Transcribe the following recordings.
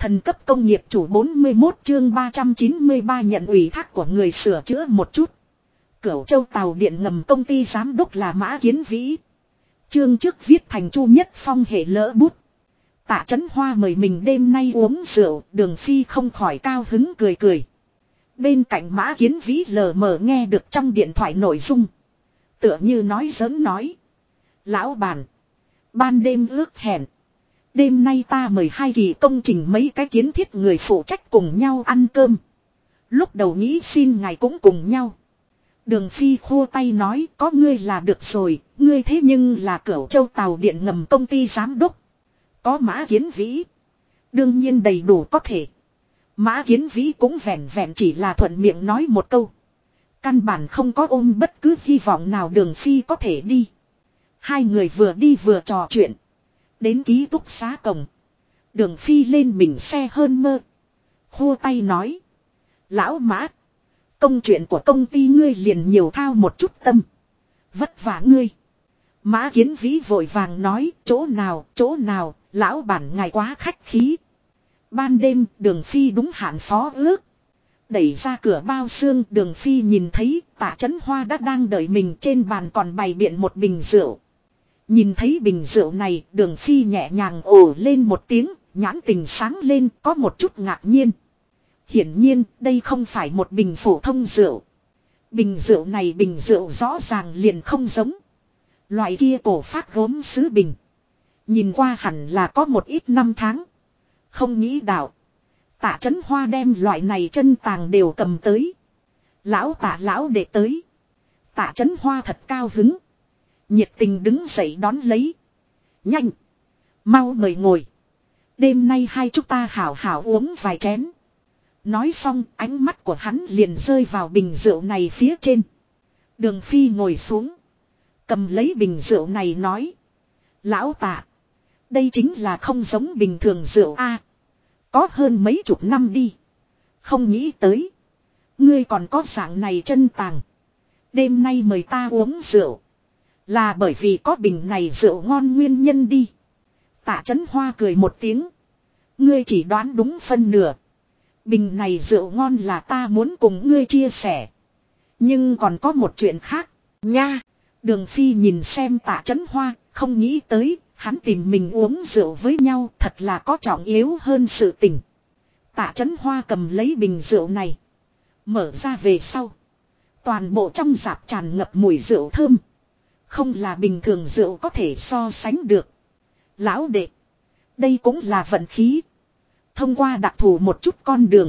Thần cấp công nghiệp chủ 41 chương 393 nhận ủy thác của người sửa chữa một chút. Cửu Châu Tàu Điện ngầm công ty giám đốc là Mã Kiến Vĩ. Chương trước viết thành Chu Nhất Phong hệ lỡ bút. Tạ Chấn Hoa mời mình đêm nay uống rượu, Đường Phi không khỏi cao hứng cười cười. Bên cạnh Mã Kiến Vĩ lờ mờ nghe được trong điện thoại nội dung. Tựa như nói giỡn nói. Lão bản. Ban đêm ước hẹn. Đêm nay ta mời hai kỳ công trình mấy cái kiến thiết người phụ trách cùng nhau ăn cơm. Lúc đầu nghĩ xin ngài cũng cùng nhau. Đường Phi khô tay nói có ngươi là được rồi, ngươi thế nhưng là Cửu Châu Tàu Điện ngầm công ty giám đốc. Có Mã Kiến Vĩ. Đương nhiên đầy đủ có thể. Mã Kiến Vĩ cũng vẹn vẹn chỉ là thuận miệng nói một câu. Căn bản không có ôm bất cứ hy vọng nào Đường Phi có thể đi. Hai người vừa đi vừa trò chuyện. Đến ký túc xá cổng. Đường Phi lên mình xe hơn mơ. Khô tay nói. Lão Mã. Công chuyện của công ty ngươi liền nhiều thao một chút tâm. Vất vả ngươi. Mã Kiến Vĩ vội vàng nói. Chỗ nào, lão bản ngài quá khách khí. Ban đêm Đường Phi đúng hạn phó ước. Đẩy ra cửa bao xương Đường Phi nhìn thấy Tạ Chấn Hoa đã đang đợi mình trên bàn còn bày biện một bình rượu. Nhìn thấy bình rượu này Đường Phi nhẹ nhàng ồ lên một tiếng, nhãn tình sáng lên có một chút ngạc nhiên. Hiển nhiên đây không phải một bình phổ thông rượu. Bình rượu rõ ràng liền không giống. Loại kia cổ phát gốm sứ bình. Nhìn qua hẳn là có một ít năm tháng. Không nghĩ đạo. Tạ Chấn Hoa đem loại này chân tàng đều cầm tới. Lão Tạ lão để tới. Tạ Chấn Hoa thật cao hứng. Nhiệt tình đứng dậy đón lấy. Nhanh. Mau mời ngồi. Đêm nay hai chúng ta hảo hảo uống vài chén. Nói xong ánh mắt của hắn liền rơi vào bình rượu này phía trên. Đường Phi ngồi xuống. Cầm lấy bình rượu này nói. Lão Tạ. Đây chính là không giống bình thường rượu a. Có hơn mấy chục năm đi. Không nghĩ tới. Ngươi còn có dạng này chân tàng. Đêm nay mời ta uống rượu. Là bởi vì có bình này rượu ngon nguyên nhân đi. Tạ Chấn Hoa cười một tiếng. Ngươi chỉ đoán đúng phân nửa. Bình này rượu ngon là ta muốn cùng ngươi chia sẻ. Nhưng còn có một chuyện khác. Nha. Đường Phi nhìn xem Tạ Chấn Hoa. Không nghĩ tới. Hắn tìm mình uống rượu với nhau. Thật là có trọng yếu hơn sự tình. Tạ Chấn Hoa cầm lấy bình rượu này. Mở ra về sau. Toàn bộ trong rạp tràn ngập mùi rượu thơm. Không là bình thường rượu có thể so sánh được. Lão đệ. Đây cũng là vận khí. Thông qua đặc thù một chút con đường.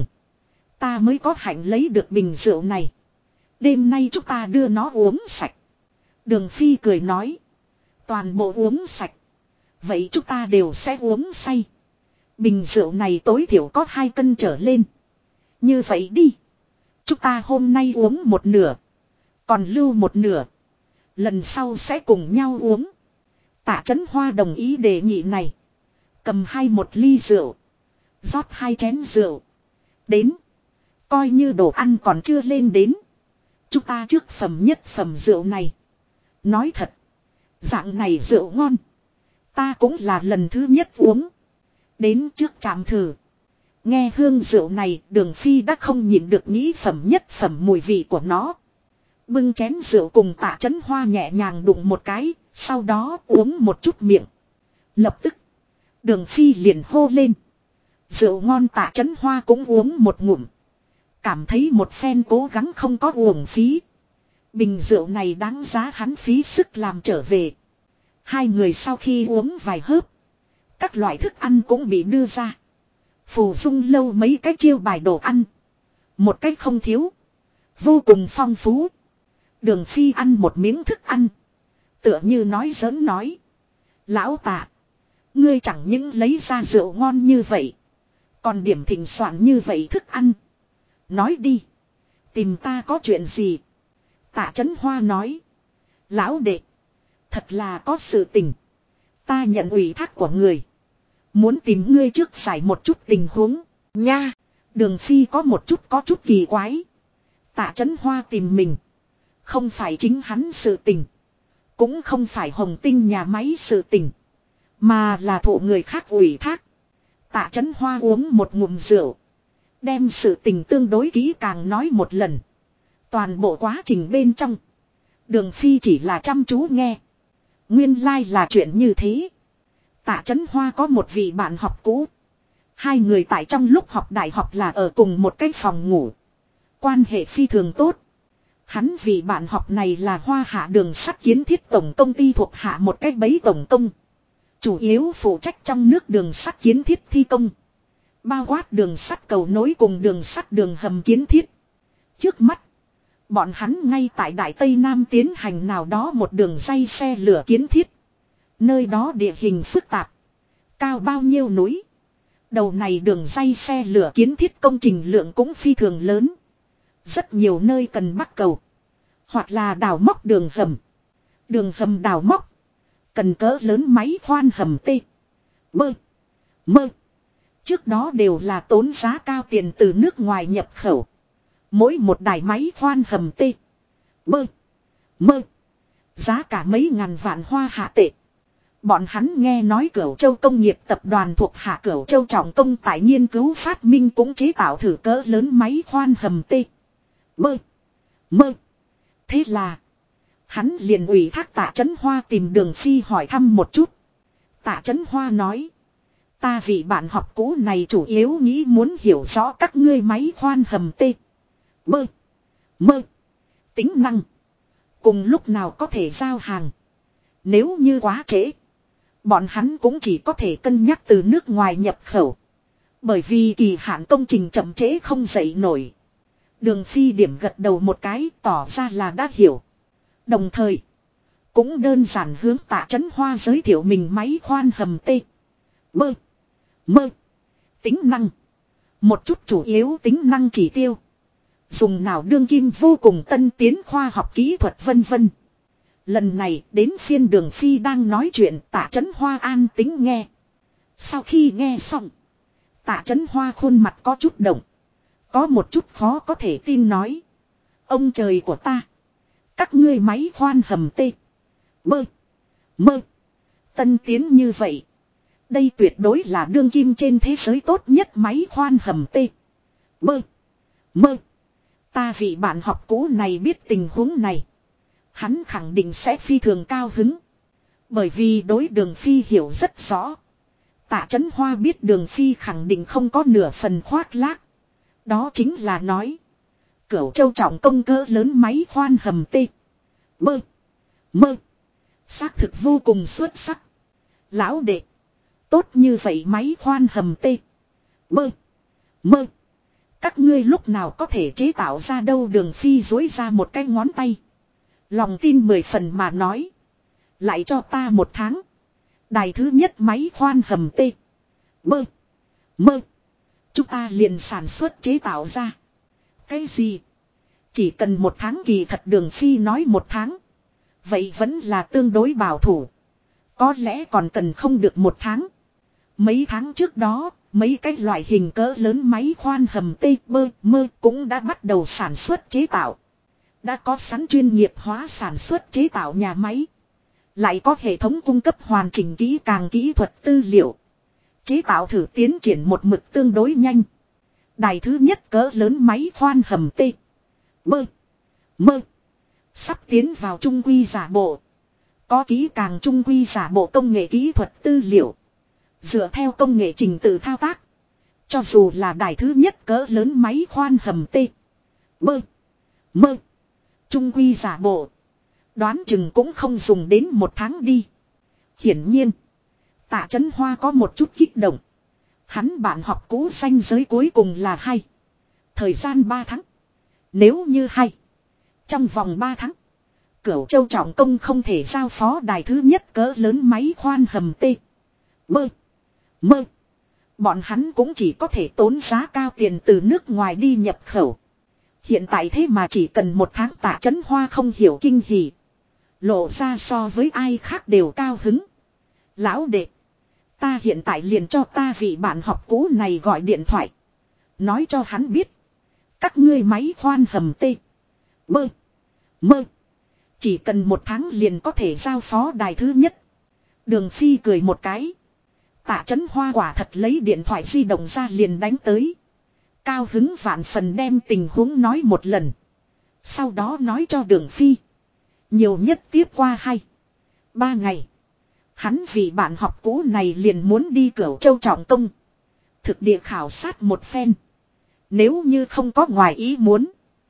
Ta mới có hạnh lấy được bình rượu này. Đêm nay chúng ta đưa nó uống sạch. Đường Phi cười nói. Toàn bộ uống sạch. Vậy chúng ta đều sẽ uống say. Bình rượu này tối thiểu có 2 cân trở lên. Như vậy đi. Chúng ta hôm nay uống một nửa. Còn lưu một nửa. Lần sau sẽ cùng nhau uống. Tạ Chấn Hoa đồng ý đề nghị này. Cầm một ly rượu. Rót 2 chén rượu. Đến. Coi như đồ ăn còn chưa lên đến. Chúng ta trước phẩm nhất phẩm rượu này. Nói thật. Dạng này rượu ngon. Ta cũng là lần thứ nhất uống. Đến trước chạm thử. Nghe hương rượu này Đường Phi đã không nhịn được nghĩ phẩm nhất phẩm mùi vị của nó. Bưng chén rượu cùng Tạ Chấn Hoa nhẹ nhàng đụng một cái. Sau đó uống một chút miệng. Lập tức. Đường Phi liền hô lên. Rượu ngon. Tạ Chấn Hoa cũng uống một ngụm. Cảm thấy một phen cố gắng không có uổng phí. Bình rượu này đáng giá hắn phí sức làm trở về. Hai người sau khi uống vài hớp. Các loại thức ăn cũng bị đưa ra. Phù Dung lâu mấy cái chiêu bài đồ ăn. Một cách không thiếu. Vô cùng phong phú. Đường Phi ăn một miếng thức ăn. Tựa như nói giỡn nói. Lão Tạ. Ngươi chẳng những lấy ra rượu ngon như vậy. Còn điểm thịnh soạn như vậy thức ăn. Nói đi. Tìm ta có chuyện gì? Tạ Chấn Hoa nói. Lão đệ. Thật là có sự tình. Ta nhận ủy thác của người. Muốn tìm ngươi trước giải một chút tình huống. Nha. Đường Phi có chút kỳ quái. Tạ Chấn Hoa tìm mình. Không phải chính hắn sự tình. Cũng không phải Hồng Tinh nhà máy sự tình. Mà là thụ người khác ủy thác. Tạ Chấn Hoa uống một ngụm rượu. Đem sự tình tương đối kỹ càng nói một lần. Toàn bộ quá trình bên trong. Đường Phi chỉ là chăm chú nghe. Nguyên lai là chuyện như thế. Tạ Chấn Hoa có một vị bạn học cũ. Hai người tại trong lúc học đại học là ở cùng một cái phòng ngủ. Quan hệ phi thường tốt. Hắn vì bạn học này là Hoa Hạ Đường Sắt Kiến Thiết Tổng Công ty thuộc hạ một cái bấy tổng công. Chủ yếu phụ trách trong nước đường sắt kiến thiết thi công. Bao quát đường sắt cầu nối cùng đường sắt đường hầm kiến thiết. Trước mắt, bọn hắn ngay tại Đại Tây Nam tiến hành nào đó một đường dây xe lửa kiến thiết. Nơi đó địa hình phức tạp. Cao bao nhiêu núi. Đầu này đường dây xe lửa kiến thiết công trình lượng cũng phi thường lớn. Rất nhiều nơi cần bắt cầu. Hoặc là đào móc đường hầm. Đường hầm đào móc. Cần cỡ lớn máy khoan hầm tê. Bơ. Mơ. Trước đó đều là tốn giá cao tiền từ nước ngoài nhập khẩu. Mỗi một đài máy khoan hầm tê. Bơ. Mơ. Giá cả mấy ngàn vạn Hoa Hạ tệ. Bọn hắn nghe nói Cửu Châu Công nghiệp tập đoàn thuộc hạ Cửu Châu Trọng Công tại nghiên cứu phát minh cũng chế tạo thử cỡ lớn máy khoan hầm tê. Bơ. Mơ. Thế là hắn liền ủy thác Tạ Chấn Hoa tìm Đường Phi hỏi thăm một chút. Tạ Chấn Hoa nói. Ta vì bạn học cũ này chủ yếu nghĩ muốn hiểu rõ các ngươi máy khoan hầm tê. Bơ. Mơ. Tính năng. Cùng lúc nào có thể giao hàng. Nếu như quá trễ. Bọn hắn cũng chỉ có thể cân nhắc từ nước ngoài nhập khẩu. Bởi vì kỳ hạn công trình chậm trễ không dậy nổi. Đường Phi điểm gật đầu một cái tỏ ra là đã hiểu. Đồng thời. Cũng đơn giản hướng Tạ Chấn Hoa giới thiệu mình máy khoan hầm tê. Bơ. Mơ. Tính năng. Một chút chủ yếu tính năng chỉ tiêu. Dùng nào đương kim vô cùng tân tiến khoa học kỹ thuật vân vân. Lần này đến phiên Đường Phi đang nói chuyện Tạ Chấn Hoa an tính nghe. Sau khi nghe xong. Tạ Chấn Hoa khuôn mặt có chút động. Có một chút khó có thể tin nói. Ông trời của ta. Các ngươi máy khoan hầm tê. Bơ. Mơ. Tân tiến như vậy. Đây tuyệt đối là đương kim trên thế giới tốt nhất máy khoan hầm tê. Bơ. Mơ. Ta vì bạn học cũ này biết tình huống này. Hắn khẳng định sẽ phi thường cao hứng. Bởi vì đối Đường Phi hiểu rất rõ. Tạ Chấn Hoa biết Đường Phi khẳng định không có nửa phần khoác lác. Đó chính là nói. Cửu Châu Trọng Công cỡ lớn máy khoan hầm tê. Bơ. Mơ. Xác thực vô cùng xuất sắc. Lão đệ. Tốt như vậy máy khoan hầm tê. Bơ. Mơ. Các ngươi lúc nào có thể chế tạo ra đâu Đường Phi dối ra một cái ngón tay. Lòng tin 10 phần mà nói. Lại cho ta một tháng. Đài thứ nhất máy khoan hầm tê. Bơ. Mơ. Chúng ta liền sản xuất chế tạo ra. Cái gì? Chỉ cần một tháng kỳ thật Đường Phi nói một tháng. Vậy vẫn là tương đối bảo thủ. Có lẽ còn cần không được một tháng. Mấy tháng trước đó, mấy cái loại hình cỡ lớn máy khoan hầm tê bơ mơ cũng đã bắt đầu sản xuất chế tạo. Đã có sẵn chuyên nghiệp hóa sản xuất chế tạo nhà máy. Lại có hệ thống cung cấp hoàn chỉnh kỹ càng kỹ thuật tư liệu. Chế tạo thử tiến triển một mực tương đối nhanh. Đài thứ nhất cỡ lớn máy khoan hầm tê. Bơ. Mơ. Sắp tiến vào trung quy giả bộ. Có kỹ càng trung quy giả bộ công nghệ kỹ thuật tư liệu. Dựa theo công nghệ trình tự thao tác. Cho dù là đài thứ nhất cỡ lớn máy khoan hầm tê. Bơ. Mơ. Trung quy giả bộ. Đoán chừng cũng không dùng đến một tháng đi. Hiển nhiên. Tạ Chấn Hoa có một chút kích động. Hắn bạn học cũ ranh giới cuối cùng là 2. Thời gian 3 tháng. Nếu như 2. Trong vòng 3 tháng. Cửu Châu Trọng Công không thể giao phó đài thứ nhất cỡ lớn máy khoan hầm tê. Bơ. Mơ. Bọn hắn cũng chỉ có thể tốn giá cao tiền từ nước ngoài đi nhập khẩu. Hiện tại thế mà chỉ cần một tháng Tạ Chấn Hoa không hiểu kinh hỉ. Lộ ra so với ai khác đều cao hứng. Lão đệ. Ta hiện tại liền cho ta vị bạn học cũ này gọi điện thoại. Nói cho hắn biết. Các ngươi máy khoan hầm tê. Bơ. Mơ. Chỉ cần một tháng liền có thể giao phó đài thứ nhất. Đường Phi cười một cái. Tạ Chấn Hoa quả thật lấy điện thoại di động ra liền đánh tới. Cao hứng vạn phần đem tình huống nói một lần. Sau đó nói cho Đường Phi. Nhiều nhất tiếp qua 2-3 ngày. Hắn vì bạn học cũ này liền muốn đi Cửu Châu trọng công. Thực địa khảo sát một phen. Nếu như không có ngoài ý muốn.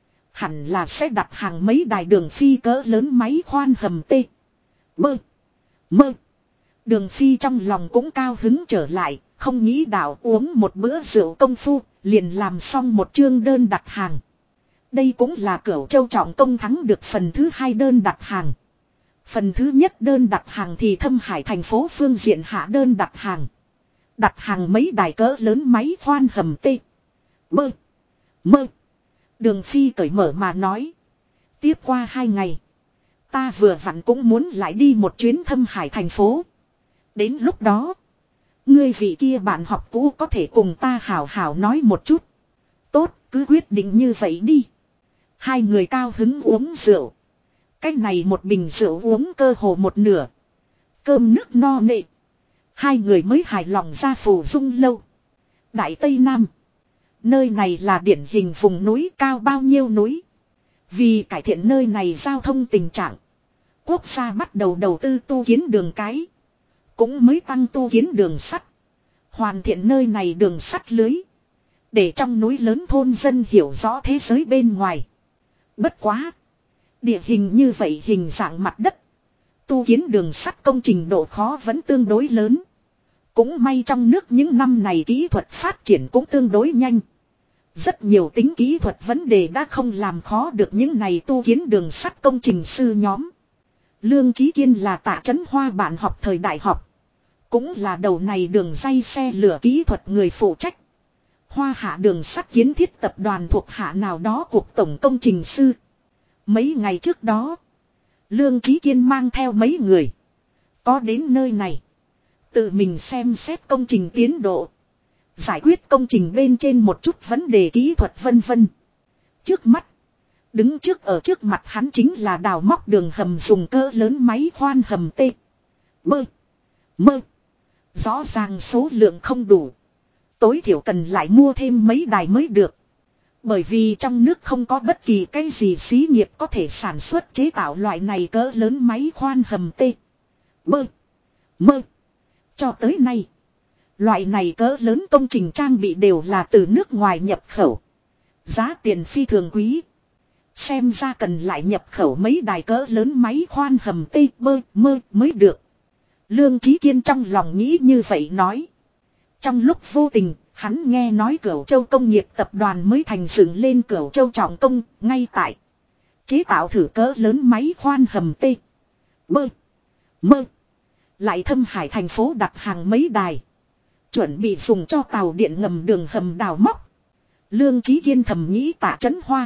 Hẳn là sẽ đặt hàng mấy đài Đường Phi cỡ lớn máy khoan hầm tê. Bơ. Mơ. Đường Phi trong lòng cũng cao hứng trở lại. Không nghĩ đảo uống một bữa rượu công phu. Liền làm xong một chương đơn đặt hàng. Đây cũng là Cửu Châu trọng công thắng được phần thứ 2 đơn đặt hàng. Phần thứ nhất đơn đặt hàng thì Thâm Hải thành phố phương diện hạ đơn đặt hàng. Đặt hàng mấy đài cỡ lớn máy khoan hầm tê. Bơ. Mơ. Đường Phi cởi mở mà nói. Tiếp qua 2 ngày. Ta vừa vặn cũng muốn lại đi một chuyến Thâm Hải thành phố. Đến lúc đó. Ngươi vị kia bạn học cũ có thể cùng ta hảo hảo nói một chút. Tốt, cứ quyết định như vậy đi. Hai người cao hứng uống rượu. Cái này một bình rượu uống cơ hồ một nửa. Cơm nước no nệ. Hai người mới hài lòng ra Phù Dung lâu. Đại Tây Nam. Nơi này là điển hình vùng núi cao bao nhiêu núi. Vì cải thiện nơi này giao thông tình trạng. Quốc gia bắt đầu đầu tư tu kiến đường cái. Cũng mới tăng tu kiến đường sắt. Hoàn thiện nơi này đường sắt lưới. Để trong núi lớn thôn dân hiểu rõ thế giới bên ngoài. Bất quá. Địa hình như vậy hình dạng mặt đất. Tu kiến đường sắt công trình độ khó vẫn tương đối lớn. Cũng may trong nước những năm này kỹ thuật phát triển cũng tương đối nhanh. Rất nhiều tính kỹ thuật vấn đề đã không làm khó được những này tu kiến đường sắt công trình sư nhóm. Lương Chí Kiên là Tạ Chấn Hoa bạn học thời đại học. Cũng là đầu này đường dây xe lửa kỹ thuật người phụ trách. Hoa Hạ đường sắt kiến thiết tập đoàn thuộc hạ nào đó cuộc tổng công trình sư. Mấy ngày trước đó, Lương Chí Kiên mang theo mấy người. Có đến nơi này. Tự mình xem xét công trình tiến độ. Giải quyết công trình bên trên một chút vấn đề kỹ thuật vân vân. Trước mắt. Đứng trước ở trước mặt hắn chính là đào móc đường hầm dùng cỡ lớn máy khoan hầm tê. Bơ. Mơ. Rõ ràng số lượng không đủ. Tối thiểu cần lại mua thêm mấy đài mới được. Bởi vì trong nước không có bất kỳ cái gì xí nghiệp có thể sản xuất chế tạo loại này cỡ lớn máy khoan hầm tê. Bơ. Mơ. Cho tới nay. Loại này cỡ lớn công trình trang bị đều là từ nước ngoài nhập khẩu. Giá tiền phi thường quý. Xem ra cần lại nhập khẩu mấy đài cỡ lớn máy khoan hầm tê bơ mơ mới được. Lương Chí Kiên trong lòng nghĩ như vậy nói. Trong lúc vô tình, hắn nghe nói Cửu Châu công nghiệp tập đoàn mới thành dựng lên Cửu Châu trọng công, ngay tại chế tạo thử cỡ lớn máy khoan hầm tê. Bơ. Mơ. Lại Thâm Hải thành phố đặt hàng mấy đài. Chuẩn bị dùng cho tàu điện ngầm đường hầm đào móc. Lương Chí Kiên thầm nghĩ Tạ Chấn Hoa.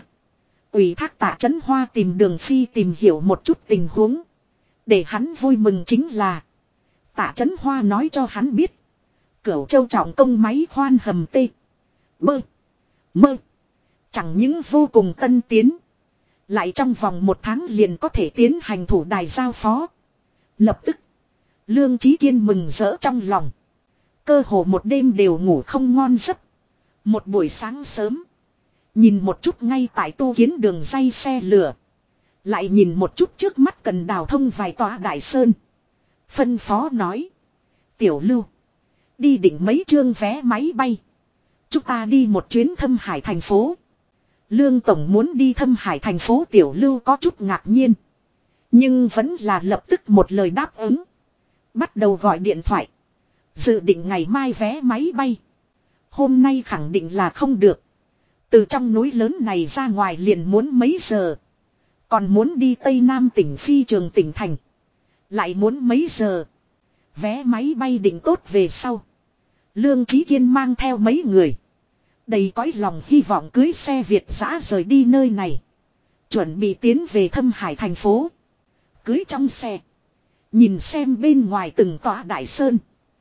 Ủy thác Tạ Chấn Hoa tìm Đường Phi tìm hiểu một chút tình huống. Để hắn vui mừng chính là Tạ Chấn Hoa nói cho hắn biết. Cửu Châu trọng công máy khoan hầm tê. Bơ. Mơ. Chẳng những vô cùng tân tiến. Lại trong vòng 1 tháng liền có thể tiến hành thủ đài giao phó. Lập tức. Lương Chí Kiên mừng rỡ trong lòng. Cơ hồ một đêm đều ngủ không ngon giấc. Một buổi sáng sớm. Nhìn một chút ngay tại tu kiến đường dây xe lửa. Lại nhìn một chút trước mắt cần đào thông vài tòa đại sơn. Phân phó nói. Tiểu Lưu. Đi định mấy chương vé máy bay. Chúng ta đi một chuyến Thâm Hải thành phố. Lương Tổng muốn đi Thâm Hải thành phố Tiểu Lưu có chút ngạc nhiên. Nhưng vẫn là lập tức một lời đáp ứng. Bắt đầu gọi điện thoại. Dự định ngày mai vé máy bay. Hôm nay khẳng định là không được. Từ trong núi lớn này ra ngoài liền muốn mấy giờ. Còn muốn đi Tây Nam tỉnh phi trường tỉnh thành. Lại muốn mấy giờ. Vé máy bay định tốt về sau. Lương Chí Kiên mang theo mấy người. Đầy cõi lòng hy vọng cưới xe Việt dã rời đi nơi này. Chuẩn bị tiến về Thâm Hải thành phố. Cưới trong xe. Nhìn xem bên ngoài từng tòa đại sơn.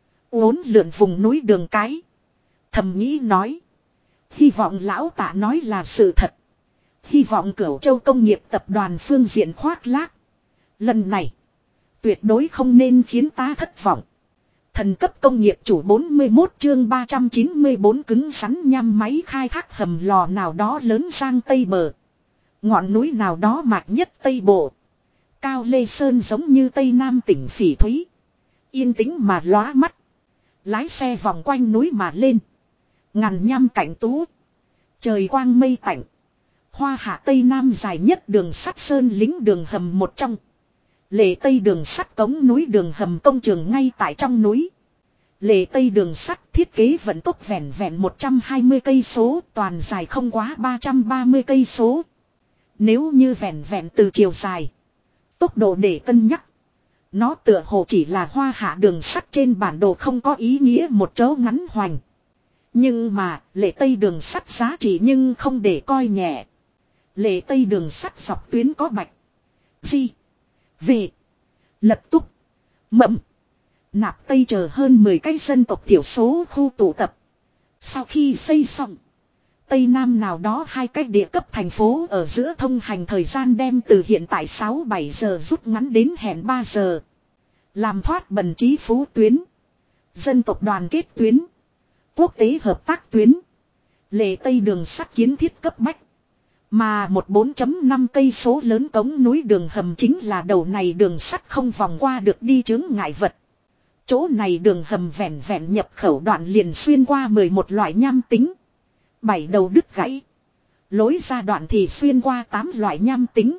Uốn lượn vùng núi đường cái. Thầm nghĩ nói. Hy vọng lão Tạ nói là sự thật. Hy vọng Cửu Châu công nghiệp tập đoàn phương diện khoác lác. Lần này. Tuyệt đối không nên khiến ta thất vọng. Thần cấp công nghiệp chủ 41 chương 394 cứng rắn nhăm máy khai thác hầm lò nào đó lớn sang tây bờ. Ngọn núi nào đó mạch nhất tây bộ. Cao Lê Sơn giống như tây nam tỉnh Phỉ Thúy. Yên tĩnh mà lóa mắt. Lái xe vòng quanh núi mà lên. Ngàn nhăm cảnh tú. Trời quang mây tạnh. Hoa hạ tây nam dài nhất đường sắt Sơn lính đường hầm một trong. Lệ Tây đường sắt cống núi đường hầm công trường ngay tại trong núi. Lệ Tây đường sắt thiết kế vận tốc vẹn vẹn 120 cây số, toàn dài không quá 330 cây số. Nếu như vẹn vẹn từ chiều dài, tốc độ để cân nhắc, nó tựa hồ chỉ là hoa hạ đường sắt trên bản đồ không có ý nghĩa một chỗ ngắn hoành. Nhưng mà, Lệ Tây đường sắt giá trị nhưng không để coi nhẹ. Lệ Tây đường sắt dọc tuyến có Bạch, Di, Về, Lật Túc, Mậm, Nạp Tây chờ hơn 10 cái dân tộc thiểu số khu tụ tập. Sau khi xây xong, Tây Nam nào đó hai cái địa cấp thành phố ở giữa thông hành thời gian đem từ hiện tại 6-7 giờ rút ngắn đến hẹn 3 giờ. Làm thoát bần trí phú tuyến, dân tộc đoàn kết tuyến, quốc tế hợp tác tuyến. Lệ Tây đường sắt kiến thiết cấp bách. Mà một 4.5 cây số lớn cống núi đường hầm chính là đầu này đường sắt không vòng qua được đi chướng ngại vật. Chỗ này đường hầm vẹn vẹn nhập khẩu đoạn liền xuyên qua 11 loại nham tính. 7 đầu đứt gãy. Lối ra đoạn thì xuyên qua 8 loại nham tính.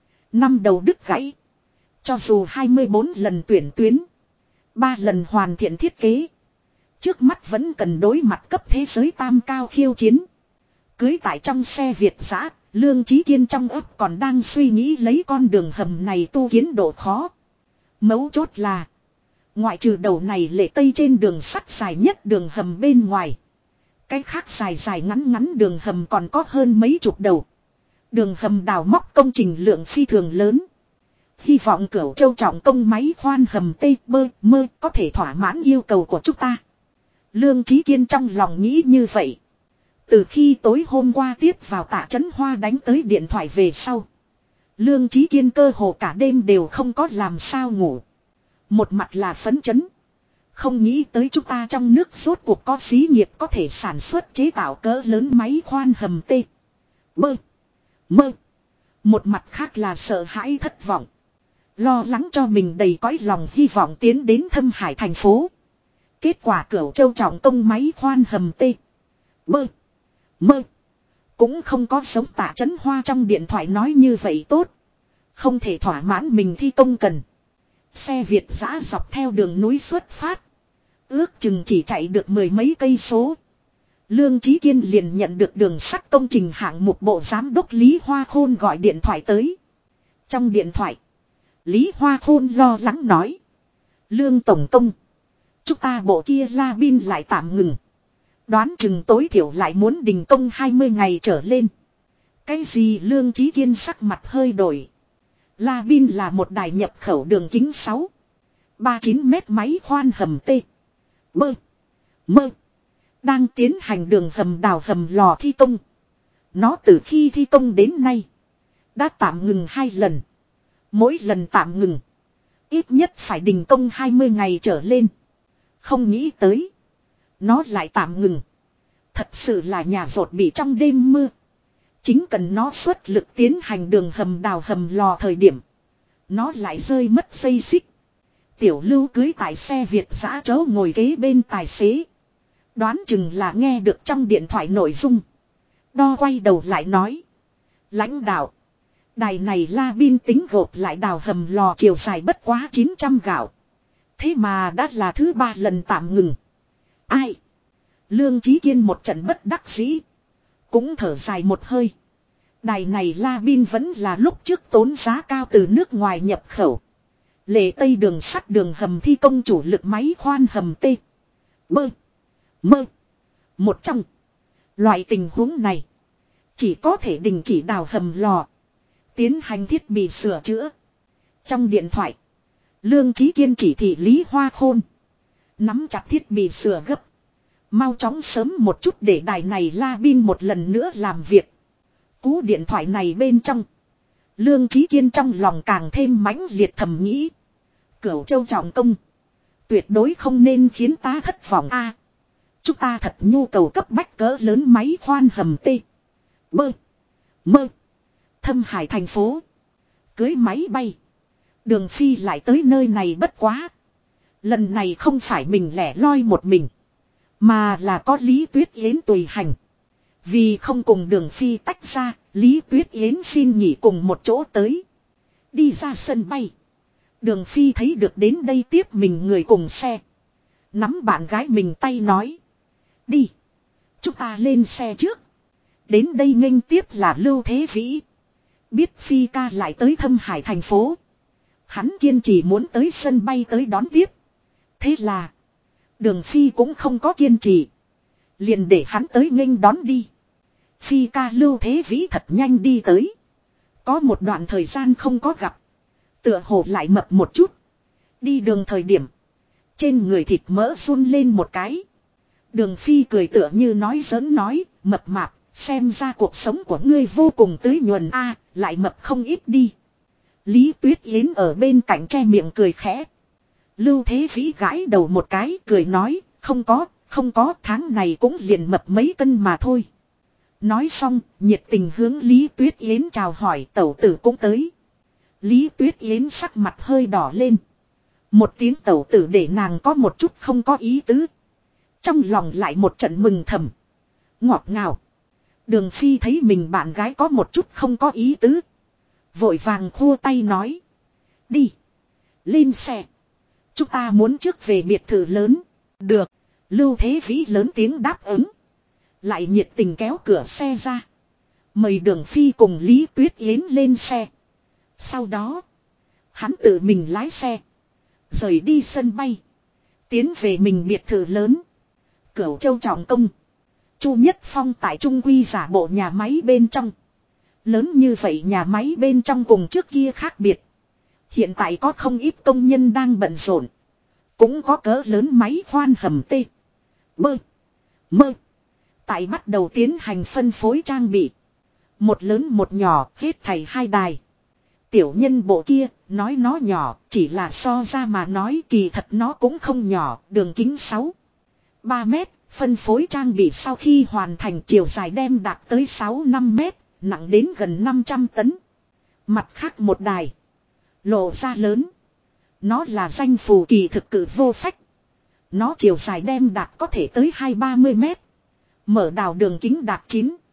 5 đầu đứt gãy. Cho dù 24 lần tuyển tuyến, 3 lần hoàn thiện thiết kế, trước mắt vẫn cần đối mặt cấp thế giới tam cao khiêu chiến. Cưới tại trong xe Việt dã, Lương Chí Kiên trong ấp còn đang suy nghĩ lấy con đường hầm này tu kiến độ khó. Mấu chốt là, ngoại trừ đầu này Lệ Tây trên đường sắt dài nhất đường hầm bên ngoài, cái khác dài dài ngắn ngắn đường hầm còn có hơn mấy chục đầu. Đường hầm đào móc công trình lượng phi thường lớn. Hy vọng Cửu Châu trọng công máy khoan hầm Tây Bơ Mơ có thể thỏa mãn yêu cầu của chúng ta. Lương Chí Kiên trong lòng nghĩ như vậy. Từ khi tối hôm qua tiếp vào Tạ Chấn Hoa đánh tới điện thoại về sau, Lương Chí Kiên cơ hồ cả đêm đều không có làm sao ngủ. Một mặt là phấn chấn, không nghĩ tới chúng ta trong nước rốt cuộc có xí nghiệp có thể sản xuất chế tạo cỡ lớn máy khoan hầm Tê, Bơ, Mơ. Một mặt khác là sợ hãi thất vọng, lo lắng cho mình đầy cõi lòng hy vọng tiến đến Thâm Hải thành phố. Kết quả Cửu Châu trọng công máy khoan hầm Tê, Bơ, Mơ cũng không có giống Tạ Chấn Hoa trong điện thoại nói như vậy tốt. Không thể thỏa mãn mình thi công cần. Xe Việt dã dọc theo đường núi xuất phát, ước chừng chỉ chạy được 10 mấy cây số. Lương Chí Kiên liền nhận được đường sắt công trình hạng mục bộ giám đốc Lý Hoa Khôn gọi điện thoại tới. Trong điện thoại, Lý Hoa Khôn lo lắng nói: Lương tổng công, chúng ta bộ kia la bin lại tạm ngừng. Đoán chừng tối thiểu lại muốn đình công 20 ngày trở lên. Cái gì? Lương Chí Kiên sắc mặt hơi đổi. La bin là một đài nhập khẩu đường kính 6-39 mét máy khoan hầm Tê, Bơ, Mơ. Đang tiến hành đường hầm đào hầm lò thi công. Nó từ khi thi công đến nay đã tạm ngừng 2 lần. Mỗi lần tạm ngừng ít nhất phải đình công 20 ngày trở lên. Không nghĩ tới nó lại tạm ngừng. Thật sự là nhà rột bị trong đêm mưa. Chính cần nó xuất lực tiến hành đường hầm đào hầm lò thời điểm, nó lại rơi mất dây xích. Tiểu Lưu cưới tại xe Việt dã chỗ ngồi kế bên tài xế, đoán chừng là nghe được trong điện thoại nội dung. Đo quay đầu lại nói: lãnh đạo, đài này la bin tính gộp lại đào hầm lò chiều dài bất quá 900 gạo. Thế mà đã là thứ 3 lần tạm ngừng. Ai? Lương Chí Kiên một trận bất đắc dĩ, cũng thở dài một hơi. Đài này la bin vẫn là lúc trước tốn giá cao từ nước ngoài nhập khẩu. Lệ Tây đường sắt đường hầm thi công chủ lực máy khoan hầm Tê, Bơ, Mơ. Một trong loại tình huống này, chỉ có thể đình chỉ đào hầm lò, tiến hành thiết bị sửa chữa. Trong điện thoại, Lương Chí Kiên chỉ thị Lý Hoa Khôn nắm chặt thiết bị sửa gấp, mau chóng sớm một chút để đài này la bin một lần nữa làm việc. Cú điện thoại này bên trong, Lương Chí Kiên trong lòng càng thêm mãnh liệt thầm nghĩ: Cửu Châu trọng công, Tuyệt đối không nên khiến ta thất vọng a. Chúng ta thật nhu cầu cấp bách cỡ lớn máy khoan hầm tê. Bơ. Mơ. Thâm Hải thành phố. Cưới máy bay. Đường Phi lại tới nơi này bất quá. Lần này không phải mình lẻ loi một mình. Mà là có Lý Tuyết Yến tùy hành. Vì không cùng Đường Phi tách ra, Lý Tuyết Yến xin nghỉ cùng một chỗ tới. Đi ra sân bay. Đường Phi thấy được đến đây tiếp mình người cùng xe. Nắm bạn gái mình tay nói. Đi. Chúng ta lên xe trước. Đến đây nghênh tiếp là Lưu Thế Vĩ. Biết Phi ca lại tới Thâm Hải thành phố. Hắn kiên trì muốn tới sân bay tới đón tiếp. Thế là. Đường Phi cũng không có kiên trì. Liền để hắn tới nghênh đón đi. Phi ca Lưu Thế Vĩ thật nhanh đi tới. Có một đoạn thời gian không có gặp. Tựa hồ lại mập một chút. Đi đường thời điểm. Trên người thịt mỡ run lên một cái. Đường Phi cười tựa như nói giỡn nói. Mập mạp. Xem ra cuộc sống của ngươi vô cùng tưới nhuần a, lại mập không ít đi. Lý Tuyết Yến ở bên cạnh che miệng cười khẽ. Lưu Thế Vĩ gãi đầu một cái cười nói. Không có tháng này cũng liền mập mấy cân mà thôi. Nói xong nhiệt tình hướng Lý Tuyết Yến chào hỏi tẩu tử cũng tới. Lý Tuyết Yến sắc mặt hơi đỏ lên. Một tiếng tẩu tử để nàng có một chút không có ý tứ. Trong lòng lại một trận mừng thầm. Ngọt ngào. Đường Phi thấy mình bạn gái có một chút không có ý tứ. Vội vàng khua tay nói. Đi. Lên xe. Chúng ta muốn trước về biệt thự lớn. Được. Lưu Thế Vĩ lớn tiếng đáp ứng. Lại nhiệt tình kéo cửa xe ra. Mời Đường Phi cùng Lý Tuyết Yến lên xe. Sau đó. Hắn tự mình lái xe. Rời đi sân bay. Tiến về mình biệt thự lớn. Cửu Châu trọng công. Chu Nhất Phong tại Trung Quy giả bộ nhà máy bên trong. Lớn như vậy nhà máy bên trong cùng trước kia khác biệt. Hiện tại có không ít công nhân đang bận rộn. Cũng có cỡ lớn máy khoan hầm tê. Bơ. Mơ. Tại bắt đầu tiến hành phân phối trang bị. Một lớn một nhỏ hết thảy 2 đài. Tiểu nhân bộ kia nói nó nhỏ chỉ là so ra mà nói kỳ thật nó cũng không nhỏ. Đường kính 6-3 mét. Phân phối trang bị sau khi hoàn thành chiều dài đem đạt tới 6-5 mét. Nặng đến gần 500 tấn. Mặt khác một đài. Lộ ra lớn. Nó là danh phù kỳ thực cử vô phách. Nó chiều dài đem đạt có thể tới 2-30 mét. Mở đào đường kính đạt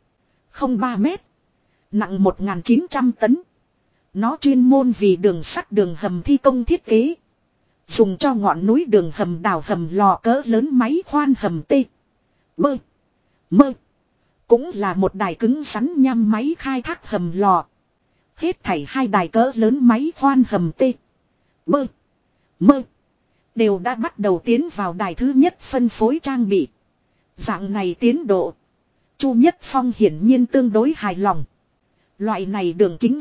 9-03 mét. Nặng 1.900 tấn. Nó chuyên môn vì đường sắt đường hầm thi công thiết kế. Dùng cho ngọn núi đường hầm đào hầm lò cỡ lớn máy khoan hầm tê. Bơ. Mơ. Cũng là một đài cứng rắn nhăm máy khai thác hầm lò. Hết thảy 2 đài cỡ lớn máy khoan hầm tê. Bơ. Mơ. Đều đã bắt đầu tiến vào đài thứ nhất phân phối trang bị. Dạng này tiến độ. Chu Nhất Phong hiển nhiên tương đối hài lòng. Loại này đường kính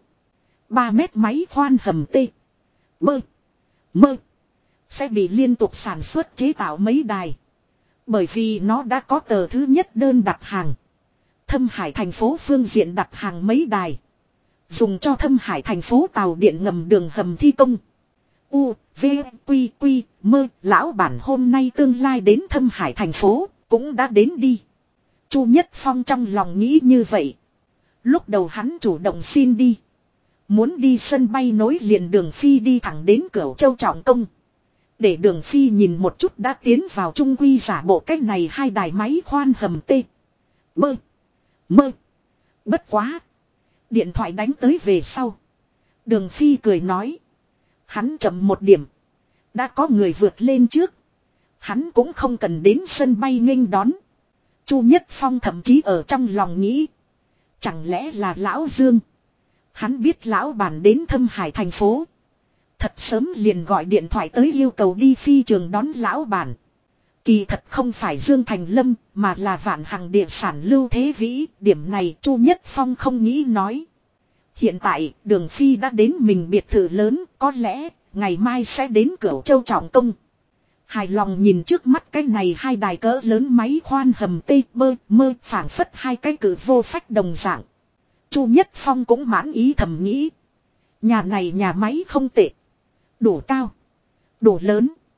6-3 mét máy khoan hầm tê. Bơ. Mơ. Sẽ bị liên tục sản xuất chế tạo mấy đài. Bởi vì nó đã có tờ thứ nhất đơn đặt hàng. Thâm Hải thành phố phương diện đặt hàng mấy đài. Dùng cho Thâm Hải thành phố tàu điện ngầm đường hầm thi công. U, V, Quy, Quy, Mơ. Lão bản hôm nay tương lai đến Thâm Hải thành phố. Cũng đã đến đi. Chu Nhất Phong trong lòng nghĩ như vậy. Lúc đầu hắn chủ động xin đi. Muốn đi sân bay nối liền Đường Phi đi thẳng đến Cửu Châu trọng công. Để Đường Phi nhìn một chút đã tiến vào Trung Quy giả bộ cách này 2 đài máy khoan hầm tê. Bơ. Mơ. Bất quá. Điện thoại đánh tới về sau. Đường Phi cười nói. Hắn chậm một điểm. Đã có người vượt lên trước. Hắn cũng không cần đến sân bay nghênh đón. Chu Nhất Phong thậm chí ở trong lòng nghĩ. Chẳng lẽ là Lão Dương. Hắn biết Lão bản đến Thâm Hải thành phố. Thật sớm liền gọi điện thoại tới yêu cầu đi phi trường đón Lão bản. Kỳ thật không phải Dương Thành Lâm mà là Vạn Hằng địa sản Lưu Thế Vĩ. Điểm này Chu Nhất Phong không nghĩ nói. Hiện tại Đường Phi đã đến mình biệt thự lớn. Có lẽ ngày mai sẽ đến Cửu Châu trọng công. Hài lòng nhìn trước mắt cái này 2 đài cỡ lớn máy khoan hầm tê bơ mơ phảng phất 2 cái cử vô phách đồng dạng. Chu Nhất Phong cũng mãn ý thầm nghĩ. Nhà này nhà máy không tệ. Đủ cao. Đủ lớn.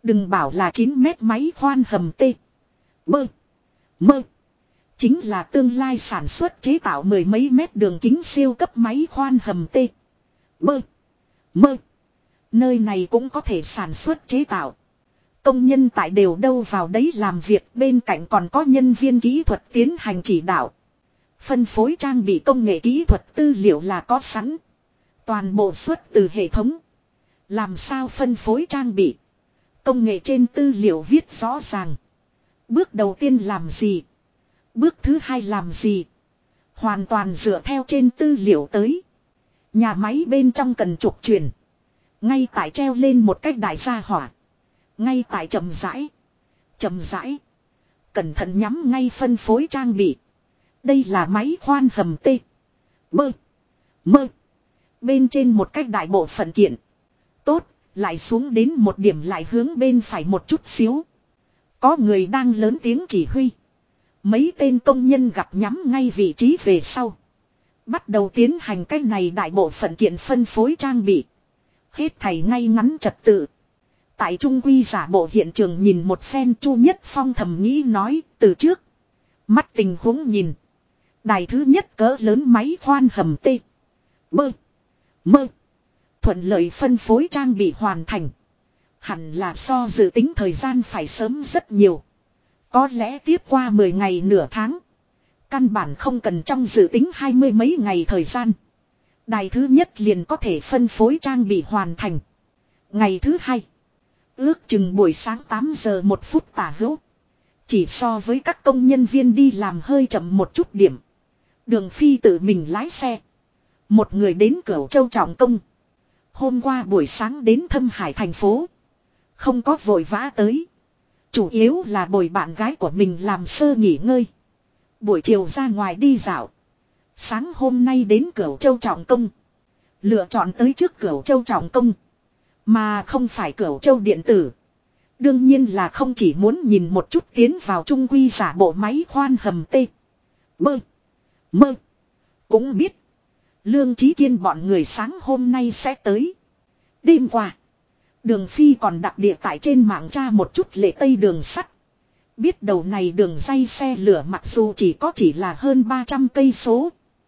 Đừng bảo là 9 mét máy khoan hầm T. Bơ. Mơ. Chính là tương lai sản xuất chế tạo mười mấy mét đường kính siêu cấp máy khoan hầm T. Bơ. Mơ. Nơi này cũng có thể sản xuất chế tạo. Công nhân tại đều đâu vào đấy làm việc, bên cạnh còn có nhân viên kỹ thuật tiến hành chỉ đạo. Phân phối trang bị công nghệ kỹ thuật tư liệu là có sẵn. Toàn bộ xuất từ hệ thống. Làm sao phân phối trang bị. Công nghệ trên tư liệu viết rõ ràng. Bước đầu tiên làm gì. Bước thứ hai làm gì. Hoàn toàn dựa theo trên tư liệu tới. Nhà máy bên trong cần trục chuyển. Ngay tại treo lên một cách đại gia hỏa. Ngay tại chậm rãi. Chậm rãi. Cẩn thận nhắm ngay phân phối trang bị. Đây là máy khoan hầm T. Bơ. Mơ. Bên trên một cách đại bộ phận kiện. Tốt, lại xuống đến một điểm lại hướng bên phải một chút xíu. Có người đang lớn tiếng chỉ huy. Mấy tên công nhân gặp nhắm ngay vị trí về sau. Bắt đầu tiến hành cách này đại bộ phận kiện phân phối trang bị. Hết thảy ngay ngắn trật tự. Tại trung quy giả bộ hiện trường nhìn một phen Chu Nhất Phong thầm nghĩ nói từ trước. Mắt tình huống nhìn. Đài thứ nhất cỡ lớn máy khoan hầm T. Bơ. Mơ. Thuận lợi phân phối trang bị hoàn thành. Hẳn là so dự tính thời gian phải sớm rất nhiều. Có lẽ tiếp qua 10 ngày nửa tháng. Căn bản không cần trong dự tính 20 mấy ngày thời gian. Đài thứ nhất liền có thể phân phối trang bị hoàn thành. Ngày thứ hai. Ước chừng buổi sáng 8 giờ 1 phút tả hữu. Chỉ so với các công nhân viên đi làm hơi chậm một chút điểm. Đường Phi tự mình lái xe. Một người đến Cửu Châu trọng công. Hôm qua buổi sáng đến Thâm Hải thành phố. Không có vội vã tới. Chủ yếu là bồi bạn gái của mình làm sơ nghỉ ngơi. Buổi chiều ra ngoài đi dạo. Sáng hôm nay đến Cửu Châu trọng công. Lựa chọn tới trước Cửu Châu trọng công. Mà không phải Cửu Châu điện tử. Đương nhiên là không chỉ muốn nhìn một chút tiến vào trung quy giả bộ máy khoan hầm T. Bơ. Mơ. Cũng biết. Lương Chí Kiên bọn người sáng hôm nay sẽ tới. Đêm qua. Đường Phi còn đặc địa tại trên mạng tra một chút lệ tây đường sắt. Biết đầu này đường dây xe lửa mặc dù chỉ là hơn 300 cây số.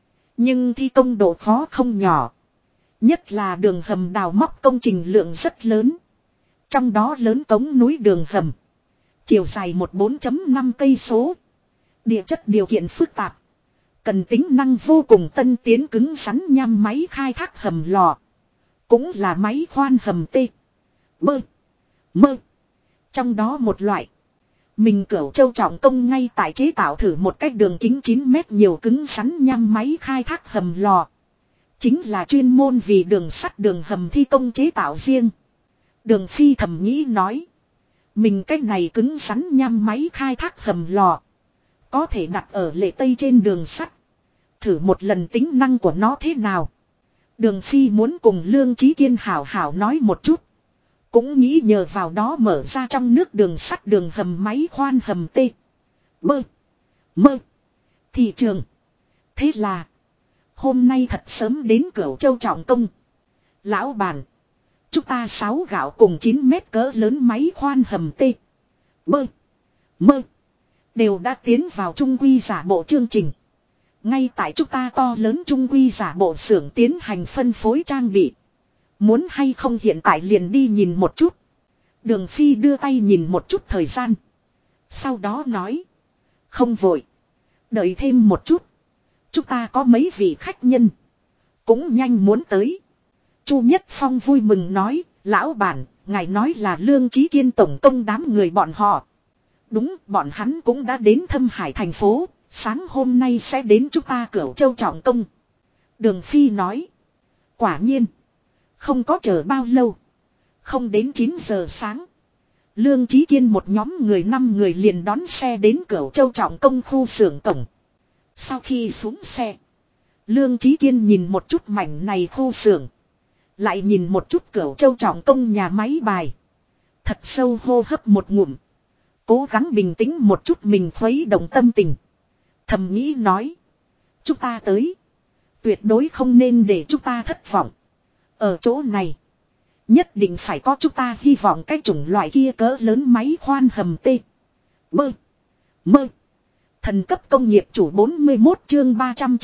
Nhưng thi công độ khó không nhỏ. Nhất là đường hầm đào móc công trình lượng rất lớn. Trong đó lớn cống núi đường hầm. Chiều dài 14.5 cây số. Địa chất điều kiện phức tạp. Cần tính năng vô cùng tân tiến cứng rắn nhằm máy khai thác hầm lò. Cũng là máy khoan hầm T. Bơ. Mơ. Trong đó một loại. Mình Cửu Châu trọng công ngay tại chế tạo thử một cách đường kính 9 mét nhiều cứng rắn nhằm máy khai thác hầm lò. Chính là chuyên môn vì đường sắt đường hầm thi công chế tạo riêng. Đường Phi thầm nghĩ nói. Mình cách này cứng rắn nhằm máy khai thác hầm lò. Có thể đặt ở lệ tây trên đường sắt. Thử một lần tính năng của nó thế nào. Đường Phi muốn cùng Lương Chí Kiên hảo hảo nói một chút. Cũng nghĩ nhờ vào đó mở ra trong nước đường sắt đường hầm máy khoan hầm T. Bơ. Mơ. Thị trường. Thế là. Hôm nay thật sớm đến Cửu Châu trọng công. Lão bản. Chúng ta 6 gạo cùng 9 mét cỡ lớn máy khoan hầm T. Bơ. Mơ. Đều đã tiến vào trung quy giả bộ chương trình. Ngay tại chúng ta to lớn trung quy giả bộ xưởng tiến hành phân phối trang bị. Muốn hay không hiện tại liền đi nhìn một chút. Đường Phi đưa tay nhìn một chút thời gian. Sau đó nói. Không vội. Đợi thêm một chút. Chúng ta có mấy vị khách nhân. Cũng nhanh muốn tới. Chu Nhất Phong vui mừng nói. Lão bản, ngài nói là Lương Chí Kiên tổng công đám người bọn họ. Đúng, bọn hắn cũng đã đến Thâm Hải thành phố. Sáng hôm nay sẽ đến chúng ta Cửu Châu trọng công. Đường Phi nói. Quả nhiên. Không có chờ bao lâu. Không đến 9 giờ sáng. Lương Chí Kiên một nhóm người 5 người liền đón xe đến Cửu Châu trọng công khu xưởng cổng. Sau khi xuống xe. Lương Chí Kiên nhìn một chút mảnh này khu xưởng. Lại nhìn một chút Cửu Châu trọng công nhà máy bài. Thật sâu hô hấp một ngụm. Cố gắng bình tĩnh một chút mình khuấy động tâm tình. Thầm nghĩ nói. Chúng ta tới. Tuyệt đối không nên để chúng ta thất vọng. Ở chỗ này. Nhất định phải có, chúng ta hy vọng cái chủng loại kia cỡ lớn máy khoan hầm T. Bơ. Mơ. Thần cấp công nghiệp chủ 41 chương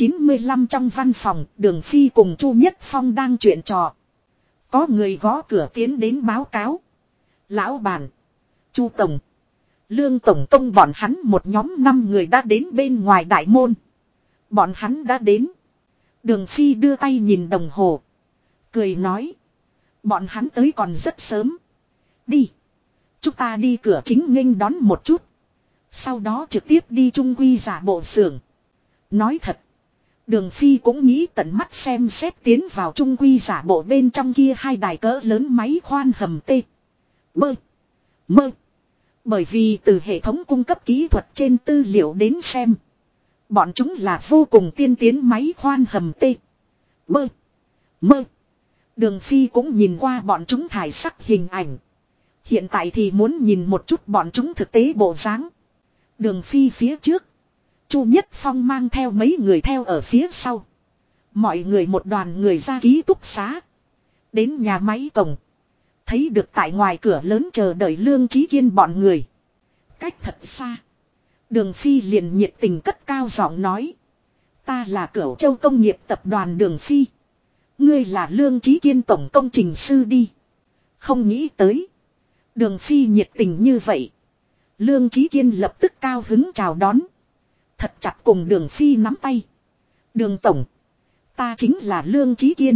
395 trong văn phòng, Đường Phi cùng Chu Nhất Phong đang chuyện trò. Có người gõ cửa tiến đến báo cáo. Lão bản, Chu Tổng, Lương Tổng Công bọn hắn một nhóm 5 người đã đến bên ngoài đại môn. Bọn hắn đã đến. Đường Phi đưa tay nhìn đồng hồ. Cười nói. Bọn hắn tới còn rất sớm. Đi. Chúng ta đi cửa chính nghênh đón một chút. Sau đó trực tiếp đi trung quy giả bộ xưởng. Nói thật. Đường Phi cũng nghĩ tận mắt xem xét tiến vào trung quy giả bộ bên trong kia hai đài cỡ lớn máy khoan hầm T. Bơ. Mơ. Bởi vì từ hệ thống cung cấp kỹ thuật trên tư liệu đến xem. Bọn chúng là vô cùng tiên tiến máy khoan hầm T. Bơ. Mơ. Đường Phi cũng nhìn qua bọn chúng thải sắc hình ảnh. Hiện tại thì muốn nhìn một chút bọn chúng thực tế bộ dáng. Đường Phi phía trước. Chu Nhất Phong mang theo mấy người theo ở phía sau. Mọi người một đoàn người ra ký túc xá. Đến nhà máy cổng. Thấy được tại ngoài cửa lớn chờ đợi Lương Chí Kiên bọn người. Cách thật xa. Đường Phi liền nhiệt tình cất cao giọng nói. Ta là Cửu Châu Công nghiệp tập đoàn Đường Phi. Ngươi là Lương Chí Kiên tổng công trình sư đi. Không nghĩ tới. Đường Phi nhiệt tình như vậy. Lương Chí Kiên lập tức cao hứng chào đón. Thật chặt cùng Đường Phi nắm tay. Đường tổng. Ta chính là Lương Chí Kiên.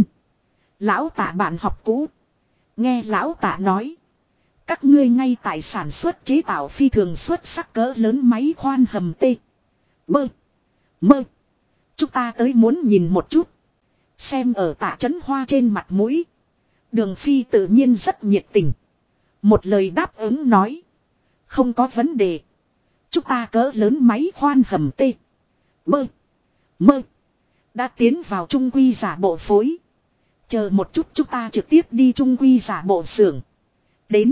Lão Tạ bạn học cũ. Nghe lão Tạ nói. Các ngươi ngay tại sản xuất chế tạo phi thường xuất sắc cỡ lớn máy khoan hầm T. Bơ. Mơ. Chúng ta tới muốn nhìn một chút. Xem ở Tạ Chấn Hoa trên mặt mũi. Đường Phi tự nhiên rất nhiệt tình. Một lời đáp ứng nói. Không có vấn đề. Chúng ta cỡ lớn máy khoan hầm T. Bơ. Mơ. Đã tiến vào trung quy giả bộ phối. Chờ một chút chúng ta trực tiếp đi trung quy giả bộ xưởng. Đến.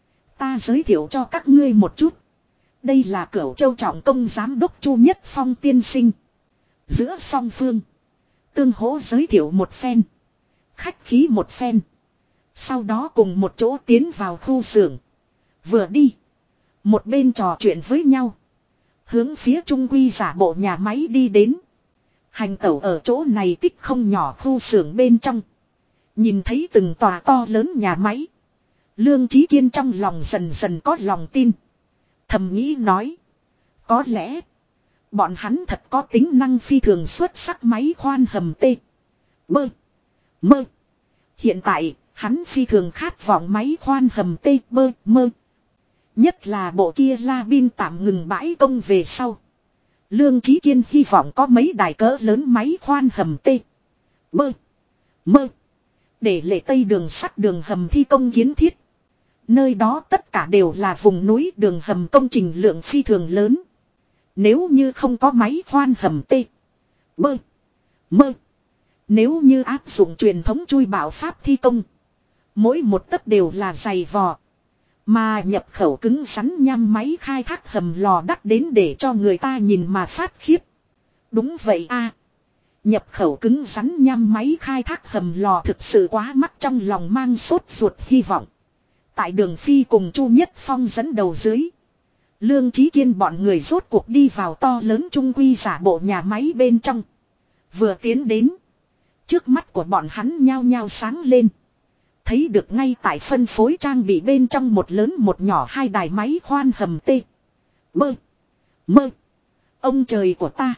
Ta giới thiệu cho các ngươi một chút. Đây là Cửu Châu trọng công giám đốc Chu Nhất Phong tiên sinh. Giữa song phương. Tương hỗ giới thiệu một phen. Khách khí một phen. Sau đó cùng một chỗ tiến vào khu xưởng. Vừa đi. Một bên trò chuyện với nhau. Hướng phía trung quy giả bộ nhà máy đi đến. Hành tẩu ở chỗ này tích không nhỏ khu xưởng bên trong. Nhìn thấy từng tòa to lớn nhà máy. Lương Chí Kiên trong lòng dần dần có lòng tin. Thầm nghĩ nói. Có lẽ. Bọn hắn thật có tính năng phi thường xuất sắc máy khoan hầm T. Bơ. Mơ. Hiện tại, hắn phi thường khát vọng máy khoan hầm T. Bơ. Mơ. Nhất là bộ kia la bin tạm ngừng bãi công về sau. Lương Chí Kiên hy vọng có mấy đài cỡ lớn máy khoan hầm T. Bơ. Mơ. Để lệ tây đường sắt đường hầm thi công kiến thiết. Nơi đó tất cả đều là vùng núi đường hầm công trình lượng phi thường lớn. Nếu như không có máy khoan hầm T. Bơ. Mơ. Nếu như áp dụng truyền thống chui bảo pháp thi công. Mỗi một tấc đều là dày vò. Mà nhập khẩu cứng rắn nham máy khai thác hầm lò đắt đến để cho người ta nhìn mà phát khiếp. Đúng vậy a. Nhập khẩu cứng rắn nham máy khai thác hầm lò thực sự quá mắc, trong lòng mang sốt ruột hy vọng. Tại Đường Phi cùng Chu Nhất Phong dẫn đầu dưới. Lương Chí Kiên bọn người rốt cuộc đi vào to lớn trung quy giả bộ nhà máy bên trong. Vừa tiến đến. Trước mắt của bọn hắn nhao nhao sáng lên. Thấy được ngay tại phân phối trang bị bên trong một lớn một nhỏ hai đài máy khoan hầm T. Bơ. Mơ. Ông trời của ta.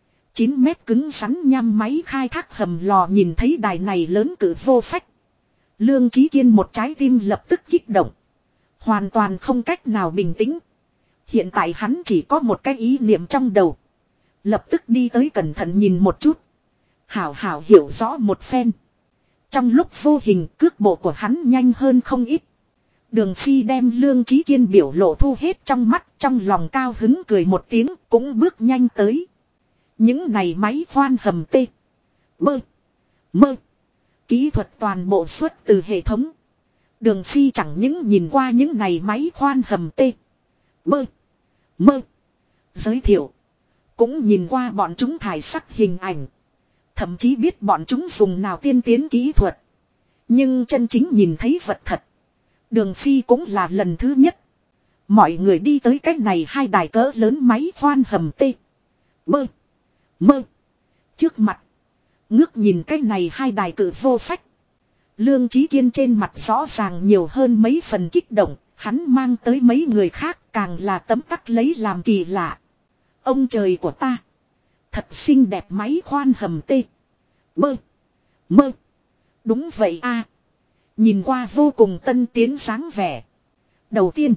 9 mét cứng rắn nham máy khai thác hầm lò, nhìn thấy đài này lớn cử vô phách. Lương Chí Kiên một trái tim lập tức kích động. Hoàn toàn không cách nào bình tĩnh. Hiện tại hắn chỉ có một cái ý niệm trong đầu. Lập tức đi tới cẩn thận nhìn một chút. Hảo hảo hiểu rõ một phen. Trong lúc vô hình cước bộ của hắn nhanh hơn không ít. Đường Phi đem Lương Chí Kiên biểu lộ thu hết trong mắt, trong lòng cao hứng cười một tiếng, cũng bước nhanh tới. Những này máy khoan hầm T. Bơ. Mơ. Kỹ thuật toàn bộ xuất từ hệ thống. Đường Phi chẳng những nhìn qua những này máy khoan hầm T. Bơ. Mơ. Giới thiệu. Cũng nhìn qua bọn chúng thải sắc hình ảnh. Thậm chí biết bọn chúng dùng nào tiên tiến kỹ thuật. Nhưng chân chính nhìn thấy vật thật. Đường Phi cũng là lần thứ nhất. Mọi người đi tới cách này hai đài cỡ lớn máy khoan hầm tê. Bơ. Mơ. Trước mặt. Ngước nhìn cách này hai đài cự vô phách. Lương Chí Kiên trên mặt rõ ràng nhiều hơn mấy phần kích động. Hắn mang tới mấy người khác càng là tấm tắc lấy làm kỳ lạ. Ông trời của ta. Thật xinh đẹp máy khoan hầm tê. Bơ. Mơ. Đúng vậy a. Nhìn qua vô cùng tân tiến dáng vẻ. Đầu tiên.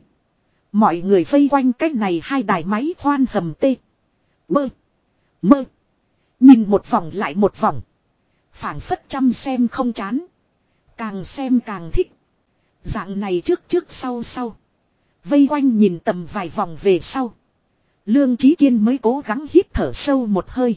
Mọi người vây quanh cách này hai đài máy khoan hầm tê. Bơ. Mơ. Nhìn một vòng lại một vòng. Phảng phất chăm xem không chán. Càng xem càng thích. Dạng này trước sau. Vây quanh nhìn tầm vài vòng về sau. Lương Chí Kiên mới cố gắng hít thở sâu một hơi.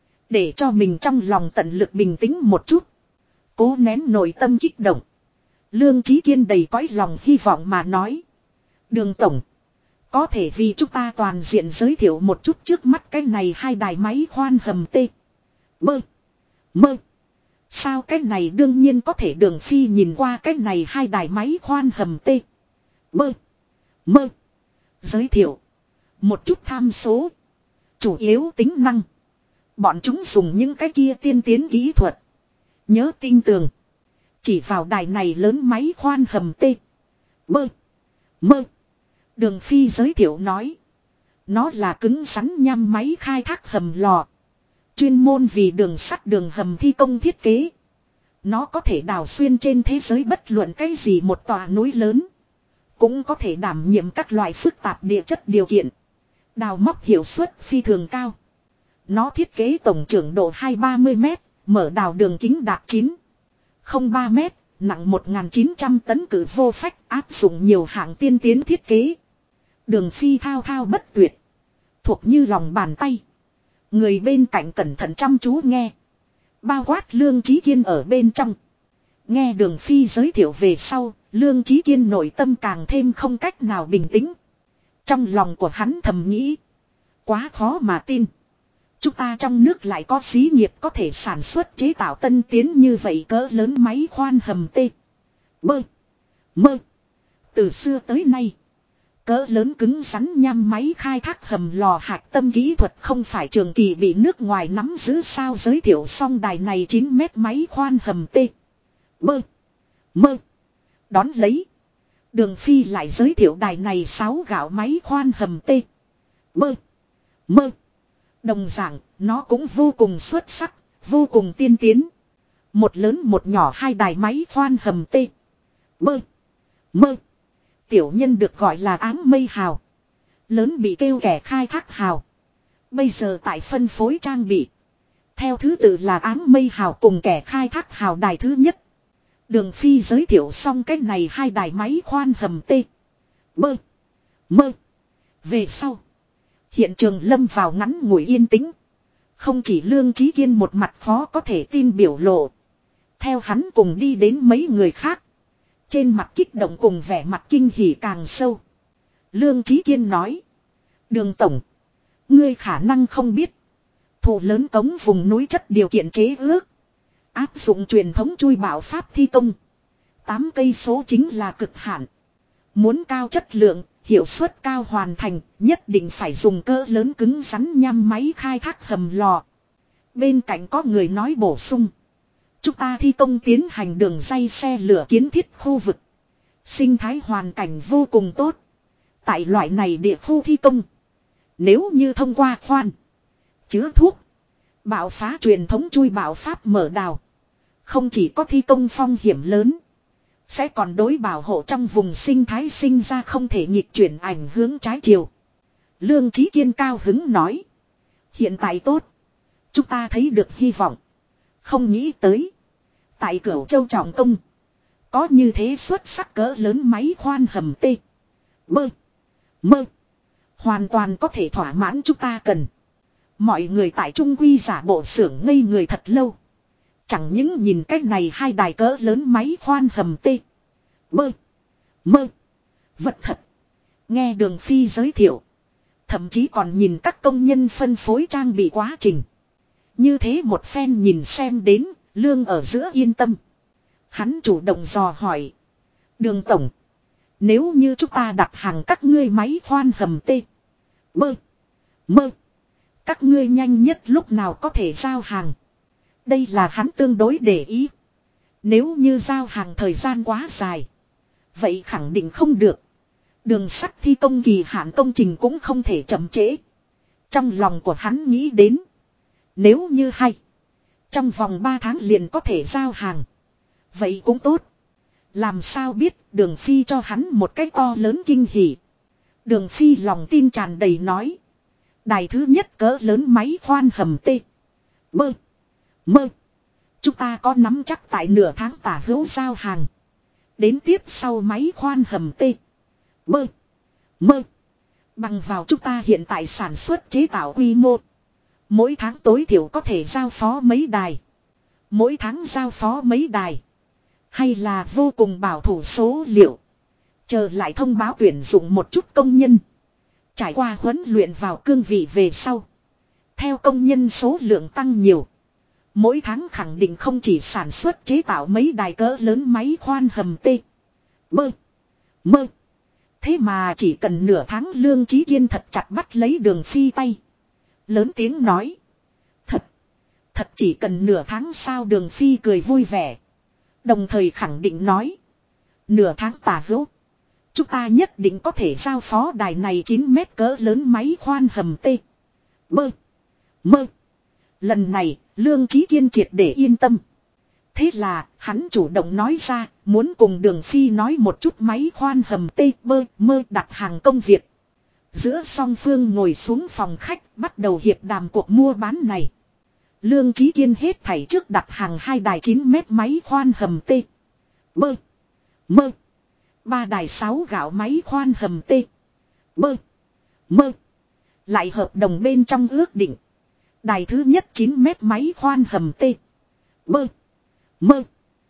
Để cho mình trong lòng tận lực bình tĩnh một chút. Cố nén nội tâm kích động. Lương Chí Kiên đầy cõi lòng hy vọng mà nói. Đường tổng. Có thể vì chúng ta toàn diện giới thiệu một chút trước mắt cái này hai đài máy khoan hầm tê. Bơ. Mơ. Sao cái này đương nhiên có thể. Đường Phi nhìn qua cái này hai đài máy khoan hầm tê. Bơ. Mơ. Giới thiệu. Một chút tham số. Chủ yếu tính năng. Bọn chúng dùng những cái kia tiên tiến kỹ thuật. Nhớ tin tường. Chỉ vào đài này lớn máy khoan hầm tê. Bơ. Mơ. Đường Phi giới thiệu nói. Nó là cứng rắn nham máy khai thác hầm lò. Chuyên môn vì đường sắt đường hầm thi công thiết kế. Nó có thể đào xuyên trên thế giới bất luận cái gì một tòa núi lớn. Cũng có thể đảm nhiệm các loại phức tạp địa chất điều kiện. Đào móc hiệu suất phi thường cao. Nó thiết kế tổng trưởng độ 230 m, mở đào đường kính đạt 9,03 m, nặng 1.900 tấn cử vô phách, áp dụng nhiều hạng tiên tiến thiết kế. Đường Phi thao thao bất tuyệt. Thuộc như lòng bàn tay. Người bên cạnh cẩn thận chăm chú nghe. Bao quát Lương Chí Kiên ở bên trong. Nghe Đường Phi giới thiệu về sau, Lương Chí Kiên nội tâm càng thêm không cách nào bình tĩnh. Trong lòng của hắn thầm nghĩ. Quá khó mà tin. Chúng ta trong nước lại có xí nghiệp có thể sản xuất chế tạo tân tiến như vậy cỡ lớn máy khoan hầm tê. Bơ. Mơ. Từ xưa tới nay. Cỡ lớn cứng rắn nham máy khai thác hầm lò hạch tâm kỹ thuật không phải trường kỳ bị nước ngoài nắm giữ sao. Giới thiệu xong đài này 9 mét máy khoan hầm tê. Bơ. Mơ. Đón lấy. Đường Phi lại giới thiệu đài này 6 gạo máy khoan hầm tê. Bơ. Mơ. Đồng dạng, nó cũng vô cùng xuất sắc, vô cùng tiên tiến. Một lớn một nhỏ hai đài máy khoan hầm tê. Bơ. Mơ. Tiểu nhân được gọi là áng mây hào. Lớn bị kêu kẻ khai thác hào. Bây giờ tại phân phối trang bị. Theo thứ tự là áng mây hào cùng kẻ khai thác hào đài thứ nhất. Đường Phi giới thiệu xong cái này hai đài máy khoan hầm tê. Bơ. Mơ. Về sau. Hiện trường lâm vào ngắn ngủi yên tĩnh. Không chỉ Lương Chí Kiên một mặt khó có thể tin biểu lộ. Theo hắn cùng đi đến mấy người khác. Trên mặt kích động cùng vẻ mặt kinh hỉ càng sâu. Lương Chí Kiên nói. Đường tổng. Ngươi khả năng không biết. Thủ lớn cống vùng núi chất điều kiện chế ước. Áp dụng truyền thống chui bảo pháp thi công. 8 cây số chính là cực hạn. Muốn cao chất lượng, hiệu suất cao hoàn thành, nhất định phải dùng cỡ lớn cứng rắn nham máy khai thác hầm lò. Bên cạnh có người nói bổ sung. Chúng ta thi công tiến hành đường ray xe lửa kiến thiết khu vực. Sinh thái hoàn cảnh vô cùng tốt. Tại loại này địa khu thi công. Nếu như thông qua khoan, chứa thuốc, bạo phá truyền thống chui bạo pháp mở đào. Không chỉ có thi công phong hiểm lớn. Sẽ còn đối bảo hộ trong vùng sinh thái sinh ra không thể nghịch chuyển ảnh hướng trái chiều. Lương Chí Kiên cao hứng nói. Hiện tại tốt. Chúng ta thấy được hy vọng. Không nghĩ tới. Tại Cửu Châu Trọng Công. Có như thế xuất sắc cỡ lớn máy khoan hầm tê. Bơ. Mơ. Hoàn toàn có thể thỏa mãn chúng ta cần. Mọi người tại Trung Quy giả bộ xưởng ngây người thật lâu. Chẳng những nhìn cách này hai đài cỡ lớn máy khoan hầm tê. Bơ. Mơ. Vật thật. Nghe Đường Phi giới thiệu. Thậm chí còn nhìn các công nhân phân phối trang bị quá trình. Như thế một phen nhìn xem đến, Lương ở giữa yên tâm. Hắn chủ động dò hỏi. Đường tổng. Nếu như chúng ta đặt hàng các ngươi máy khoan hầm tê. Bơ. Mơ. Các ngươi nhanh nhất lúc nào có thể giao hàng. Đây là hắn tương đối để ý. Nếu như giao hàng thời gian quá dài. Vậy khẳng định không được. Đường sắt thi công kỳ hạn công trình cũng không thể chậm trễ. Trong lòng của hắn nghĩ đến. Nếu như hay. Trong vòng 3 tháng liền có thể giao hàng. Vậy cũng tốt. Làm sao biết Đường Phi cho hắn một cái to lớn kinh hỉ. Đường Phi lòng tin tràn đầy nói. Đài thứ nhất cỡ lớn máy khoan hầm tê. Bơ. Mơ. Chúng ta có nắm chắc tại nửa tháng tả hữu giao hàng. Đến tiếp sau máy khoan hầm tê. Bơ. Mơ. Bằng vào chúng ta hiện tại sản xuất chế tạo quy mô. Mỗi tháng tối thiểu có thể giao phó mấy đài. Mỗi tháng giao phó mấy đài. Hay là vô cùng bảo thủ số liệu. Chờ lại thông báo tuyển dụng một chút công nhân. Trải qua huấn luyện vào cương vị về sau. Theo công nhân số lượng tăng nhiều. Mỗi tháng khẳng định không chỉ sản xuất chế tạo mấy đài cỡ lớn máy khoan hầm tê. Bơ. Mơ. Thế mà chỉ cần nửa tháng Lương Chí Kiên thật chặt bắt lấy Đường Phi tay. Lớn tiếng nói. Thật chỉ cần nửa tháng sao Đường Phi cười vui vẻ. Đồng thời khẳng định nói. Nửa tháng tả hữu. Chúng ta nhất định có thể giao phó đài này 9 mét cỡ lớn máy khoan hầm tê. Bơ. Mơ. Lần này Lương Chí Kiên triệt để yên tâm. Thế là hắn chủ động nói ra muốn cùng Đường Phi nói một chút máy khoan hầm tê bơ mơ đặt hàng công việc. Giữa song phương ngồi xuống phòng khách bắt đầu hiệp đàm cuộc mua bán này. Lương Chí Kiên hết thảy trước đặt hàng 2 đài 9 mét máy khoan hầm tê. Bơ. Mơ. 3 đài 6 gạo máy khoan hầm tê. Bơ. Mơ. Lại hợp đồng bên trong ước định. Đài thứ nhất 9 mét máy khoan hầm tê. Bơ. Mơ.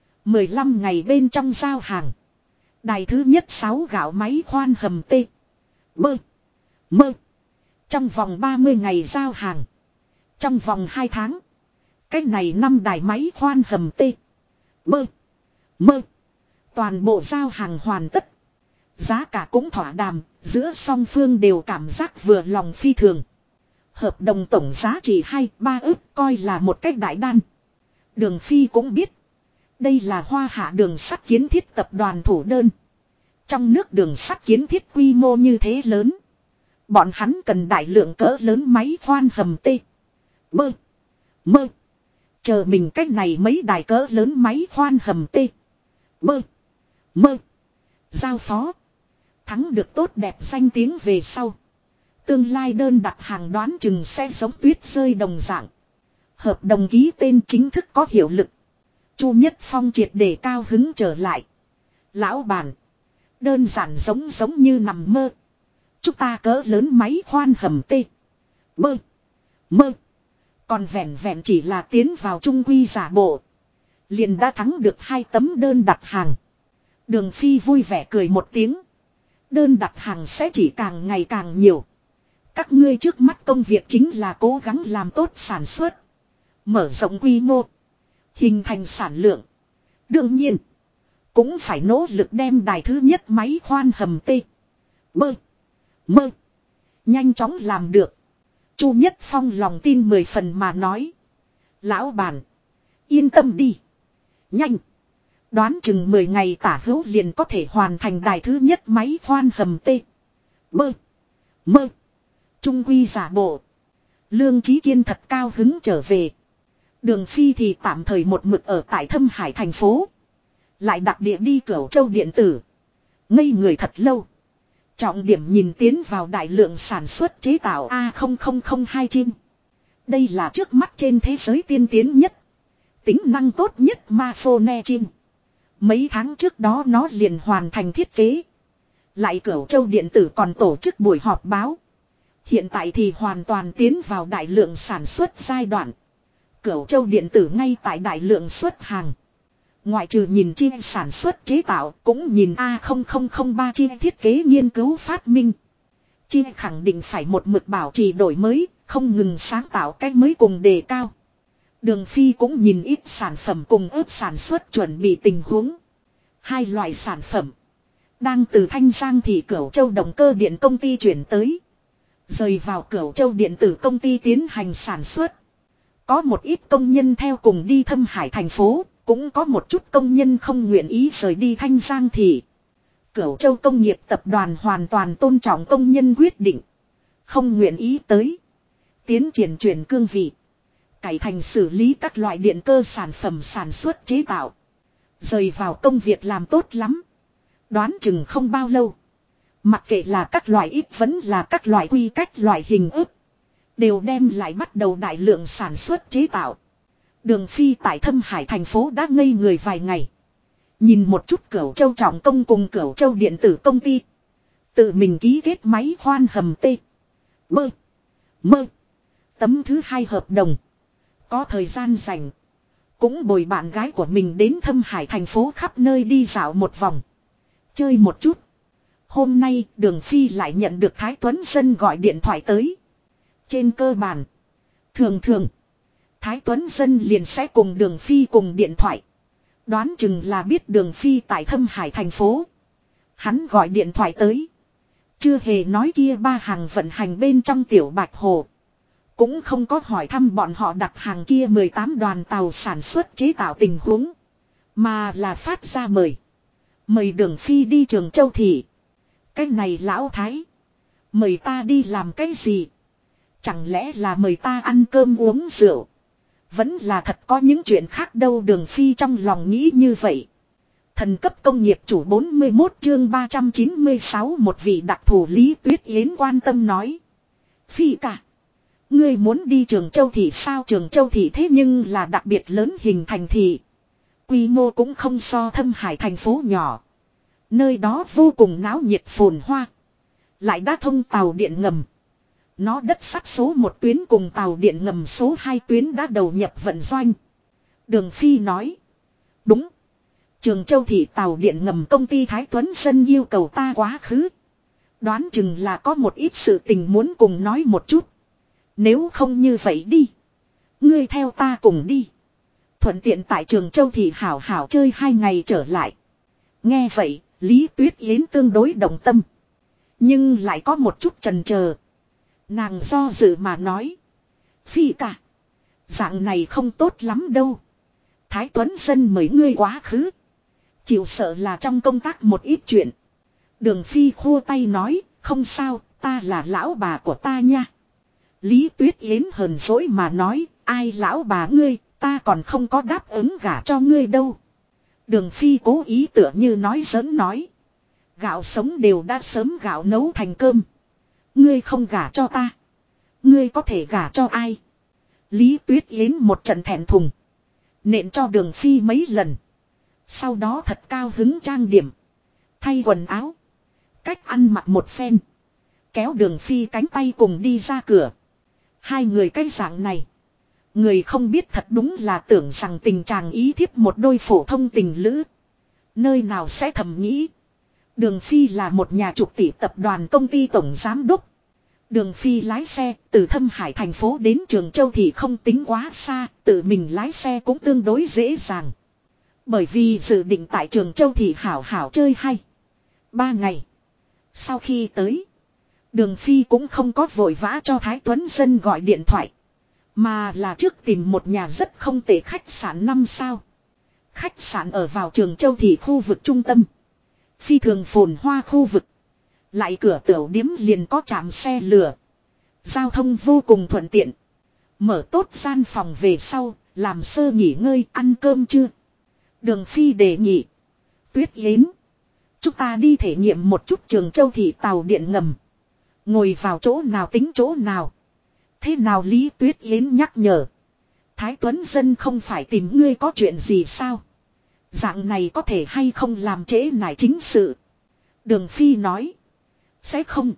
15 ngày bên trong giao hàng. Đài thứ nhất 6 gạo máy khoan hầm tê. Bơ. Mơ. Trong vòng 30 ngày giao hàng. Trong vòng 2 tháng. Cách này 5 đài máy khoan hầm tê. Bơ. Mơ. Toàn bộ giao hàng hoàn tất. Giá cả cũng thỏa đàm. Giữa song phương đều cảm giác vừa lòng phi thường. Hợp đồng tổng giá trị 2-3 ức coi là một cách đại đan. Đường Phi cũng biết. Đây là Hoa Hạ đường sắt kiến thiết tập đoàn thủ đơn. Trong nước đường sắt kiến thiết quy mô như thế lớn. Bọn hắn cần đại lượng cỡ lớn máy khoan hầm tê. Bơ. Mơ. Chờ mình cách này mấy đài cỡ lớn máy khoan hầm tê. Bơ. Mơ. Giao phó. Thắng được tốt đẹp danh tiếng về sau. Tương lai đơn đặt hàng đoán chừng sẽ giống tuyết rơi đồng dạng. Hợp đồng ký tên chính thức có hiệu lực. Chu Nhất Phong triệt để cao hứng trở lại. Lão bản. Đơn giản giống như nằm mơ. Chúng ta cỡ lớn máy khoan hầm tê. Bơ. Mơ. Còn vẹn chỉ là tiến vào trung quy giả bộ. Liền đã thắng được 2 tấm đơn đặt hàng. Đường Phi vui vẻ cười một tiếng. Đơn đặt hàng sẽ chỉ càng ngày càng nhiều. Các ngươi trước mắt công việc chính là cố gắng làm tốt sản xuất. Mở rộng quy mô. Hình thành sản lượng. Đương nhiên. Cũng phải nỗ lực đem đài thứ nhất máy khoan hầm tê. Bơ. Mơ. Nhanh chóng làm được. Chu Nhất Phong lòng tin 10 phần mà nói. Lão bản. Yên tâm đi. Nhanh. Đoán chừng 10 ngày tả hữu liền có thể hoàn thành đài thứ nhất máy khoan hầm tê. Bơ. Mơ. Trung quy giả bộ. Lương Chí Kiên thật cao hứng trở về. Đường Phi thì tạm thời một mực ở tại Thâm Hải thành phố. Lại đặc địa đi Cửu Châu điện tử. Ngây người thật lâu. Trọng điểm nhìn tiến vào đại lượng sản xuất chế tạo A0002 chim. Đây là trước mắt trên thế giới tiên tiến nhất. Tính năng tốt nhất Mafone chim. Mấy tháng trước đó nó liền hoàn thành thiết kế. Lại Cửu Châu điện tử còn tổ chức buổi họp báo. Hiện tại thì hoàn toàn tiến vào đại lượng sản xuất giai đoạn. Cửu Châu điện tử ngay tại đại lượng xuất hàng. Ngoại trừ nhìn chi sản xuất chế tạo cũng nhìn A0003 chi thiết kế nghiên cứu phát minh. Chi khẳng định phải một mực bảo trì đổi mới, không ngừng sáng tạo cách mới cùng đề cao. Đường Phi cũng nhìn ít sản phẩm cùng ướp sản xuất chuẩn bị tình huống. Hai loại sản phẩm đang từ Thanh Giang thị Cửu Châu động cơ điện công ty chuyển tới. Rời vào Cửu Châu điện tử công ty tiến hành sản xuất. Có một ít công nhân theo cùng đi Thâm Hải thành phố, cũng có một chút công nhân không nguyện ý rời đi Thanh Giang thị. Cửu Châu công nghiệp tập đoàn hoàn toàn tôn trọng công nhân quyết định. Không nguyện ý tới. Tiến triển chuyển cương vị. Cải thành xử lý các loại điện cơ sản phẩm sản xuất chế tạo. Rời vào công việc làm tốt lắm. Đoán chừng không bao lâu. Mặc kệ là các loại ít vẫn là các loại quy cách loại hình ức. Đều đem lại bắt đầu đại lượng sản xuất chế tạo. Đường Phi tại Thâm Hải thành phố đã ngây người vài ngày. Nhìn một chút Cửu Châu trọng công cùng Cửu Châu điện tử công ty. Tự mình ký kết máy khoan hầm T. Bơ. Mơ. Tấm thứ 2 hợp đồng. Có thời gian rảnh. Cũng bồi bạn gái của mình đến Thâm Hải thành phố khắp nơi đi dạo một vòng. Chơi một chút. Hôm nay Đường Phi lại nhận được Thái Tuấn Dân gọi điện thoại tới. Trên cơ bản. Thường. Thái Tuấn Dân liền sẽ cùng Đường Phi cùng điện thoại. Đoán chừng là biết Đường Phi tại Thâm Hải thành phố. Hắn gọi điện thoại tới. Chưa hề nói kia ba hàng vận hành bên trong tiểu Bạch Hồ. Cũng không có hỏi thăm bọn họ đặt hàng kia 18 đoàn tàu sản xuất chế tạo tình huống. Mà là phát ra mời. Mời Đường Phi đi Trường Châu thị. Cái này lão thái. Mời ta đi làm cái gì? Chẳng lẽ là mời ta ăn cơm uống rượu? Vẫn là thật có những chuyện khác đâu. Đường Phi trong lòng nghĩ như vậy. Thần cấp công nghiệp chủ 41 chương 396 một vị đặc thù Lý Tuyết Yến quan tâm nói. Phi cả. Ngươi muốn đi Trường Châu thị sao? Trường Châu thị thế nhưng là đặc biệt lớn hình thành thị. Quy mô cũng không so Thâm Hải thành phố nhỏ. Nơi đó vô cùng náo nhiệt phồn hoa. Lại đã thông tàu điện ngầm. Nó đất sắt số 1 tuyến cùng tàu điện ngầm số 2 tuyến đã đầu nhập vận doanh. Đường Phi nói. Đúng. Trường Châu thị tàu điện ngầm công ty Thái Tuấn Dân yêu cầu ta quá khứ. Đoán chừng là có một ít sự tình muốn cùng nói một chút. Nếu không như vậy đi. Ngươi theo ta cùng đi. Thuận tiện tại Trường Châu thị hảo hảo chơi 2 ngày trở lại. Nghe vậy, Lý Tuyết Yến tương đối đồng tâm. Nhưng lại có một chút chần chờ. Nàng do dự mà nói. Phi cả. Dạng này không tốt lắm đâu. Thái Tuấn Dân mời ngươi quá khứ. Chịu sợ là trong công tác một ít chuyện. Đường Phi khua tay nói. Không sao, ta là lão bà của ta nha. Lý Tuyết Yến hờn dỗi mà nói. Ai lão bà ngươi, ta còn không có đáp ứng gả cho ngươi đâu. Đường Phi cố ý tựa như nói giỡn nói. Gạo sống đều đã sớm gạo nấu thành cơm. Ngươi không gả cho ta. Ngươi có thể gả cho ai? Lý Tuyết Yến một trận thẹn thùng. Nện cho Đường Phi mấy lần. Sau đó thật cao hứng trang điểm. Thay quần áo. Cách ăn mặc một phen. Kéo Đường Phi cánh tay cùng đi ra cửa. Hai người cái dạng này. Người không biết thật đúng là tưởng rằng tình chàng ý thiếp một đôi phổ thông tình lữ. Nơi nào sẽ thầm nghĩ. Đường Phi là một nhà chục tỷ tập đoàn công ty tổng giám đốc. Đường Phi lái xe từ Thâm Hải thành phố đến Trường Châu thì không tính quá xa. Tự mình lái xe cũng tương đối dễ dàng. Bởi vì dự định tại Trường Châu thì hảo hảo chơi hay. 3 ngày. Sau khi tới. Đường Phi cũng không có vội vã cho Thái Tuấn Dân gọi điện thoại. Mà là trước tìm một nhà rất không tệ khách sạn 5 sao. Khách sạn ở vào Trường Châu thị khu vực trung tâm. Phi thường phồn hoa khu vực. Lại cửa tiểu điếm liền có trạm xe lửa. Giao thông vô cùng thuận tiện. Mở tốt gian phòng về sau, làm sơ nghỉ ngơi, ăn cơm chưa? Đường Phi đề nghị. Tuyết Yến. Chúng ta đi thể nghiệm một chút Trường Châu thị tàu điện ngầm. Ngồi vào chỗ nào tính chỗ nào. Thế nào Lý Tuyết Yến nhắc nhở. Thái Tuấn Dân không phải tìm ngươi có chuyện gì sao? Dạng này có thể hay không làm trễ nải chính sự. Đường Phi nói. Sẽ không.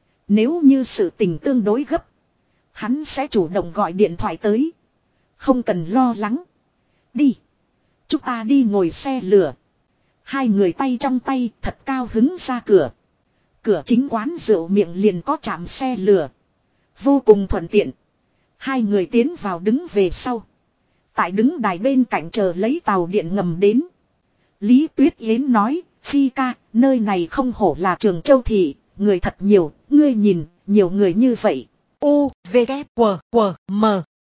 Nếu như sự tình tương đối gấp. Hắn sẽ chủ động gọi điện thoại tới. Không cần lo lắng. Đi. Chúng ta đi ngồi xe lửa. Hai người tay trong tay thật cao hứng ra cửa. Cửa chính quán rượu miệng liền có trạm xe lửa. Vô cùng thuận tiện. Hai người tiến vào đứng về sau. Tại đứng đài bên cạnh chờ lấy tàu điện ngầm đến. Lý Tuyết Yến nói, Phi ca, nơi này không hổ là Trường Châu Thị, người thật nhiều, ngươi nhìn, nhiều người như vậy. U, V, K, W, W, M.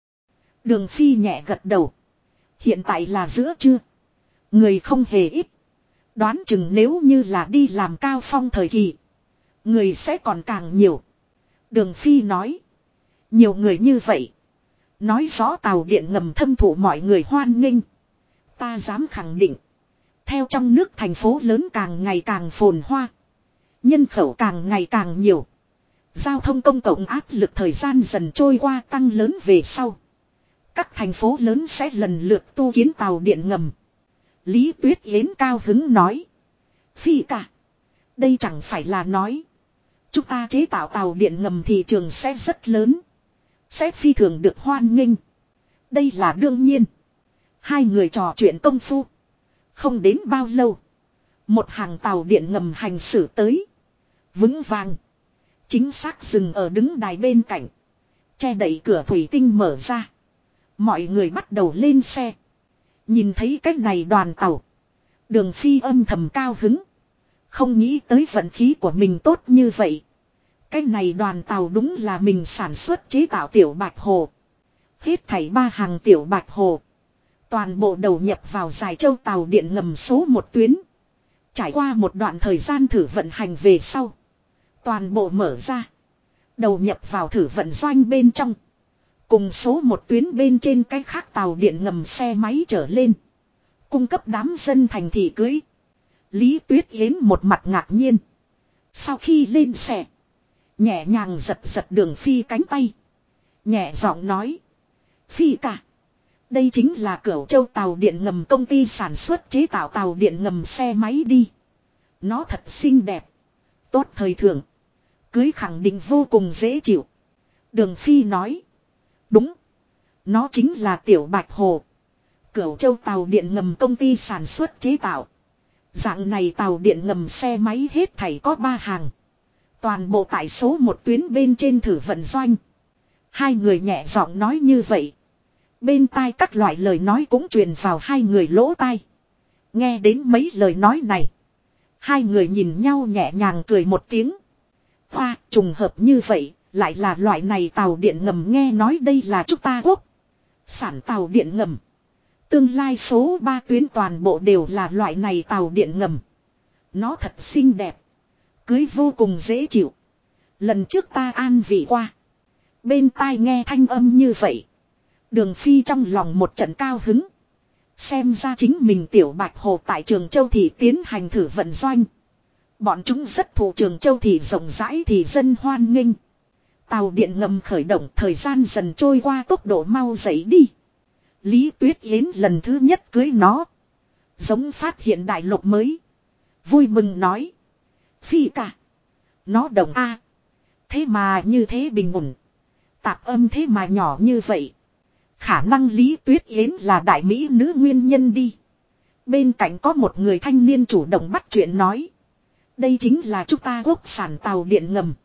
Đường Phi nhẹ gật đầu. Hiện tại là giữa trưa. Người không hề ít. Đoán chừng nếu như là đi làm cao phong thời kỳ. Người sẽ còn càng nhiều. Đường Phi nói. Nhiều người như vậy. Nói rõ tàu điện ngầm thâm thụ mọi người hoan nghênh. Ta dám khẳng định. Theo trong nước thành phố lớn càng ngày càng phồn hoa. Nhân khẩu càng ngày càng nhiều. Giao thông công cộng áp lực thời gian dần trôi qua tăng lớn về sau. Các thành phố lớn sẽ lần lượt tu kiến tàu điện ngầm. Lý Tuyết Yến cao hứng nói. Phi ca. Đây chẳng phải là nói. Chúng ta chế tạo tàu điện ngầm thị trường sẽ rất lớn. Sẽ phi thường được hoan nghênh. Đây là đương nhiên. Hai người trò chuyện công phu. Không đến bao lâu. Một hàng tàu điện ngầm hành xử tới. Vững vàng. Chính xác dừng ở đứng đài bên cạnh. Che đậy cửa thủy tinh mở ra. Mọi người bắt đầu lên xe. Nhìn thấy cái này đoàn tàu. Đường Phi âm thầm cao hứng. Không nghĩ tới vận khí của mình tốt như vậy. Cái này đoàn tàu đúng là mình sản xuất chế tạo tiểu bạch hồ. Hết thảy 3 hàng tiểu bạch hồ. Toàn bộ đầu nhập vào Giải Châu tàu điện ngầm số 1 tuyến. Trải qua một đoạn thời gian thử vận hành về sau. Toàn bộ mở ra. Đầu nhập vào thử vận doanh bên trong. Cùng số 1 tuyến bên trên cái khác tàu điện ngầm xe máy trở lên. Cung cấp đám dân thành thị cưới. Lý Tuyết Yến một mặt ngạc nhiên. Sau khi lên xe. Nhẹ nhàng giật giật Đường Phi cánh tay. Nhẹ giọng nói. Phi ca. Đây chính là Cửu Châu tàu điện ngầm công ty sản xuất chế tạo tàu điện ngầm xe máy đi. Nó thật xinh đẹp. Tốt thời thượng. Cưới khẳng định vô cùng dễ chịu. Đường Phi nói. Đúng. Nó chính là tiểu bạch hồ. Cửu Châu tàu điện ngầm công ty sản xuất chế tạo. Dạng này tàu điện ngầm xe máy hết thảy có 3 hàng. Toàn bộ tại số 1 tuyến bên trên thử vận doanh. Hai người nhẹ giọng nói như vậy. Bên tai các loại lời nói cũng truyền vào hai người lỗ tai. Nghe đến mấy lời nói này. Hai người nhìn nhau nhẹ nhàng cười một tiếng. Hoa, trùng hợp như vậy, lại là loại này tàu điện ngầm, nghe nói đây là chúng ta quốc sản tàu điện ngầm. Tương lai số 3 tuyến toàn bộ đều là loại này tàu điện ngầm. Nó thật xinh đẹp. Cưới vô cùng dễ chịu. Lần trước ta an vị qua. Bên tai nghe thanh âm như vậy. Đường Phi trong lòng một trận cao hứng. Xem ra chính mình tiểu bạch hồ tại Trường Châu Thị tiến hành thử vận doanh. Bọn chúng rất thụ Trường Châu Thị rộng rãi thì dân hoan nghênh. Tàu điện ngầm khởi động, thời gian dần trôi qua tốc độ mau dậy đi. Lý Tuyết Yến lần thứ nhất cưới nó. Giống phát hiện đại lục mới. Vui mừng nói. Phi ca. Nó đồng A. Thế mà như thế bình ổn. Tạp âm thế mà nhỏ như vậy. Khả năng Lý Tuyết Yến là đại mỹ nữ nguyên nhân đi. Bên cạnh có một người thanh niên chủ động bắt chuyện nói. Đây chính là chúng ta quốc sản tàu điện ngầm.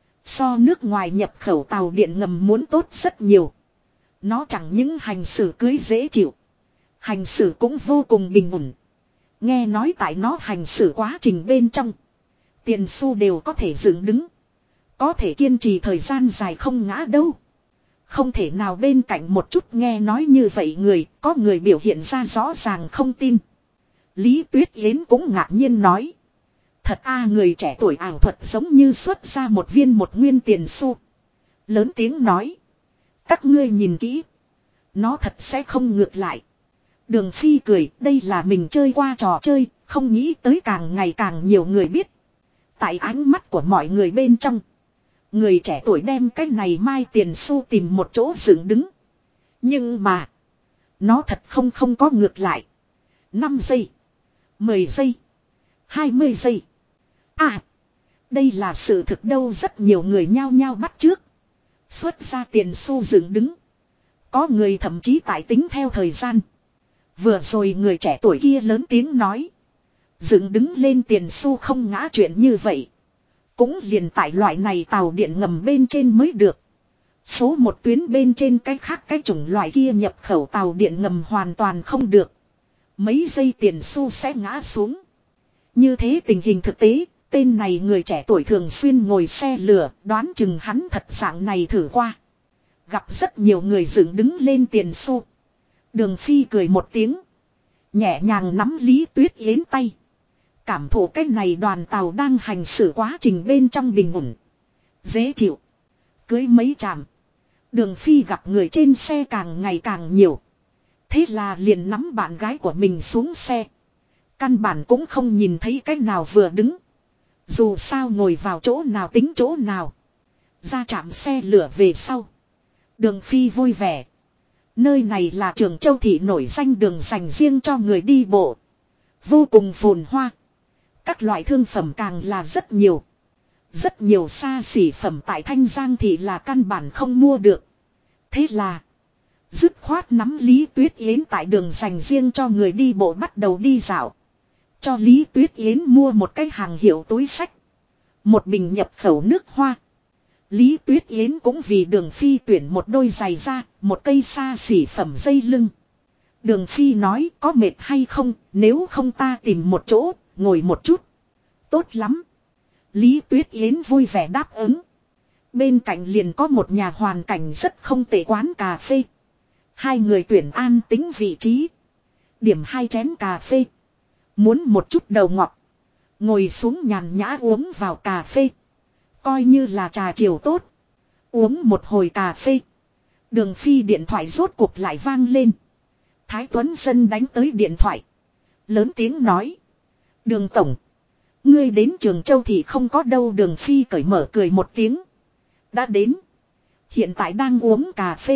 So nước ngoài nhập khẩu tàu điện ngầm muốn tốt rất nhiều. Nó chẳng những hành xử cưới dễ chịu. Hành xử cũng vô cùng bình ổn. Nghe nói tại nó hành xử quá trình bên trong. Tiền xu đều có thể dựng đứng. Có thể kiên trì thời gian dài không ngã đâu. Không thể nào bên cạnh một chút nghe nói như vậy người, có người biểu hiện ra rõ ràng không tin. Lý Tuyết Yến cũng ngạc nhiên nói. Thật a, người trẻ tuổi ảo thuật giống như xuất ra một viên một nguyên tiền xu. Lớn tiếng nói. Các ngươi nhìn kỹ. Nó thật sẽ không ngược lại. Đường Phi cười, đây là mình chơi qua trò chơi, không nghĩ tới càng ngày càng nhiều người biết. Tại ánh mắt của mọi người bên trong. Người trẻ tuổi đem cái này mai tiền xu tìm một chỗ dựng đứng. Nhưng mà. Nó thật không có ngược lại. 5 giây. 10 giây. 20 giây. À. Đây là sự thực đâu, rất nhiều người nhao nhao bắt chước. Xuất ra tiền xu dựng đứng. Có người thậm chí tại tính theo thời gian. Vừa rồi người trẻ tuổi kia lớn tiếng nói. Dựng đứng lên tiền xu không ngã chuyện như vậy. Cũng liền tại loại này tàu điện ngầm bên trên mới được. Số một tuyến bên trên cái khác cái chủng loại kia nhập khẩu tàu điện ngầm hoàn toàn không được. Mấy giây tiền xu sẽ ngã xuống. Như thế tình hình thực tế, tên này người trẻ tuổi thường xuyên ngồi xe lửa, đoán chừng hắn thật dạng này thử qua. Gặp rất nhiều người dựng đứng lên tiền xu. Đường Phi cười một tiếng. Nhẹ nhàng nắm Lý Tuyết Yến tay. Cảm thụ cái này đoàn tàu đang hành xử quá trình bên trong bình ổn. Dễ chịu. Cưới mấy trạm. Đường Phi gặp người trên xe càng ngày càng nhiều. Thế là liền nắm bạn gái của mình xuống xe. Căn bản cũng không nhìn thấy cách nào vừa đứng. Dù sao ngồi vào chỗ nào tính chỗ nào. Ra trạm xe lửa về sau. Đường Phi vui vẻ. Nơi này là Trường Châu thị nổi danh đường dành riêng cho người đi bộ. Vô cùng phồn hoa. Các loại thương phẩm càng là rất nhiều. Rất nhiều xa xỉ phẩm tại Thanh Giang thị là căn bản không mua được. Thế là dứt khoát nắm Lý Tuyết Yến tại đường dành riêng cho người đi bộ bắt đầu đi dạo. Cho Lý Tuyết Yến mua một cái hàng hiệu túi xách. Một bình nhập khẩu nước hoa. Lý Tuyết Yến cũng vì Đường Phi tuyển một đôi giày da, một cây xa xỉ phẩm dây lưng. Đường Phi nói có mệt hay không, nếu không ta tìm một chỗ, ngồi một chút. Tốt lắm. Lý Tuyết Yến vui vẻ đáp ứng. Bên cạnh liền có một nhà hoàn cảnh rất không tệ quán cà phê. Hai người tuyển an tính vị trí. Điểm 2 chén cà phê. Muốn một chút đầu ngọt. Ngồi xuống nhàn nhã uống vào cà phê. Coi như là trà chiều tốt. Uống một hồi cà phê. Đường Phi điện thoại rốt cuộc lại vang lên. Thái Tuấn Dân đánh tới điện thoại. Lớn tiếng nói. Đường Tổng. Ngươi đến Trường Châu thì không có đâu. Đường Phi cởi mở cười một tiếng. Đã đến. Hiện tại đang uống cà phê.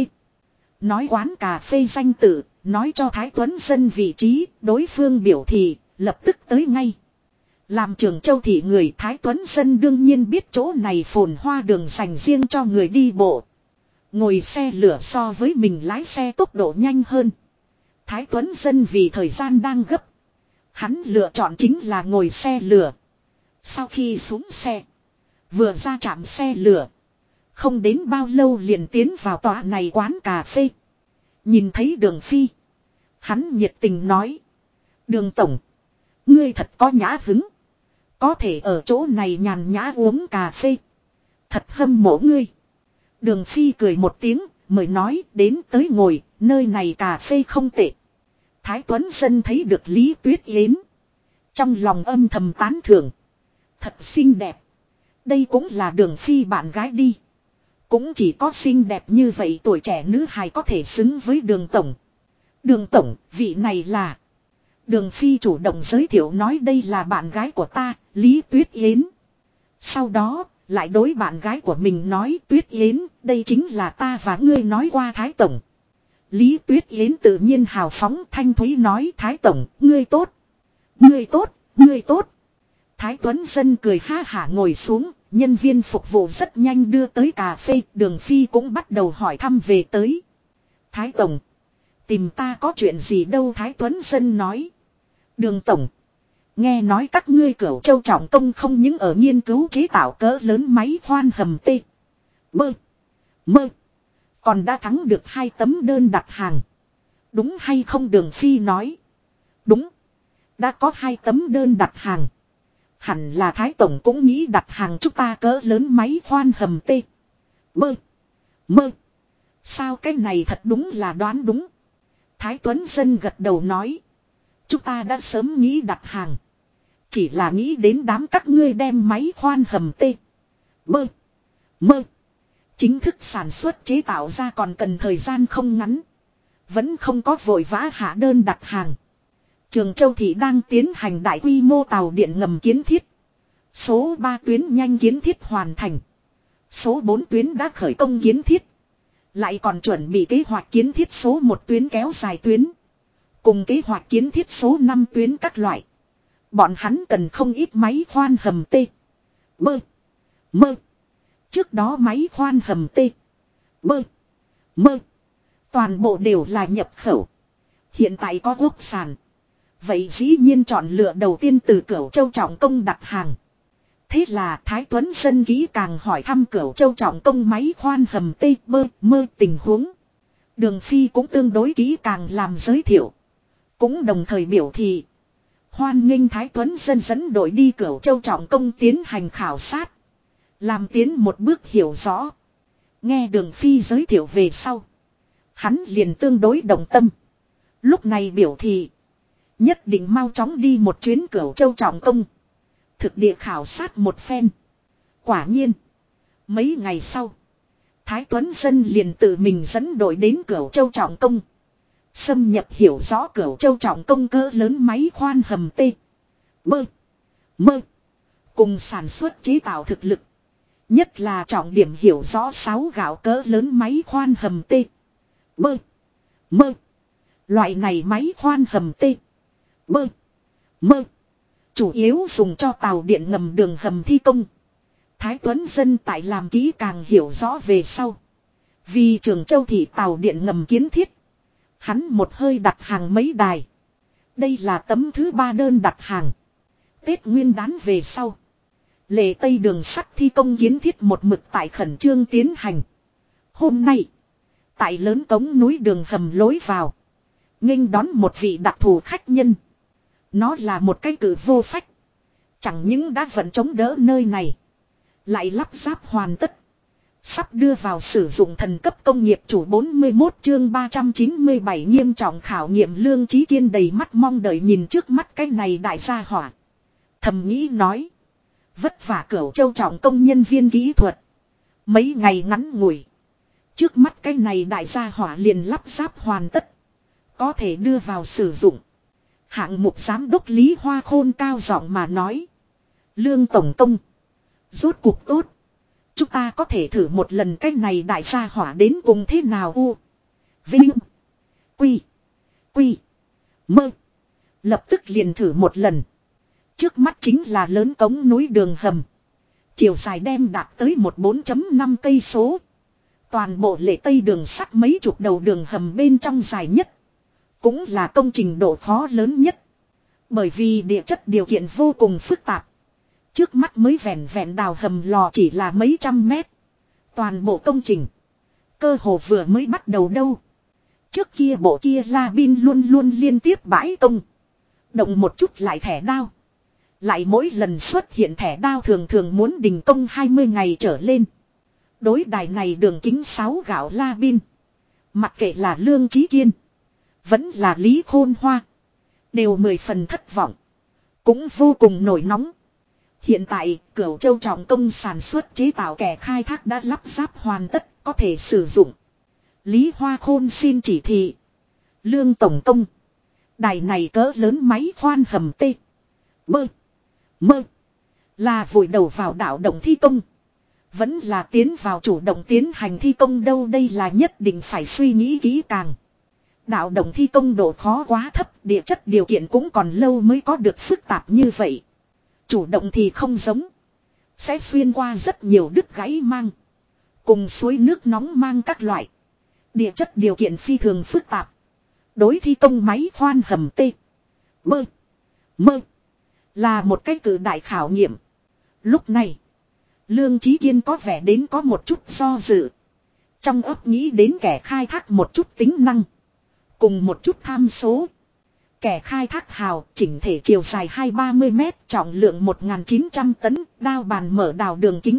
Nói quán cà phê danh tự. Nói cho Thái Tuấn Dân vị trí. Đối phương biểu thị lập tức tới ngay. Làm Trường Châu thị người Thái Tuấn Dân đương nhiên biết chỗ này phồn hoa đường dành riêng cho người đi bộ. Ngồi xe lửa so với mình lái xe tốc độ nhanh hơn. Thái Tuấn Dân vì thời gian đang gấp. Hắn lựa chọn chính là ngồi xe lửa. Sau khi xuống xe. Vừa ra trạm xe lửa. Không đến bao lâu liền tiến vào tòa này quán cà phê. Nhìn thấy Đường Phi. Hắn nhiệt tình nói. Đường Tổng. Ngươi thật có nhã hứng. Có thể ở chỗ này nhàn nhã uống cà phê. Thật hâm mộ ngươi. Đường Phi cười một tiếng, mời nói đến tới ngồi, nơi này cà phê không tệ. Thái Tuấn Dân thấy được Lý Tuyết Yến. Trong lòng âm thầm tán thưởng. Thật xinh đẹp. Đây cũng là Đường Phi bạn gái đi. Cũng chỉ có xinh đẹp như vậy tuổi trẻ nữ hài có thể xứng với Đường Tổng. Đường Tổng, vị này là... Đường Phi chủ động giới thiệu nói đây là bạn gái của ta, Lý Tuyết Yến. Sau đó, lại đối bạn gái của mình nói Tuyết Yến, đây chính là ta và ngươi nói qua Thái Tổng. Lý Tuyết Yến tự nhiên hào phóng thanh thúy nói Thái Tổng, ngươi tốt. Ngươi tốt, ngươi tốt. Thái Tuấn Dân cười ha hả ngồi xuống, nhân viên phục vụ rất nhanh đưa tới cà phê, Đường Phi cũng bắt đầu hỏi thăm về tới. Thái Tổng, tìm ta có chuyện gì đâu Thái Tuấn Dân nói. Đường Tổng. Nghe nói các ngươi Cửu Châu trọng công không những ở nghiên cứu chế tạo cỡ lớn máy khoan hầm tê. Bơ. Mơ. Còn đã thắng được 2 tấm đơn đặt hàng. Đúng hay không Đường Phi nói. Đúng. Đã có 2 tấm đơn đặt hàng. Hẳn là Thái Tổng cũng nghĩ đặt hàng chúng ta cỡ lớn máy khoan hầm tê. Bơ. Mơ. Sao cái này thật đúng là đoán đúng. Thái Tuấn Dân gật đầu nói. Chúng ta đã sớm nghĩ đặt hàng. Chỉ là nghĩ đến đám các ngươi đem máy khoan hầm tê. Bơ. Mơ. Chính thức sản xuất chế tạo ra còn cần thời gian không ngắn. Vẫn không có vội vã hạ đơn đặt hàng. Trường Châu thị đang tiến hành đại quy mô tàu điện ngầm kiến thiết. Số 3 tuyến nhanh kiến thiết hoàn thành. Số 4 tuyến đã khởi công kiến thiết. Lại còn chuẩn bị kế hoạch kiến thiết số 1 tuyến kéo dài tuyến. Cùng kế hoạch kiến thiết số 5 tuyến các loại. Bọn hắn cần không ít máy khoan hầm tê. Bơ. Mơ. Trước đó máy khoan hầm tê. Bơ. Mơ. Toàn bộ đều là nhập khẩu. Hiện tại có quốc sản. Vậy dĩ nhiên chọn lựa đầu tiên từ Cửu Châu trọng công đặt hàng. Thế là Thái Tuấn Dân kỹ càng hỏi thăm Cửu Châu trọng công máy khoan hầm tê bơ mơ tình huống. Đường Phi cũng tương đối kỹ càng làm giới thiệu. Cũng đồng thời biểu thị. Hoan nghênh Thái Tuấn Dân dẫn đội đi Cửu Châu trọng công tiến hành khảo sát. Làm tiến một bước hiểu rõ. Nghe Đường Phi giới thiệu về sau. Hắn liền tương đối động tâm. Lúc này biểu thị. Nhất định mau chóng đi một chuyến Cửu Châu trọng công. Thực địa khảo sát một phen. Quả nhiên. Mấy ngày sau. Thái Tuấn Dân liền tự mình dẫn đội đến Cửu Châu trọng công. Xâm nhập hiểu rõ Cửu Châu trọng công cỡ lớn máy khoan hầm tê. Bơ. Mơ. Cùng sản xuất chế tạo thực lực. Nhất là trọng điểm hiểu rõ 6 gạo cỡ lớn máy khoan hầm tê. Bơ. Mơ. Loại này máy khoan hầm tê. Bơ. Mơ. Chủ yếu dùng cho tàu điện ngầm đường hầm thi công. Thái Tuấn Dân tại làm kỹ càng hiểu rõ về sau. Vì Trường Châu thị tàu điện ngầm kiến thiết. Hắn một hơi đặt hàng mấy đài. Đây là tấm thứ 3 đơn đặt hàng. Tết Nguyên Đán về sau. Lệ Tây đường sắt thi công kiến thiết một mực tại khẩn trương tiến hành. Hôm nay. Tại lớn cống núi đường hầm lối vào. Nghênh đón một vị đặc thù khách nhân. Nó là một cái cử vô phách. Chẳng những đã vận chống đỡ nơi này. Lại lắp ráp hoàn tất. Sắp đưa vào sử dụng thần cấp công nghiệp chủ 41 chương 397 nghiêm trọng khảo nghiệm Lương Chí Kiên đầy mắt mong đợi nhìn trước mắt cái này đại gia hỏa. Thầm nghĩ nói. Vất vả Cửu Châu trọng công nhân viên kỹ thuật. Mấy ngày ngắn ngủi. Trước mắt cái này đại gia hỏa liền lắp ráp hoàn tất. Có thể đưa vào sử dụng. Hạng mục giám đốc Lý Hoa Khôn cao giọng mà nói. Lương Tổng Công. Rốt cuộc tốt. Chúng ta có thể thử một lần cái này đại gia hỏa đến cùng thế nào u. Vinh. Quy. Quy. Mơ. Lập tức liền thử một lần. Trước mắt chính là lớn cống núi đường hầm. Chiều dài đem đạt tới 14.5 cây số. Toàn bộ Lệ Tây đường sắt mấy chục đầu đường hầm bên trong dài nhất. Cũng là công trình độ khó lớn nhất. Bởi vì địa chất điều kiện vô cùng phức tạp. Trước mắt mới vẹn vẹn đào hầm lò chỉ là mấy trăm mét. Toàn bộ công trình. Cơ hồ vừa mới bắt đầu đâu. Trước kia bộ kia la bin luôn luôn liên tiếp bãi công. Động một chút lại thẻ đao. Lại mỗi lần xuất hiện thẻ đao thường thường muốn đình công 20 ngày trở lên. Đối đài này đường kính 6 gạo la bin. Mặc kệ là Lương Chí Kiên. Vẫn là Lý Khôn Hoa. Đều 10 phần thất vọng. Cũng vô cùng nổi nóng. Hiện tại, Cửu Châu trọng công sản xuất chế tạo kẻ khai thác đã lắp ráp hoàn tất, có thể sử dụng. Lý Hoa Khôn xin chỉ thị. Lương Tổng Công. Đài này cỡ lớn máy khoan hầm tê. Bơ. Mơ. Là vùi đầu vào đảo động thi công. Vẫn là tiến vào chủ động tiến hành thi công đâu, đây là nhất định phải suy nghĩ kỹ càng. Đạo động thi công độ khó quá thấp, địa chất điều kiện cũng còn lâu mới có được phức tạp như vậy. Chủ động thì không giống. Sẽ xuyên qua rất nhiều đứt gãy mang. Cùng suối nước nóng mang các loại. Địa chất điều kiện phi thường phức tạp. Đối thi công máy khoan hầm tê. Bơ. Mơ. Là một cái cử đại khảo nghiệm. Lúc này. Lương Chí Kiên có vẻ đến có một chút do dự. Trong óc nghĩ đến kẻ khai thác một chút tính năng. Cùng một chút tham số. Kẻ khai thác hào chỉnh thể chiều dài 230 mét, trọng lượng 1.900 tấn, đao bàn mở đào đường kính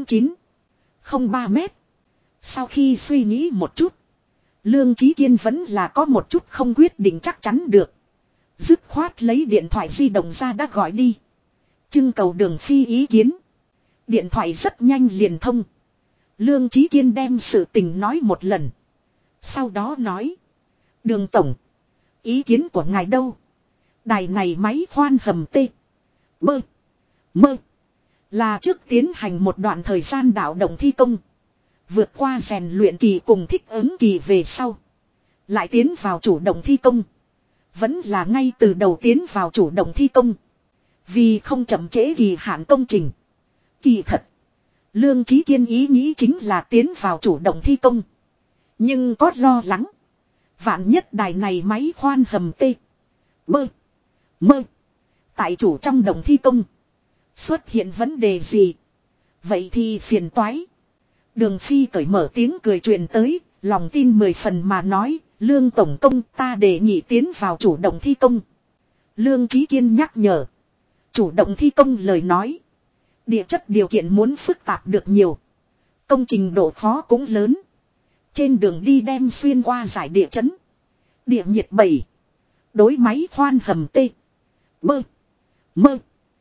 9,03 mét. Sau khi suy nghĩ một chút, Lương Chí Kiên vẫn là có một chút không quyết định chắc chắn được. Dứt khoát lấy điện thoại di động ra đã gọi đi. Trưng cầu Đường Phi ý kiến. Điện thoại rất nhanh liền thông. Lương Chí Kiên đem sự tình nói một lần. Sau đó nói. Đường Tổng. Ý kiến của ngài đâu? Đài này máy khoan hầm tê. Bơ. Mơ. Là trước tiến hành một đoạn thời gian đảo động thi công. Vượt qua rèn luyện kỳ cùng thích ứng kỳ về sau. Lại tiến vào chủ động thi công. Vẫn là ngay từ đầu tiến vào chủ động thi công. Vì không chậm trễ kỳ hạn công trình. Kỳ thật. Lương Chí Kiên ý nghĩ chính là tiến vào chủ động thi công. Nhưng có lo lắng. Vạn nhất đài này máy khoan hầm tê. Bơ. Mơ. Tại chủ trong động thi công. Xuất hiện vấn đề gì? Vậy thì phiền toái. Đường Phi cởi mở tiếng cười truyền tới, lòng tin 10 phần mà nói, Lương Tổng Công ta đề nghị tiến vào chủ động thi công. Lương Chí Kiên nhắc nhở. Chủ động thi công lời nói. Địa chất điều kiện muốn phức tạp được nhiều. Công trình độ khó cũng lớn. Trên đường đi đem xuyên qua giải địa chấn. Địa nhiệt 7. Đối máy khoan hầm T. Mơ. Mơ.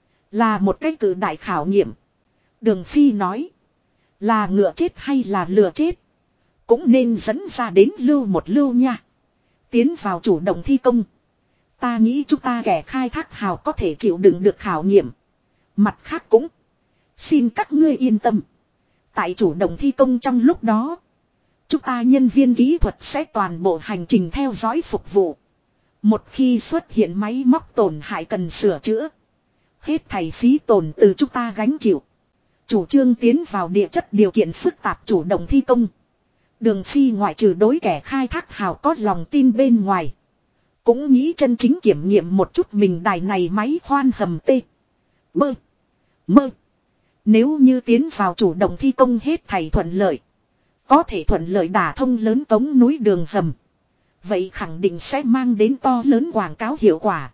Là một cái cử đại khảo nghiệm. Đường Phi nói. Là ngựa chết hay là lừa chết. Cũng nên dẫn ra đến lưu một lưu nha. Tiến vào chủ động thi công. Ta nghĩ chúng ta kẻ khai thác hào có thể chịu đựng được khảo nghiệm. Mặt khác cũng. Xin các ngươi yên tâm. Tại chủ động thi công trong lúc đó. Chúng ta nhân viên kỹ thuật sẽ toàn bộ hành trình theo dõi phục vụ. Một khi xuất hiện máy móc tổn hại cần sửa chữa. Hết thảy phí tổn từ chúng ta gánh chịu. Chủ trương tiến vào địa chất điều kiện phức tạp chủ động thi công. Đường Phi ngoại trừ đối kẻ khai thác hào có lòng tin bên ngoài. Cũng nghĩ chân chính kiểm nghiệm một chút mình đài này máy khoan hầm T. Mơ. Mơ. Nếu như tiến vào chủ động thi công hết thảy thuận lợi. Có thể thuận lợi đả thông lớn cống núi đường hầm. Vậy khẳng định sẽ mang đến to lớn quảng cáo hiệu quả.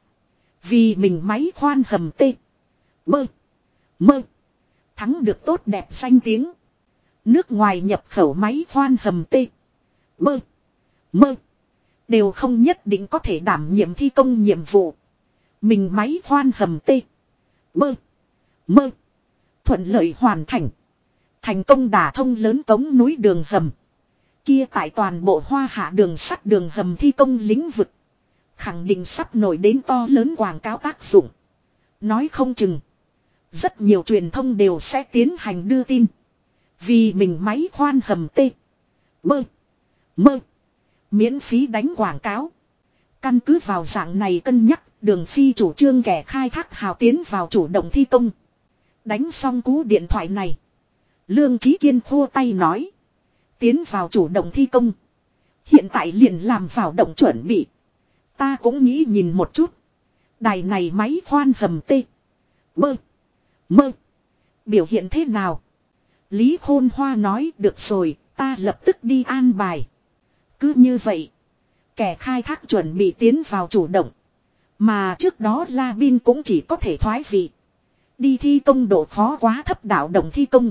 Vì mình máy khoan hầm T. Mơ. Mơ. Thắng được tốt đẹp danh tiếng. Nước ngoài nhập khẩu máy khoan hầm T. Mơ. Mơ. Đều không nhất định có thể đảm nhiệm thi công nhiệm vụ. Mình máy khoan hầm T. Mơ. Mơ. Thuận lợi hoàn thành. Thành công đả thông lớn cống núi đường hầm. Kia tại toàn bộ Hoa Hạ đường sắt đường hầm thi công lĩnh vực. Khẳng định sắp nổi đến to lớn quảng cáo tác dụng. Nói không chừng. Rất nhiều truyền thông đều sẽ tiến hành đưa tin. Vì mình máy khoan hầm T. Mơ. Mơ. Miễn phí đánh quảng cáo. Căn cứ vào dạng này cân nhắc, Đường Phi chủ trương kẻ khai thác hào tiến vào chủ động thi công. Đánh xong cú điện thoại này. Lương Chí Kiên khô tay nói. Tiến vào chủ động thi công. Hiện tại liền làm vào động chuẩn bị. Ta cũng nghĩ nhìn một chút. Đài này máy khoan hầm T. Mơ. Mơ. Biểu hiện thế nào? Lý Khôn Hoa nói được rồi, ta lập tức đi an bài. Cứ như vậy. Kẻ khai thác chuẩn bị tiến vào chủ động. Mà trước đó La Bin cũng chỉ có thể thoái vị. Đi thi công độ khó quá thấp đảo động thi công.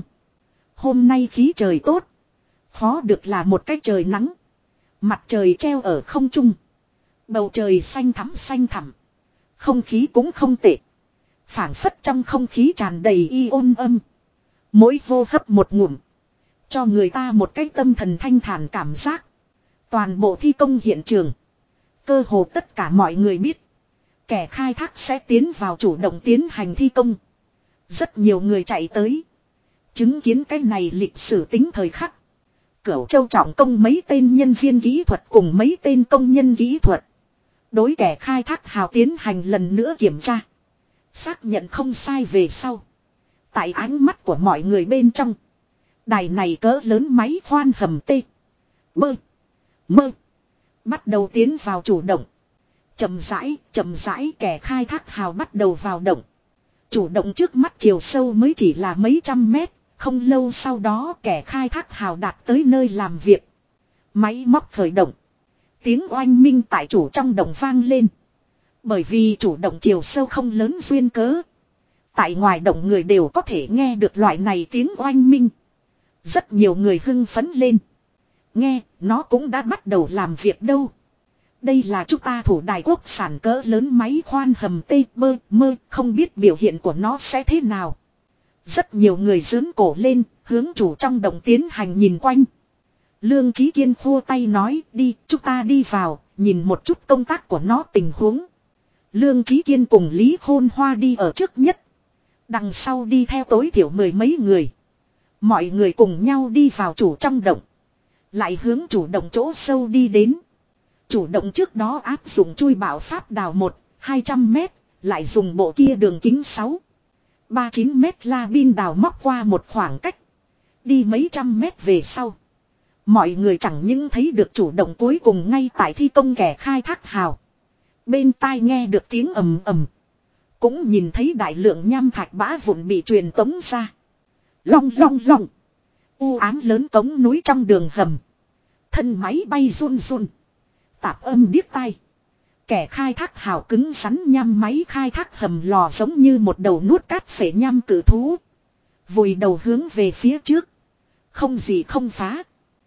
Hôm nay khí trời tốt. Khó được là một cái trời nắng. Mặt trời treo ở không trung. Bầu trời xanh thẳm. Không khí cũng không tệ. Phảng phất trong không khí tràn đầy ion âm. Mỗi hô hấp một ngụm. Cho người ta một cái tâm thần thanh thản cảm giác. Toàn bộ thi công hiện trường. Cơ hồ tất cả mọi người biết. Kẻ khai thác sẽ tiến vào chủ động tiến hành thi công. Rất nhiều người chạy tới. Chứng kiến cái này lịch sử tính thời khắc. Cửu Châu trọng công mấy tên nhân viên kỹ thuật cùng mấy tên công nhân kỹ thuật. Đối kẻ khai thác hào tiến hành lần nữa kiểm tra. Xác nhận không sai về sau. Tại ánh mắt của mọi người bên trong. Đài này cỡ lớn máy khoan hầm T. Mơ. Mơ. Bắt đầu tiến vào chủ động. Chậm rãi kẻ khai thác hào bắt đầu vào động. Chủ động trước mắt chiều sâu mới chỉ là mấy trăm mét. Không lâu sau đó kẻ khai thác hào đạt tới nơi làm việc. Máy móc khởi động. Tiếng oanh minh tại chủ trong động vang lên. Bởi vì chủ động chiều sâu không lớn duyên cớ. Tại ngoài động người đều có thể nghe được loại này tiếng oanh minh. Rất nhiều người hưng phấn lên. Nghe, nó cũng đã bắt đầu làm việc đâu. Đây là chúng ta thủ đài quốc sản cỡ lớn máy khoan hầm tê bơ mơ, không biết biểu hiện của nó sẽ thế nào. Rất nhiều người giương cổ lên, hướng chủ trong động tiến hành nhìn quanh. Lương Chí Kiên khua tay nói, đi, chúng ta đi vào, nhìn một chút công tác của nó tình huống. Lương Chí Kiên cùng Lý Khôn Hoa đi ở trước nhất. Đằng sau đi theo tối thiểu 10 mấy người. Mọi người cùng nhau đi vào chủ trong động. Lại hướng chủ động chỗ sâu đi đến. Chủ động trước đó áp dụng chui bảo pháp đào 1-200 mét. Lại dùng bộ kia đường kính 6-39 mét la bin đào móc qua một khoảng cách. Đi mấy trăm mét về sau. Mọi người chẳng những thấy được chủ động cuối cùng ngay tại thi công kẻ khai thác hào. Bên tai nghe được tiếng ầm ầm. Cũng nhìn thấy đại lượng nham thạch bã vụn bị truyền tống ra. Long long long. U ám lớn tống núi trong đường hầm. Thân máy bay run run. Tạp âm điếc tai. Kẻ khai thác hào cứng rắn nham máy khai thác hầm lò giống như một đầu nuốt cát phệ nham cử thú. Vùi đầu hướng về phía trước. Không gì không phá.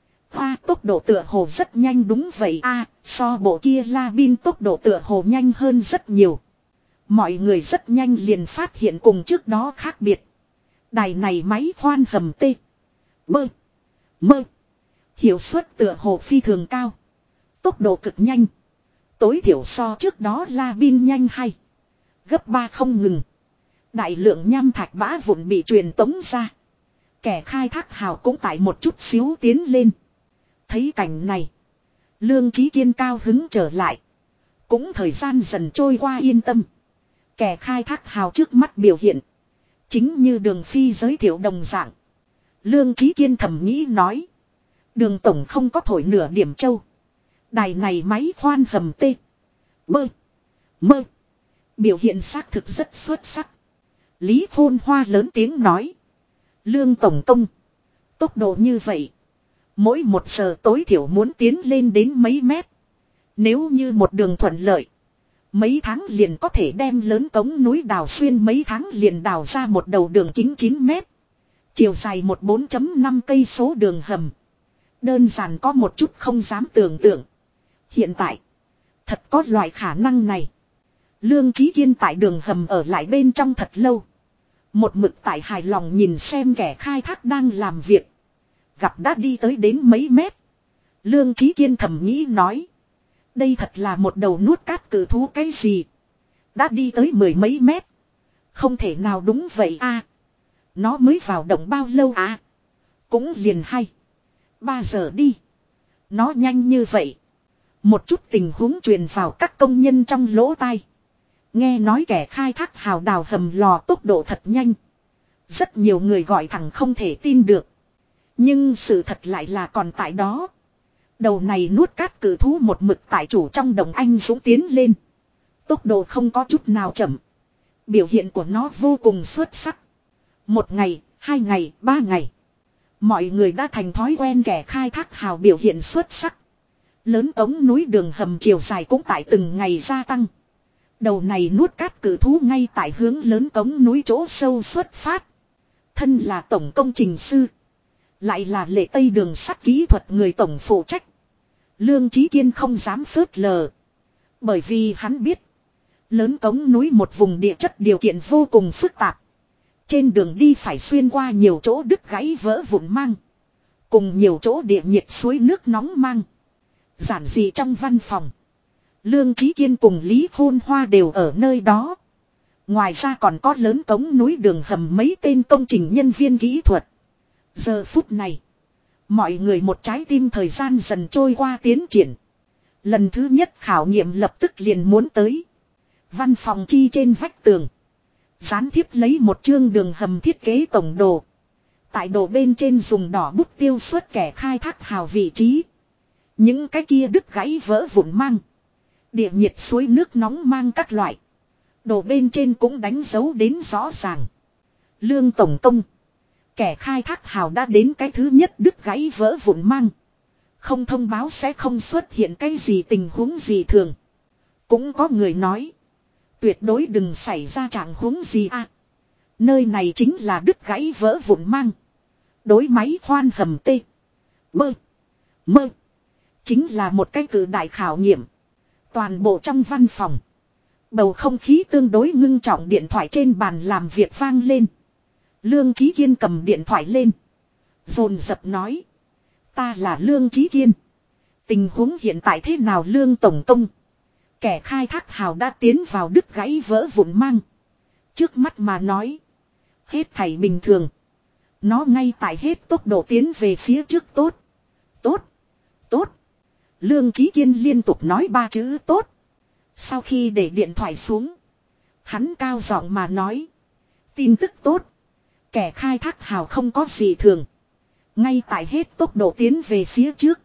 Tốc độ tựa hồ rất nhanh đúng vậy so bộ kia la bin tốc độ tựa hồ nhanh hơn rất nhiều. Mọi người rất nhanh liền phát hiện cùng trước đó khác biệt. Đài này máy khoan hầm tê. Bơ. Mơ. Hiệu suất tựa hồ phi thường cao. Tốc độ cực nhanh. Tối thiểu so trước đó la bin nhanh hay. Gấp 3 không ngừng. Đại lượng nham thạch bã vụn bị truyền tống ra. Kẻ khai thác hào cũng tại một chút xíu tiến lên. Thấy cảnh này. Lương Chí Kiên cao hứng trở lại. Cũng thời gian dần trôi qua yên tâm. Kẻ khai thác hào trước mắt biểu hiện. Chính như Đường Phi giới thiệu đồng dạng. Lương Chí Kiên thầm nghĩ nói. Đường tổng không có thổi nửa điểm châu. Đài này máy khoan hầm tê. Bơ. Mơ. Biểu hiện xác thực rất xuất sắc. Lý Phôn Hoa lớn tiếng nói. Lương tổng công. Tốc độ như vậy. Mỗi 1 giờ tối thiểu muốn tiến lên đến mấy mét. Nếu như một đường thuận lợi. Mấy tháng liền có thể đem lớn cống núi đào xuyên, mấy tháng liền đào ra một đầu đường kính 9 mét. Chiều dài 14.5 cây số đường hầm. Đơn giản có một chút không dám tưởng tượng. Hiện tại. Thật có loại khả năng này. Lương Chí Kiên tại đường hầm ở lại bên trong thật lâu. Một mực tại hài lòng nhìn xem kẻ khai thác đang làm việc. Gặp đã đi tới đến mấy mét. Lương Chí Kiên thầm nghĩ nói. Đây thật là một đầu nuốt cát cử thú cái gì. Đã đi tới 10 mấy mét. Không thể nào đúng vậy Nó mới vào động bao lâu Cũng liền 3 giờ đi. Nó nhanh như vậy. Một chút tình huống truyền vào các công nhân trong lỗ tai. Nghe nói kẻ khai thác hào đào hầm lò tốc độ thật nhanh. Rất nhiều người gọi thẳng không thể tin được. Nhưng sự thật lại là còn tại đó. Đầu này nuốt cát cử thú một mực tại chủ trong đồng anh dũng tiến lên. Tốc độ không có chút nào chậm. Biểu hiện của nó vô cùng xuất sắc. 1 ngày, 2 ngày, 3 ngày. Mọi người đã thành thói quen kẻ khai thác hào biểu hiện xuất sắc. Lớn ống núi đường hầm chiều dài cũng tại từng ngày gia tăng. Đầu này nuốt cát cử thú ngay tại hướng lớn cống núi chỗ sâu xuất phát. Thân là tổng công trình sư. Lại là lệ tây đường sắt kỹ thuật người tổng phụ trách. Lương Chí Kiên không dám phớt lờ. Bởi vì hắn biết. Lớn cống núi một vùng địa chất điều kiện vô cùng phức tạp. Trên đường đi phải xuyên qua nhiều chỗ đứt gãy vỡ vụn mang. Cùng nhiều chỗ địa nhiệt suối nước nóng mang. Giản dị trong văn phòng. Lương Chí Kiên cùng Lý Phôn Hoa đều ở nơi đó. Ngoài ra còn có lớn cống núi đường hầm mấy tên công trình nhân viên kỹ thuật. Giờ phút này. Mọi người một trái tim thời gian dần trôi qua tiến triển. Lần thứ nhất khảo nghiệm lập tức liền muốn tới. Văn phòng chi trên vách tường. Dán thiếp lấy một chương đường hầm thiết kế tổng đồ. Tại đồ bên trên dùng đỏ bút tiêu xuất kẻ khai thác hào vị trí. Những cái kia đứt gãy vỡ vụn mang. Địa nhiệt suối nước nóng mang các loại. Đồ bên trên cũng đánh dấu đến rõ ràng. Lương tổng công. Kẻ khai thác hào đã đến cái thứ nhất đứt gãy vỡ vụn mang. Không thông báo sẽ không xuất hiện cái gì tình huống gì thường. Cũng có người nói. Tuyệt đối đừng xảy ra trạng huống gì Nơi này chính là đứt gãy vỡ vụn mang. Đối máy khoan hầm tê. Bơ. Mơ. Chính là một cái cử đại khảo nghiệm. Toàn bộ trong văn phòng. Bầu không khí tương đối ngưng trọng, điện thoại trên bàn làm việc vang lên. Lương Chí Kiên cầm điện thoại lên. Dồn dập nói. Ta là Lương Chí Kiên. Tình huống hiện tại thế nào Lương tổng công? Kẻ khai thác hào đã tiến vào đứt gãy vỡ vụn mang. Trước mắt mà nói. Hết thảy bình thường. Nó ngay tại hết tốc độ tiến về phía trước tốt. Tốt. Tốt. Lương Chí Kiên liên tục nói 3 chữ tốt. Sau khi để điện thoại xuống. Hắn cao giọng mà nói. Tin tức tốt. Kẻ khai thác hào không có gì thường. Ngay tại hết tốc độ tiến về phía trước.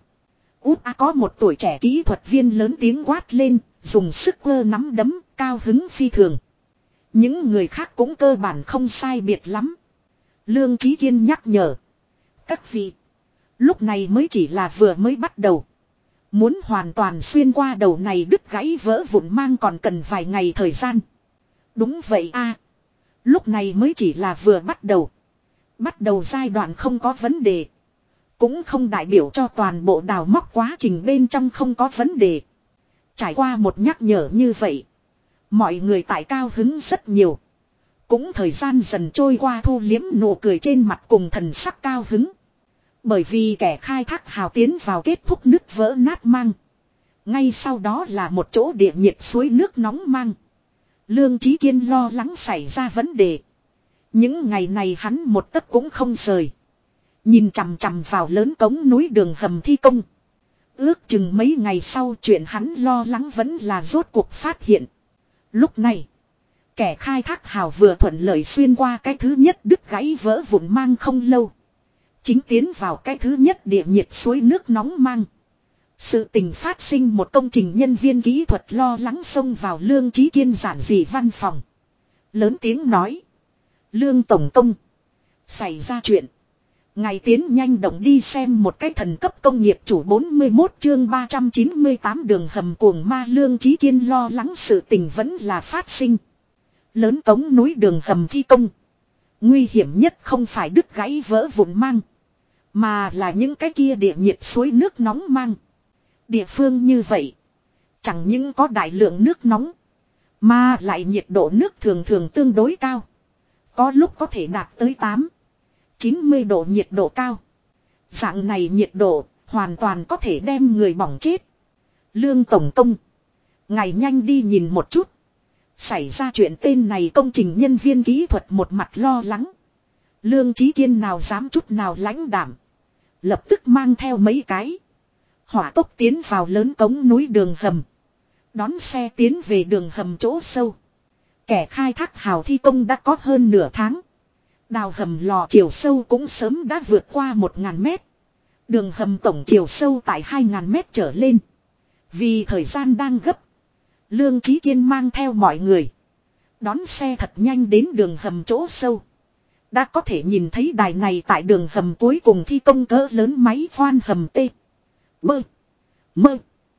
Có một tuổi trẻ kỹ thuật viên lớn tiếng quát lên. Dùng sức quơ nắm đấm cao hứng phi thường. Những người khác cũng cơ bản không sai biệt lắm. Lương Chí Kiên nhắc nhở. Các vị. Lúc này mới chỉ là vừa mới bắt đầu. Muốn hoàn toàn xuyên qua đầu này đứt gãy vỡ vụn mang còn cần vài ngày thời gian. Đúng vậy a. Lúc này mới chỉ là vừa bắt đầu. Bắt đầu giai đoạn không có vấn đề. Cũng không đại biểu cho toàn bộ đào móc quá trình bên trong không có vấn đề. Trải qua một nhắc nhở như vậy. Mọi người tại cao hứng rất nhiều. Cũng thời gian dần trôi qua thu liếm nụ cười trên mặt cùng thần sắc cao hứng. Bởi vì kẻ khai thác hào tiến vào kết thúc nứt vỡ nát mang. Ngay sau đó là một chỗ địa nhiệt suối nước nóng mang. Lương Chí Kiên lo lắng xảy ra vấn đề. Những ngày này hắn một tấc cũng không rời. Nhìn chằm chằm vào lớn cống núi đường hầm thi công. Ước chừng mấy ngày sau chuyện hắn lo lắng vẫn là rốt cuộc phát hiện. Lúc này, kẻ khai thác hào vừa thuận lợi xuyên qua cái thứ nhất đứt gãy vỡ vụn mang không lâu. Chính tiến vào cái thứ nhất địa nhiệt suối nước nóng mang. Sự tình phát sinh một công trình nhân viên kỹ thuật lo lắng xông vào Lương Chí Kiên giản dị văn phòng. Lớn tiếng nói. Lương Tổng Công. Xảy ra chuyện. Ngài tiến nhanh động đi xem một cái thần cấp công nghiệp chủ 41 chương 398 đường hầm cuồng ma. Lương Chí Kiên lo lắng sự tình vẫn là phát sinh. Lớn cống núi đường hầm thi công. Nguy hiểm nhất không phải đứt gãy vỡ vụn mang. Mà là những cái kia địa nhiệt suối nước nóng mang. Địa phương như vậy. Chẳng những có đại lượng nước nóng. Mà lại nhiệt độ nước thường thường tương đối cao. Có lúc có thể đạt tới 90 độ nhiệt độ cao. Dạng này nhiệt độ hoàn toàn có thể đem người bỏng chết. Lương Tổng Công. Ngài nhanh đi nhìn một chút. Xảy ra chuyện tên này công trình nhân viên kỹ thuật một mặt lo lắng. Lương Chí Kiên nào dám chút nào lãnh đảm. Lập tức mang theo mấy cái. Hỏa tốc tiến vào lớn cống núi đường hầm. Đón xe tiến về đường hầm chỗ sâu. Kẻ khai thác hào thi công đã có hơn nửa tháng. Đào hầm lò chiều sâu cũng sớm đã vượt qua 1000 mét. Đường hầm tổng chiều sâu tại 2000 mét trở lên. Vì thời gian đang gấp. Lương Chí Kiên mang theo mọi người. Đón xe thật nhanh đến đường hầm chỗ sâu. Đã có thể nhìn thấy đài này tại đường hầm cuối cùng thi công cỡ lớn máy khoan hầm T. Mơ.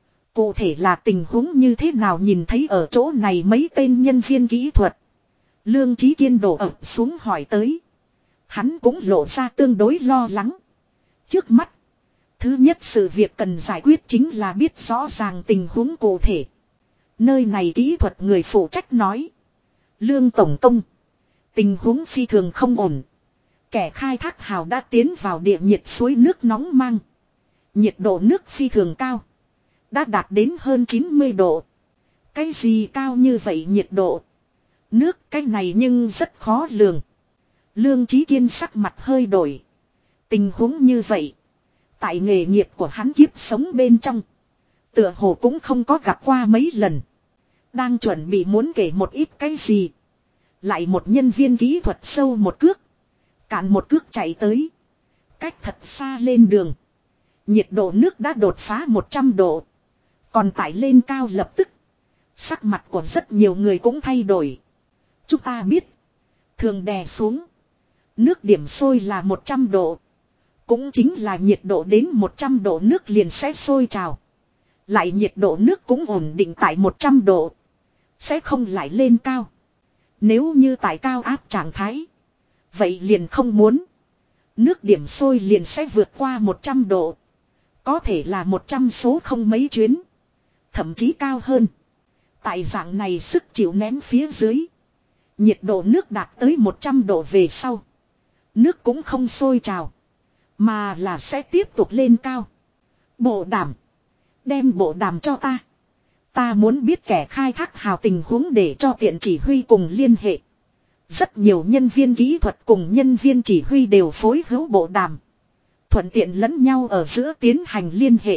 Cụ thể là tình huống như thế nào nhìn thấy ở chỗ này mấy tên nhân viên kỹ thuật. Lương Chí Kiên đổ ập xuống hỏi tới. Hắn cũng lộ ra tương đối lo lắng. Trước mắt. Thứ nhất sự việc cần giải quyết chính là biết rõ ràng tình huống cụ thể. Nơi này kỹ thuật người phụ trách nói. Lương Tổng Công. Tình huống phi thường không ổn. Kẻ khai thác hào đã tiến vào địa nhiệt suối nước nóng mang. Nhiệt độ nước phi thường cao. Đã đạt đến hơn 90 độ. Cái gì cao như vậy nhiệt độ? Nước cái này nhưng rất khó lường. Lương Chí Kiên sắc mặt hơi đổi. Tình huống như vậy. Tại nghề nghiệp của hắn kiếp sống bên trong. Tựa hồ cũng không có gặp qua mấy lần. Đang chuẩn bị muốn kể một ít cái gì. Lại một nhân viên kỹ thuật sâu một cước. Cạn một cước chạy tới. Cách thật xa lên đường. Nhiệt độ nước đã đột phá 100 độ. Còn tải lên cao lập tức. Sắc mặt của rất nhiều người cũng thay đổi. Chúng ta biết. Thường đè xuống. Nước điểm sôi là 100 độ. Cũng chính là nhiệt độ đến 100 độ nước liền sẽ sôi trào. Lại nhiệt độ nước cũng ổn định tại 100 độ. Sẽ không lại lên cao. Nếu như tại cao áp trạng thái. Vậy liền không muốn. Nước điểm sôi liền sẽ vượt qua 100 độ. Có thể là 100 số không mấy chuyến. Thậm chí cao hơn. Tại dạng này sức chịu nén phía dưới. Nhiệt độ nước đạt tới 100 độ về sau. Nước cũng không sôi trào. Mà là sẽ tiếp tục lên cao. Bộ đàm. Đem bộ đàm cho ta. Ta muốn biết kẻ khai thác hào tình huống để cho tiện chỉ huy cùng liên hệ. Rất nhiều nhân viên kỹ thuật cùng nhân viên chỉ huy đều phối hữu bộ đàm. Thuận tiện lẫn nhau ở giữa tiến hành liên hệ.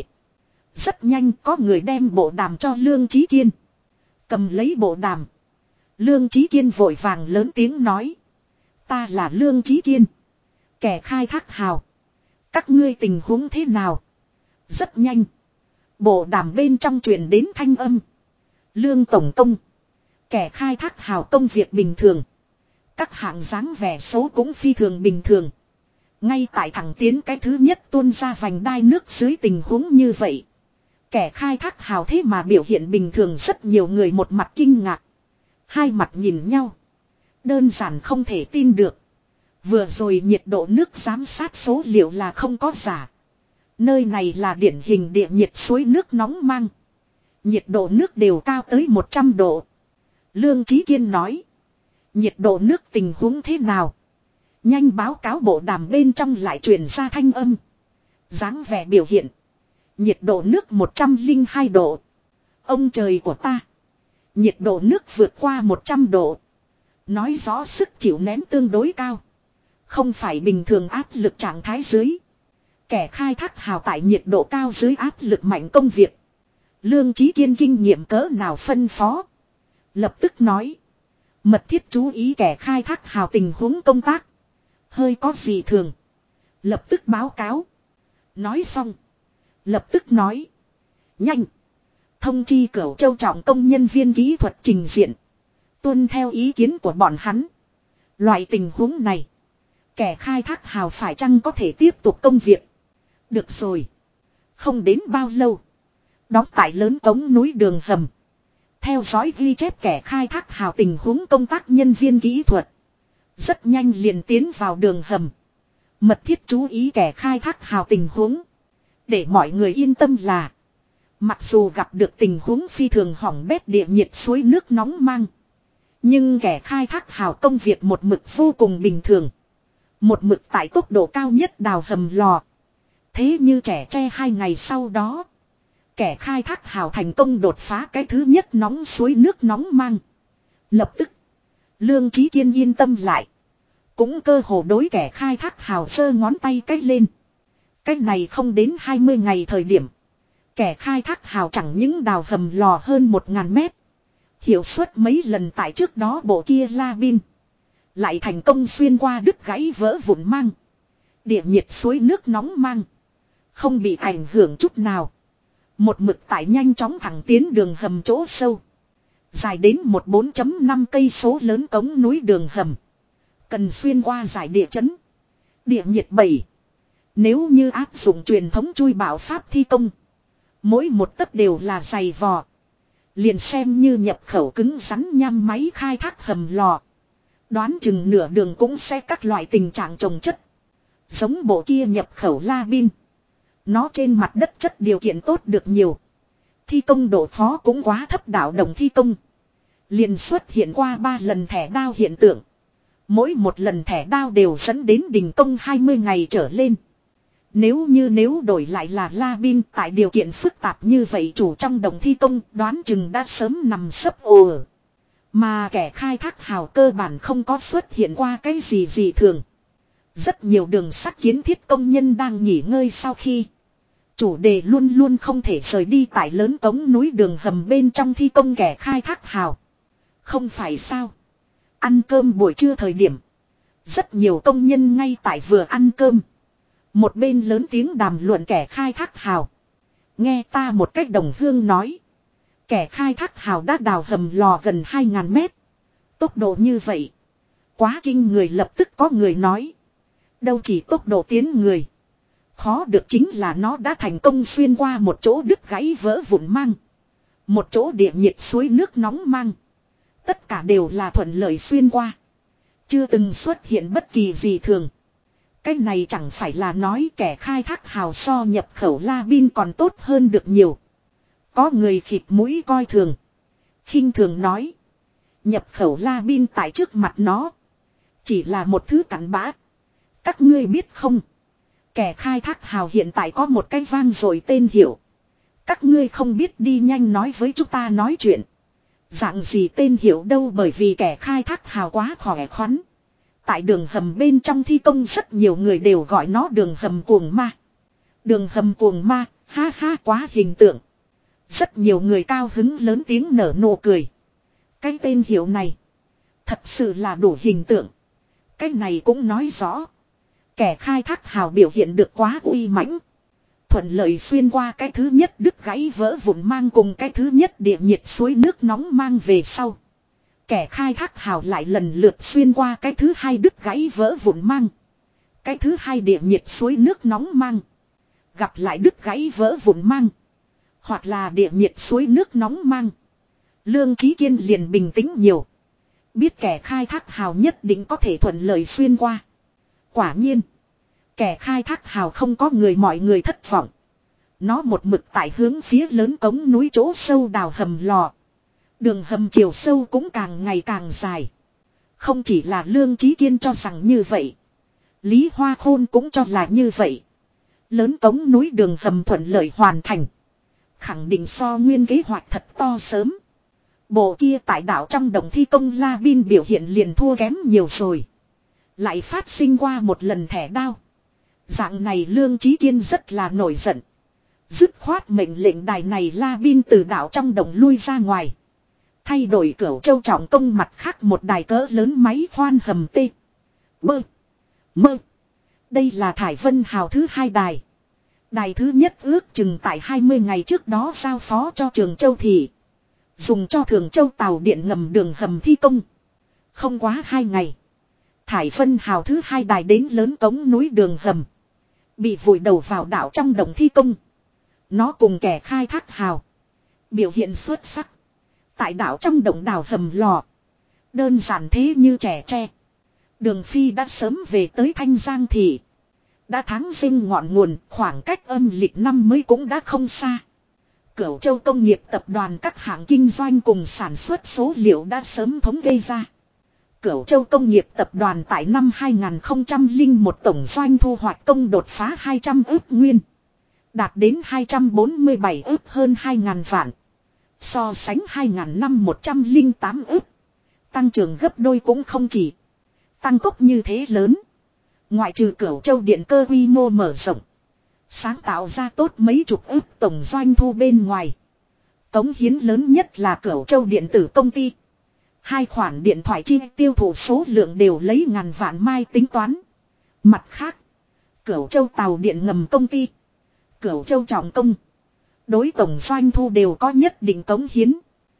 Rất nhanh có người đem bộ đàm cho Lương Chí Kiên. Cầm lấy bộ đàm. Lương Chí Kiên vội vàng lớn tiếng nói. Ta là Lương Chí Kiên. Kẻ khai thác hào. Các ngươi tình huống thế nào? Rất nhanh. Bộ đàm bên trong truyền đến thanh âm. Lương Tổng Công. Kẻ khai thác hào công việc bình thường. Các hạng dáng vẻ xấu cũng phi thường bình thường. Ngay tại thẳng tiến cái thứ nhất tuôn ra vành đai nước dưới tình huống như vậy. Kẻ khai thác hào thế mà biểu hiện bình thường, rất nhiều người một mặt kinh ngạc. Hai mặt nhìn nhau. Đơn giản không thể tin được. Vừa rồi nhiệt độ nước giám sát số liệu là không có giả. Nơi này là điển hình địa nhiệt suối nước nóng mang. Nhiệt độ nước đều cao tới 100 độ. Lương Chí Kiên nói. Nhiệt độ nước tình huống thế nào? Nhanh báo cáo bộ đàm bên trong lại truyền ra thanh âm. Dáng vẻ biểu hiện. Nhiệt độ nước 102 độ. Ông trời của ta. Nhiệt độ nước vượt qua 100 độ. Nói rõ sức chịu nén tương đối cao. Không phải bình thường áp lực trạng thái dưới. Kẻ khai thác hào tại nhiệt độ cao dưới áp lực mạnh công việc. Lương Chí Kiên kinh nghiệm cỡ nào phân phó. Lập tức nói. Mật thiết chú ý kẻ khai thác hào tình huống công tác. Hơi có gì thường. Lập tức báo cáo. Nói xong. Lập tức nói. Nhanh. Thông chi Cửu Châu trọng công nhân viên kỹ thuật trình diện. Tuân theo ý kiến của bọn hắn. Loại tình huống này. Kẻ khai thác hào phải chăng có thể tiếp tục công việc. Được rồi. Không đến bao lâu. Đóng tại lớn cống núi đường hầm. Theo dõi ghi chép kẻ khai thác hào tình huống công tác nhân viên kỹ thuật. Rất nhanh liền tiến vào đường hầm. Mật thiết chú ý kẻ khai thác hào tình huống. Để mọi người yên tâm là. Mặc dù gặp được tình huống phi thường hỏng bét địa nhiệt suối nước nóng mang. Nhưng kẻ khai thác hào công việc một mực vô cùng bình thường. Một mực tại tốc độ cao nhất đào hầm lò. Thế như trẻ tre 2 ngày sau đó. Kẻ khai thác hào thành công đột phá cái thứ nhất nóng suối nước nóng mang. Lập tức. Lương Chí Kiên yên tâm lại. Cũng cơ hồ đối kẻ khai thác hào giơ ngón tay cách lên. Cách này không đến 20 ngày thời điểm. Kẻ khai thác hào chẳng những đào hầm lò hơn 1000 mét. Hiệu suất mấy lần tại trước đó bộ kia la bin. Lại thành công xuyên qua đứt gãy vỡ vụn mang. Địa nhiệt suối nước nóng mang. Không bị ảnh hưởng chút nào. Một mực tại nhanh chóng thẳng tiến đường hầm chỗ sâu. Dài đến 14.5 cây số lớn cống núi đường hầm. Cần xuyên qua giải địa chấn. Địa nhiệt 7. Nếu như áp dụng truyền thống chui bảo pháp thi công. Mỗi một tấc đều là dày vò. Liền xem như nhập khẩu cứng rắn nham máy khai thác hầm lò. Đoán chừng nửa đường cũng sẽ các loại tình trạng trồng chất. Giống bộ kia nhập khẩu la bin. Nó trên mặt đất chất điều kiện tốt được nhiều. Thi công độ khó cũng quá thấp, đảo đồng thi công. Liền xuất hiện qua 3 lần thẻ đao hiện tượng. Mỗi một lần thẻ đao đều dẫn đến đình công 20 ngày trở lên. Nếu đổi lại là la bin tại điều kiện phức tạp như vậy, chủ trong đồng thi công đoán chừng đã sớm nằm sấp ồ. Mà kẻ khai thác hào cơ bản không có xuất hiện qua cái gì thường. Rất nhiều đường sắt kiến thiết công nhân đang nghỉ ngơi sau khi. Chủ đề luôn luôn không thể rời đi tại lớn cống núi đường hầm bên trong thi công kẻ khai thác hào. Không phải sao. Ăn cơm buổi trưa thời điểm. Rất nhiều công nhân ngay tại vừa ăn cơm. Một bên lớn tiếng đàm luận kẻ khai thác hào. Nghe ta một cách đồng hương nói. Kẻ khai thác hào đã đào hầm lò gần 2000 mét. Tốc độ như vậy. Quá kinh người, lập tức có người nói. Đâu chỉ tốc độ tiến người. Khó được chính là nó đã thành công xuyên qua một chỗ đứt gãy vỡ vụn mang. Một chỗ địa nhiệt suối nước nóng mang. Tất cả đều là thuận lợi xuyên qua. Chưa từng xuất hiện bất kỳ gì thường. Cái này chẳng phải là nói kẻ khai thác hào so nhập khẩu la bin còn tốt hơn được nhiều. Có người khịt mũi coi thường. Khinh thường nói. Nhập khẩu la bin tại trước mặt nó. Chỉ là một thứ cặn bã. Các ngươi biết không? Kẻ khai thác hào hiện tại có một cái vang rồi tên hiệu. Các ngươi không biết đi nhanh nói với chúng ta nói chuyện. Dạng gì tên hiệu đâu, bởi vì kẻ khai thác hào quá khỏe khoắn. Tại đường hầm bên trong thi công rất nhiều người đều gọi nó đường hầm cuồng ma. Đường hầm cuồng ma, ha ha, quá hình tượng. Rất nhiều người cao hứng lớn tiếng nở nụ cười. Cái tên hiệu này thật sự là đủ hình tượng. Cái này cũng nói rõ kẻ khai thác hào biểu hiện được quá uy mãnh. Thuận lợi xuyên qua cái thứ nhất đứt gãy vỡ vụn mang cùng cái thứ nhất địa nhiệt suối nước nóng mang về sau. Kẻ khai thác hào lại lần lượt xuyên qua cái thứ hai đứt gãy vỡ vụn mang. Cái thứ hai địa nhiệt suối nước nóng mang. Gặp lại đứt gãy vỡ vụn mang. Hoặc là địa nhiệt suối nước nóng mang. Lương Chí Kiên liền bình tĩnh nhiều. Biết kẻ khai thác hào nhất định có thể thuận lợi xuyên qua. Quả nhiên. Kẻ khai thác hào không có mọi người thất vọng. Nó một mực tại hướng phía lớn cống núi chỗ sâu đào hầm lò. Đường hầm chiều sâu cũng càng ngày càng dài. Không chỉ là Lương Chí Kiên cho rằng như vậy. Lý Hoa Khôn cũng cho là như vậy. Lớn cống núi đường hầm thuận lợi hoàn thành. Khẳng định so nguyên kế hoạch thật to sớm. Bộ kia tại đảo trong đồng thi công La Bin biểu hiện liền thua kém nhiều rồi. Lại phát sinh qua một lần thẻ đao. Dạng này Lương Chí Kiên rất là nổi giận. Dứt khoát mệnh lệnh đài này La Bin từ đảo trong đồng lui ra ngoài. Thay đổi Cửu Châu trọng công mặt khác một đài cỡ lớn máy khoan hầm tê. Bơ. Mơ. Đây là Thải Vân Hào thứ hai đài. Đài thứ nhất ước chừng tại 20 ngày trước đó giao phó cho Trường Châu Thị. Dùng cho Thường Châu tàu điện ngầm đường hầm thi công. Không quá 2 ngày. Thải Vân Hào thứ hai đài đến lớn cống núi đường hầm. Bị vùi đầu vào đảo trong đồng thi công. Nó cùng kẻ khai thác hào. Biểu hiện xuất sắc. Tại đảo trong đồng đào hầm lò. Đơn giản thế như trẻ tre. Đường Phi đã sớm về tới Thanh Giang Thị. Đã tháng Giêng ngọn nguồn, khoảng cách âm lịch năm mới cũng đã không xa. Cửu Châu Công nghiệp tập đoàn các hãng kinh doanh cùng sản xuất số liệu đã sớm thống kê ra. Cửu Châu Công nghiệp tập đoàn tại năm 2001 tổng doanh thu hoạch công đột phá 200 ức nguyên. Đạt đến 247 ức hơn 2.000 vạn. So sánh 2.000 năm 108 ức. Tăng trưởng gấp đôi cũng không chỉ. Tăng tốc như thế lớn. Ngoại trừ Cửu Châu điện cơ quy mô mở rộng. Sáng tạo ra tốt mấy chục ức tổng doanh thu bên ngoài. Cống hiến lớn nhất là Cửu Châu điện tử công ty. Hai khoản điện thoại chi tiêu thụ số lượng đều lấy ngàn vạn mai tính toán. Mặt khác. Cửu Châu tàu điện ngầm công ty. Cửu Châu trọng công. Đối tổng doanh thu đều có nhất định cống hiến.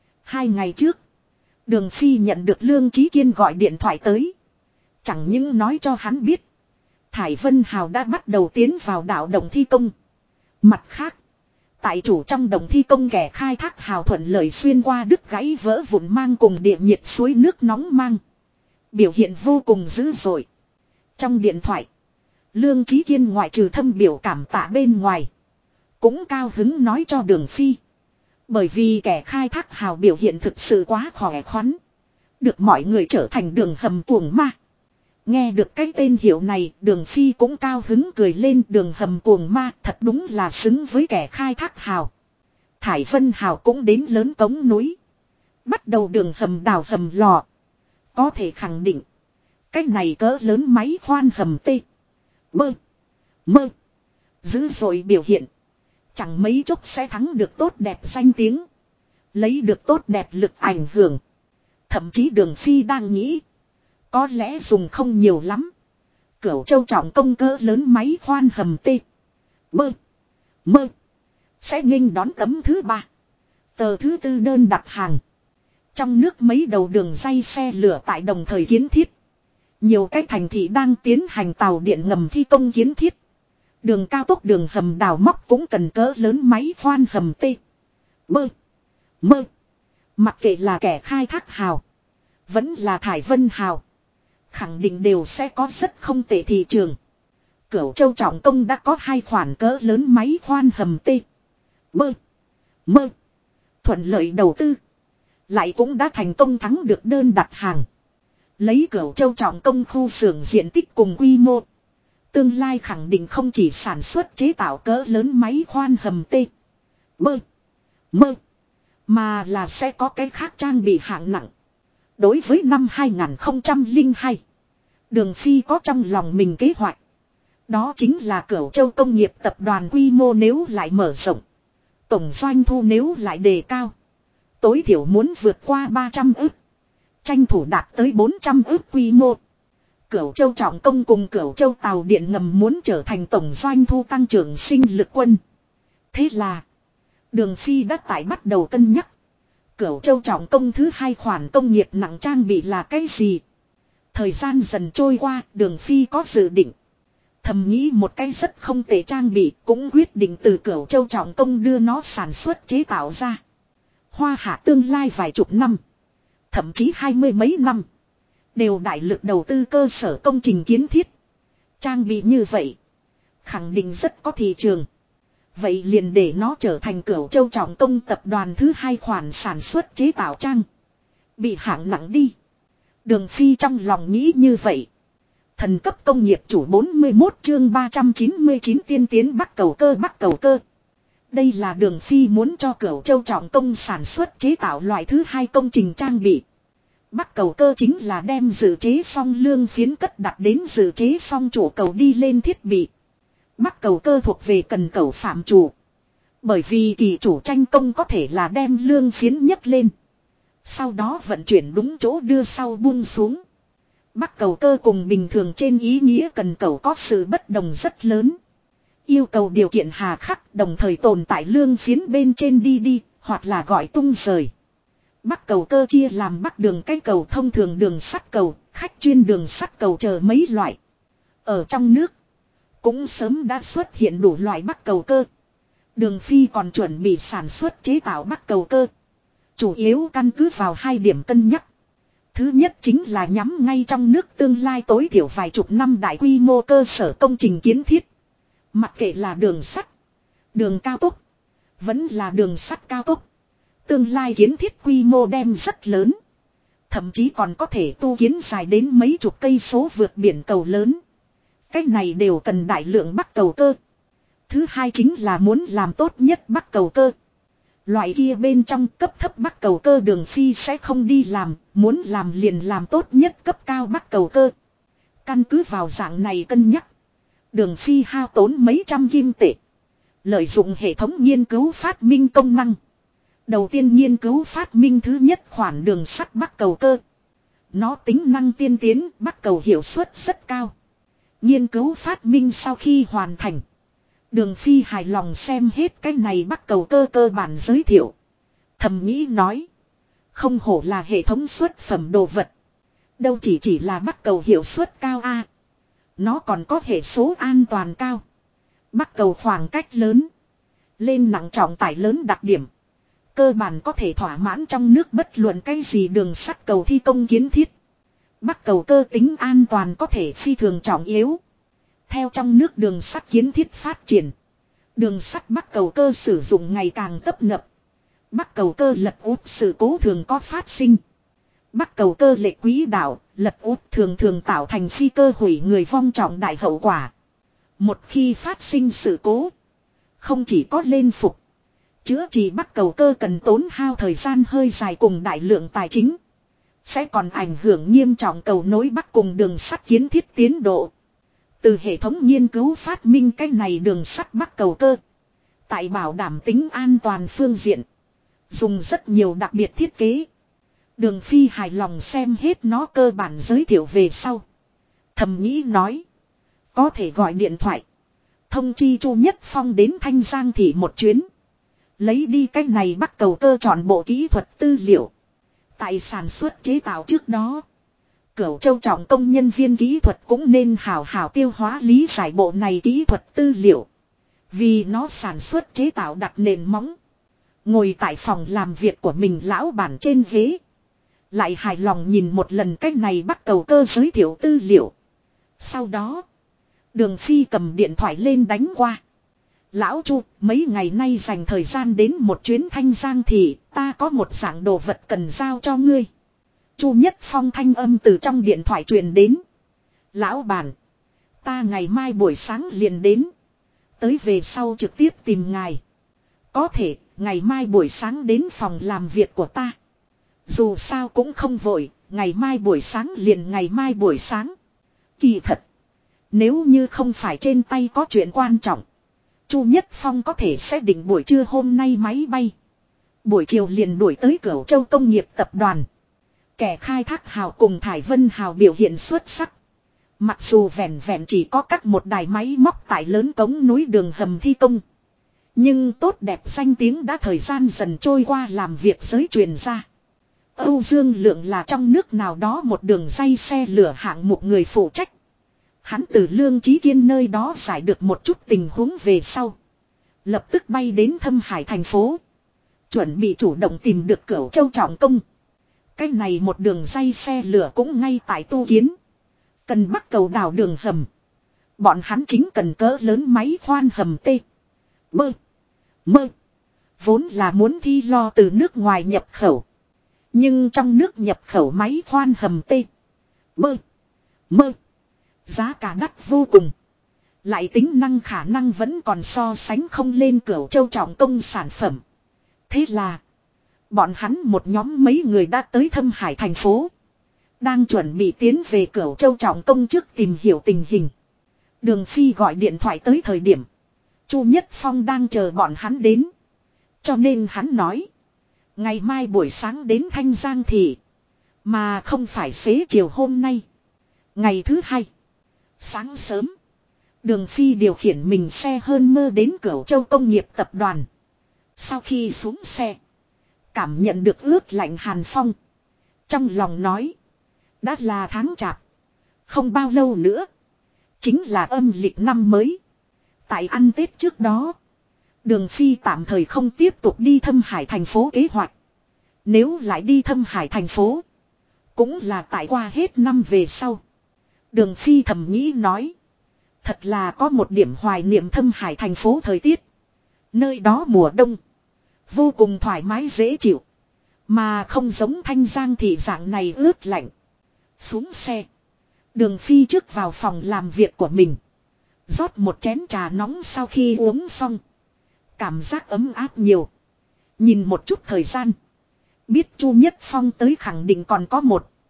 2 ngày trước. Đường Phi nhận được Lương Chí Kiên gọi điện thoại tới. Chẳng những nói cho hắn biết. Thải Vân Hào đã bắt đầu tiến vào đảo đồng thi công. Mặt khác. Tại chủ trong đồng thi công kẻ khai thác hào thuận lợi xuyên qua đứt gãy vỡ vụn mang cùng địa nhiệt suối nước nóng mang. Biểu hiện vô cùng dữ dội. Trong điện thoại. Lương Chí Kiên ngoại trừ thâm biểu cảm tạ bên ngoài. Cũng cao hứng nói cho Đường Phi. Bởi vì kẻ khai thác hào biểu hiện thực sự quá khỏe khoắn. Được mọi người trở thành đường hầm cuồng ma. Nghe được cái tên hiệu này, Đường Phi cũng cao hứng cười lên. Đường hầm cuồng ma thật đúng là xứng với kẻ khai thác hào. Thải Vân Hào cũng đến lớn cống núi. Bắt đầu đường hầm đào hầm lò. Có thể khẳng định. Cái này cỡ lớn máy khoan hầm tê. Bơ. Mơ. Dữ dội biểu hiện. Chẳng mấy chốc sẽ thắng được tốt đẹp danh tiếng. Lấy được tốt đẹp lực ảnh hưởng. Thậm chí Đường Phi đang nghĩ. Có lẽ dùng không nhiều lắm. Cửu Châu trọng công cỡ lớn máy khoan hầm tê. Bơ. Mơ. Sẽ nghênh đón tấm thứ 3. Tờ thứ 4 đơn đặt hàng. Trong nước mấy đầu đường dây xe lửa tại đồng thời kiến thiết. Nhiều cái thành thị đang tiến hành tàu điện ngầm thi công kiến thiết. Đường cao tốc đường hầm đào móc cũng cần cỡ lớn máy khoan hầm tê. Bơ. Mơ. Mặc kệ là kẻ khai thác hào. Vẫn là Thải Vân Hào. Khẳng định đều sẽ có rất không tệ thị trường. Cửu Châu trọng công đã có 2 khoản cỡ lớn máy khoan hầm tê. Bơ. Mơ. Thuận lợi đầu tư. Lại cũng đã thành công thắng được đơn đặt hàng. Lấy Cửu Châu trọng công khu xưởng diện tích cùng quy mô. Tương lai khẳng định không chỉ sản xuất chế tạo cỡ lớn máy khoan hầm tê. Bơ. Mơ. Mà là sẽ có cái khác trang bị hạng nặng. Đối với năm 2002. Đường Phi có trong lòng mình kế hoạch. Đó chính là Cửu Châu Công nghiệp tập đoàn quy mô nếu lại mở rộng. Tổng doanh thu nếu lại đề cao. Tối thiểu muốn vượt qua 300 ức. Tranh thủ đạt tới 400 ức quy mô. Cửu Châu trọng công cùng Cửu Châu tàu điện ngầm muốn trở thành tổng doanh thu tăng trưởng sinh lực quân. Thế là Đường Phi đã tại bắt đầu cân nhắc. Cửu Châu trọng công thứ hai khoản công nghiệp nặng trang bị là cái gì? Thời gian dần trôi qua, Đường Phi có dự định. Thầm nghĩ một cái rất không tệ trang bị, cũng quyết định từ Cửu Châu trọng công đưa nó sản xuất chế tạo ra. Hoa Hạ tương lai vài chục năm, thậm chí 20 mấy năm, đều đại lực đầu tư cơ sở công trình kiến thiết. Trang bị như vậy, khẳng định rất có thị trường. Vậy liền để nó trở thành Cửu Châu trọng công tập đoàn thứ hai khoản sản xuất chế tạo trang bị hạng nặng đi. Đường Phi trong lòng nghĩ như vậy. Thần cấp công nghiệp chủ 41 chương 399 tiên tiến Bắc Cầu Cơ. Bắc Cầu Cơ. Đây là Đường Phi muốn cho Cửu Châu trọng công sản xuất chế tạo loại thứ hai công trình trang bị. Bắc Cầu Cơ chính là đem dự chế xong lương phiến cất đặt đến dự chế xong chủ cầu đi lên thiết bị. Bắc Cầu Cơ thuộc về cần cầu phạm chủ. Bởi vì kỳ chủ tranh công có thể là đem lương phiến nhấc lên, sau đó vận chuyển đúng chỗ đưa sau buông xuống. Bắc Cầu Cơ cùng bình thường trên ý nghĩa cần cầu có sự bất đồng rất lớn. Yêu cầu điều kiện hà khắc, đồng thời tồn tại lương phiến bên trên đi hoặc là gọi tung rời. Bắc Cầu Cơ chia làm Bắc đường cái cầu, thông thường đường sắt cầu, khách chuyên đường sắt cầu chờ mấy loại. Ở trong nước cũng sớm đã xuất hiện đủ loại Bắc Cầu Cơ. Đường Phi còn chuẩn bị sản xuất chế tạo Bắc Cầu Cơ, chủ yếu căn cứ vào hai điểm cân nhắc. Thứ nhất chính là nhắm ngay trong nước tương lai tối thiểu vài chục năm đại quy mô cơ sở công trình kiến thiết. Mặc kệ là đường sắt, đường cao tốc, vẫn là đường sắt cao tốc, tương lai kiến thiết quy mô đem rất lớn. Thậm chí còn có thể tu kiến dài đến mấy chục cây số vượt biển cầu lớn. Cách này đều cần đại lượng Bắc Cầu Cơ. Thứ hai chính là muốn làm tốt nhất Bắc Cầu Cơ. Loại kia bên trong cấp thấp Bắc Cầu Cơ Đường Phi sẽ không đi làm, muốn làm liền làm tốt nhất cấp cao Bắc Cầu Cơ. Căn cứ vào dạng này cân nhắc, Đường Phi hao tốn mấy trăm kim tệ, lợi dụng hệ thống nghiên cứu phát minh công năng. Đầu tiên nghiên cứu phát minh thứ nhất khoản đường sắt Bắc Cầu Cơ. Nó tính năng tiên tiến, Bắc Cầu hiệu suất rất cao. Nghiên cứu phát minh sau khi hoàn thành, Đường Phi hài lòng xem hết cái này Bắc Cầu Cơ cơ bản giới thiệu. Thầm nghĩ nói, không hổ là hệ thống xuất phẩm đồ vật. Đâu chỉ là Bắc Cầu hiệu suất cao a, nó còn có hệ số an toàn cao. Bắc Cầu khoảng cách lớn, lên nặng trọng tải lớn đặc điểm, cơ bản có thể thỏa mãn trong nước bất luận cái gì đường sắt cầu thi công kiến thiết. Bắc Cầu Cơ tính an toàn có thể phi thường trọng yếu. Theo trong nước đường sắt kiến thiết phát triển, đường sắt Bắc Cầu Cơ sử dụng ngày càng tấp nập. Bắc Cầu Cơ lật úp sự cố thường có phát sinh. Bắc Cầu Cơ lệch quỹ đạo, lật úp thường tạo thành phi cơ hủy người vong trọng đại hậu quả. Một khi phát sinh sự cố, không chỉ có lên phục, chữa trị Bắc Cầu Cơ cần tốn hao thời gian hơi dài cùng đại lượng tài chính, sẽ còn ảnh hưởng nghiêm trọng cầu nối Bắc cùng đường sắt kiến thiết tiến độ. Từ hệ thống nghiên cứu phát minh cái này đường sắt Bắc Cầu Cơ, tại bảo đảm tính an toàn phương diện, dùng rất nhiều đặc biệt thiết kế. Đường Phi hài lòng xem hết nó cơ bản giới thiệu về sau, thầm nghĩ nói, có thể gọi điện thoại thông chi Chu Nhất Phong đến Thanh Giang thị một chuyến, lấy đi cái này Bắc Cầu Cơ trọn bộ kỹ thuật tư liệu. Tại sản xuất chế tạo trước đó, Cửu Châu trọng công nhân viên kỹ thuật cũng nên hào hào tiêu hóa lý giải bộ này kỹ thuật tư liệu, vì nó sản xuất chế tạo đặt nền móng. Ngồi tại phòng làm việc của mình lão bản trên ghế, lại hài lòng nhìn một lần cái này Bắc Cầu Cơ giới thiệu tư liệu. Sau đó, Đường Phi cầm điện thoại lên đánh qua. Lão Chu, mấy ngày nay dành thời gian đến một chuyến Thanh Giang thị, ta có một dạng đồ vật cần giao cho ngươi. Chu Nhất Phong thanh âm từ trong điện thoại truyền đến. Lão bản, ta ngày mai buổi sáng liền đến, tới về sau trực tiếp tìm ngài. Có thể, ngày mai buổi sáng đến phòng làm việc của ta. Dù sao cũng không vội, ngày mai buổi sáng liền ngày mai buổi sáng. Kỳ thật, nếu như không phải trên tay có chuyện quan trọng, Chu Nhất Phong có thể sẽ định buổi trưa hôm nay máy bay, buổi chiều liền đuổi tới Cửu Châu công nghiệp tập đoàn. Kẻ khai thác hào cùng Thải Vân hào biểu hiện xuất sắc. Mặc dù vẹn vẹn chỉ có các một đài máy móc tại lớn cống núi đường hầm thi công, Nhưng tốt đẹp danh tiếng đã thời gian dần trôi qua làm việc giới truyền ra. Âu Dương Lượng là trong nước nào đó một đường dây xe lửa hạng mục người phụ trách. Hắn từ Lương Chí Kiên nơi đó giải được một chút tình huống về sau. Lập tức bay đến Thâm Hải thành phố. Chuẩn bị chủ động tìm được Cửu Châu trọng công. Cái này một đường dây xe lửa cũng ngay tại tu kiến. Cần bắt cầu đào đường hầm. Bọn hắn chính cần cỡ lớn máy khoan hầm T. Bơ. Mơ. Vốn là muốn thi lo từ nước ngoài nhập khẩu. Nhưng trong nước nhập khẩu máy khoan hầm T. Bơ. Mơ. Giá cả đắt vô cùng. Lại tính năng khả năng vẫn còn so sánh không lên Cửu Châu trọng công sản phẩm. Thế là. Bọn hắn một nhóm mấy người đã tới Thâm Hải thành phố. Đang chuẩn bị tiến về Cửu Châu trọng công trước tìm hiểu tình hình. Đường Phi gọi điện thoại tới thời điểm. Chu Nhất Phong đang chờ bọn hắn đến. Cho nên hắn nói. Ngày mai buổi sáng đến Thanh Giang Thị. Mà không phải xế chiều hôm nay. Ngày thứ hai. Sáng sớm. Đường Phi điều khiển mình xe hơn mơ đến Cửu Châu công nghiệp tập đoàn. Sau khi xuống xe. Cảm nhận được ướt lạnh hàn phong. Trong lòng nói. Đã là tháng chạp. Không bao lâu nữa. Chính là âm lịch năm mới. Tại ăn Tết trước đó. Đường Phi tạm thời không tiếp tục đi Thâm Hải thành phố kế hoạch. Nếu lại đi Thâm Hải thành phố. Cũng là tại qua hết năm về sau. Đường Phi thầm nghĩ nói. Thật là có một điểm hoài niệm Thâm Hải thành phố thời tiết. Nơi đó mùa đông. Vô cùng thoải mái dễ chịu. Mà không giống Thanh Giang Thị dạng này ướt lạnh. Xuống xe. Đường Phi trước vào phòng làm việc của mình. Rót một chén trà nóng sau khi uống xong. Cảm giác ấm áp nhiều. Nhìn một chút thời gian. Biết Chu Nhất Phong tới khẳng định còn có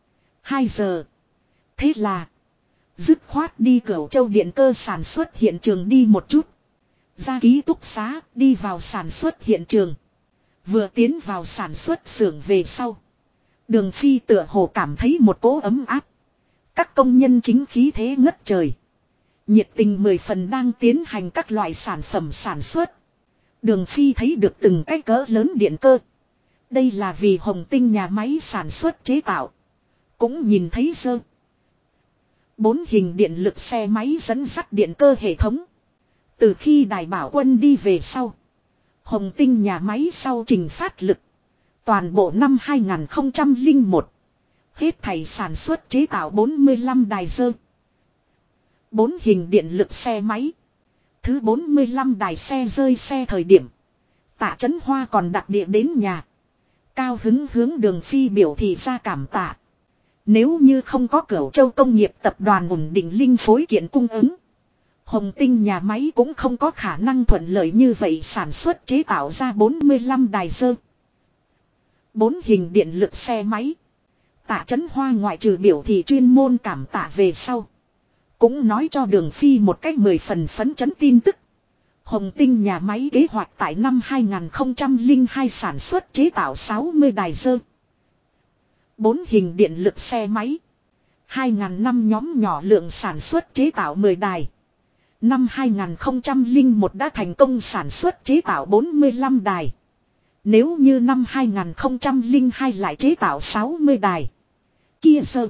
1-2 giờ. Thế là. Dứt khoát đi Cửu Châu điện cơ sản xuất hiện trường đi một chút. Ra ký túc xá đi vào sản xuất hiện trường. Vừa tiến vào sản xuất xưởng về sau. Đường Phi tựa hồ cảm thấy một cỗ ấm áp. Các công nhân chính khí thế ngất trời. Nhiệt tình 10 phần đang tiến hành các loại sản phẩm sản xuất. Đường Phi thấy được từng cái cỡ lớn điện cơ. Đây là vì Hồng Tinh nhà máy sản xuất chế tạo. Cũng nhìn thấy dơ. 4 hình điện lực xe máy dẫn dắt điện cơ hệ thống. Từ khi Đài Bảo Quân đi về sau. Hồng Tinh nhà máy sau trình phát lực. Toàn bộ năm 2001. Hết thảy sản xuất chế tạo 45 đài dơ. 4 hình điện lực xe máy. Thứ 45 đài xe rơi xe thời điểm. Tạ Chấn Hoa còn đặc địa đến nhà. Cao hứng hướng Đường Phi biểu thị ra cảm tạ. Nếu như không có Cửu Châu công nghiệp tập đoàn ổn định linh phối kiện cung ứng. Hồng Tinh nhà máy cũng không có khả năng thuận lợi như vậy sản xuất chế tạo ra 45 đài dơ. 4 hình điện lực xe máy. Tạ Chấn Hoa ngoại trừ biểu thị chuyên môn cảm tạ về sau. Cũng nói cho Đường Phi một cách 10 phần phấn chấn tin tức. Hồng Tinh nhà máy kế hoạch tại năm 2002 sản xuất chế tạo 60 đài dơ. 4 hình điện lực xe máy. 2000 năm nhóm nhỏ lượng sản xuất chế tạo 10 đài. Năm 2001 đã thành công sản xuất chế tạo 45 đài. Nếu như năm 2002 lại chế tạo 60 đài. Kia giờ.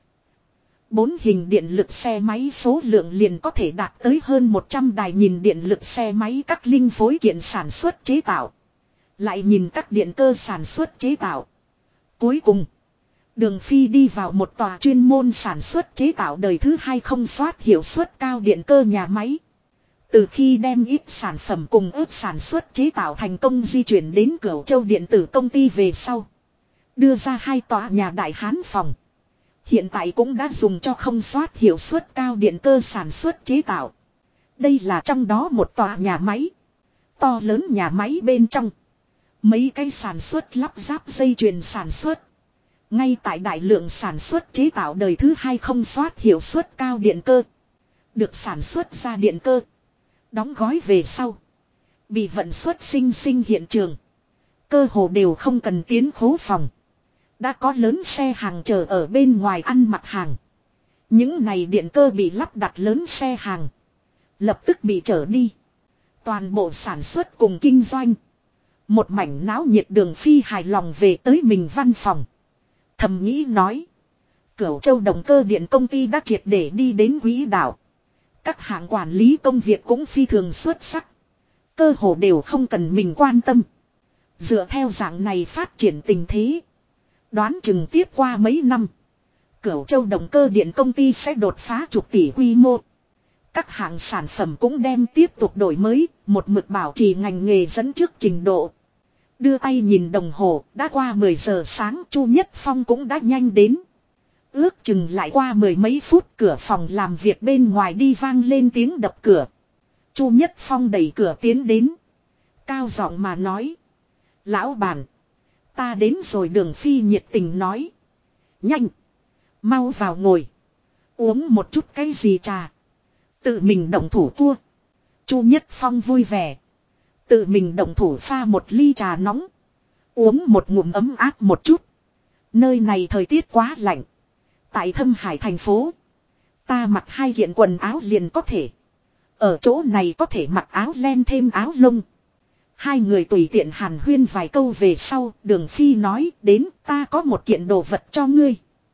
4 hình điện lực xe máy số lượng liền có thể đạt tới hơn 100 đài, nhìn điện lực xe máy các linh phối kiện sản xuất chế tạo. Lại nhìn các điện cơ sản xuất chế tạo. Cuối cùng. Đường Phi đi vào một tòa chuyên môn sản xuất chế tạo đời thứ 2 không soát hiệu suất cao điện cơ nhà máy. Từ khi đem ít sản phẩm cùng ướp sản xuất chế tạo thành công di chuyển đến Cửu Châu điện tử công ty về sau. Đưa ra 2 tòa nhà đại hán phòng. Hiện tại cũng đã dùng cho không soát hiệu suất cao điện cơ sản xuất chế tạo. Đây là trong đó một tòa nhà máy. To lớn nhà máy bên trong. Mấy cái sản xuất lắp ráp dây chuyền sản xuất. Ngay tại đại lượng sản xuất chế tạo đời thứ 2 không soát hiệu suất cao điện cơ. Được sản xuất ra điện cơ. Đóng gói về sau. Bị vận xuất sinh hiện trường. Cơ hồ đều không cần tiến khố phòng. Đã có lớn xe hàng chờ ở bên ngoài ăn mặt hàng. Những này điện cơ bị lắp đặt lớn xe hàng. Lập tức bị chở đi. Toàn bộ sản xuất cùng kinh doanh. Một mảnh náo nhiệt. Đường Phi hài lòng về tới mình văn phòng. Thầm nghĩ nói. Cửu Châu Động Cơ Điện công ty đã triệt để đi đến quỹ đạo. Các hạng quản lý công việc cũng phi thường xuất sắc. Cơ hồ đều không cần mình quan tâm. Dựa theo dạng này phát triển tình thế. Đoán chừng tiếp qua mấy năm. Cửu Châu Động Cơ Điện công ty sẽ đột phá chục tỷ quy mô. Các hạng sản phẩm cũng đem tiếp tục đổi mới, một mực bảo trì ngành nghề dẫn trước trình độ. Đưa tay nhìn đồng hồ, đã qua 10 giờ sáng, Chu Nhất Phong cũng đã nhanh đến. Ước chừng lại qua 10 mấy phút, cửa phòng làm việc bên ngoài đi vang lên tiếng đập cửa. Chu Nhất Phong đẩy cửa tiến đến. Cao giọng mà nói. Lão bản. Ta đến rồi. Đường Phi nhiệt tình nói. Nhanh. Mau vào ngồi. Uống một chút cái gì trà. Tự mình động thủ cua. Chu Nhất Phong vui vẻ. Tự mình động thủ pha một ly trà nóng. Uống một ngụm ấm áp một chút. Nơi này thời tiết quá lạnh. Tại Thâm Hải thành phố. Ta mặc 2 kiện quần áo liền có thể. Ở chỗ này có thể mặc áo len thêm áo lông. Hai người tùy tiện hàn huyên vài câu về sau. Đường Phi nói đến ta có một kiện đồ vật cho ngươi.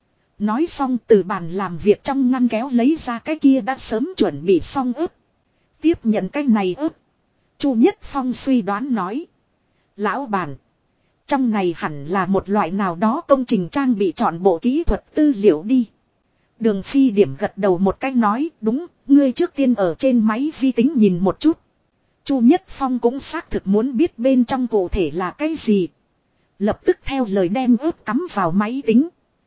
Nói xong từ bàn làm việc trong ngăn kéo lấy ra cái kia đã sớm chuẩn bị xong ớt. Tiếp nhận cái này ớt. Chu Nhất Phong suy đoán nói. Lão bản. Trong này hẳn là một loại nào đó công trình trang bị chọn bộ kỹ thuật tư liệu đi. Đường Phi điểm gật đầu một cách nói đúng. Ngươi trước tiên ở trên máy vi tính nhìn một chút. Chu Nhất Phong cũng xác thực muốn biết bên trong cụ thể là cái gì. Lập tức theo lời đem ớt cắm vào máy tính.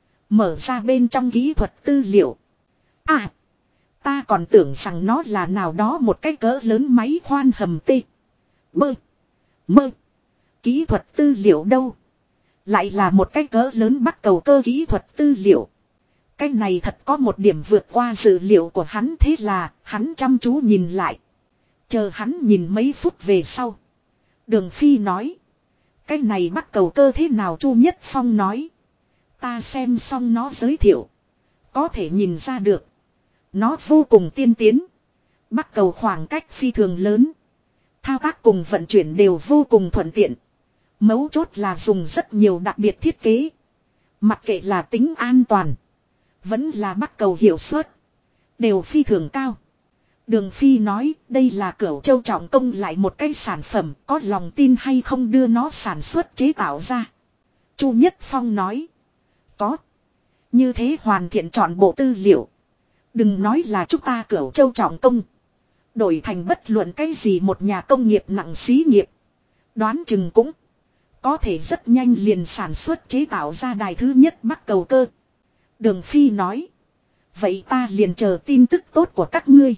Mở ra bên trong kỹ thuật tư liệu. À. Ta còn tưởng rằng nó là nào đó một cái cỡ lớn máy khoan hầm tê. Bơ. Mơ. Kỹ thuật tư liệu đâu. Lại là một cái cỡ lớn bắt cầu cơ kỹ thuật tư liệu. Cái này thật có một điểm vượt qua dự liệu của hắn. Thế là hắn chăm chú nhìn lại. Chờ hắn nhìn mấy phút về sau. Đường Phi nói. Cái này bắt cầu cơ thế nào? Chu Nhất Phong nói. Ta xem xong nó giới thiệu. Có thể nhìn ra được. Nó vô cùng tiên tiến. Bắt cầu khoảng cách phi thường lớn. Thao tác cùng vận chuyển đều vô cùng thuận tiện. Mấu chốt là dùng rất nhiều đặc biệt thiết kế. Mặc kệ là tính an toàn. Vẫn là bắt cầu hiệu suất. Đều phi thường cao. Đường Phi nói đây là Cửu Châu trọng công lại một cái sản phẩm. Có lòng tin hay không đưa nó sản xuất chế tạo ra. Chu Nhất Phong nói. Có. Như thế hoàn thiện chọn bộ tư liệu. Đừng nói là chúng ta Cửu Châu trọng công. Đổi thành bất luận cái gì một nhà công nghiệp nặng xí nghiệp. Đoán chừng cũng. Có thể rất nhanh liền sản xuất chế tạo ra đài thứ nhất bắt cầu cơ. Đường Phi nói. Vậy ta liền chờ tin tức tốt của các ngươi.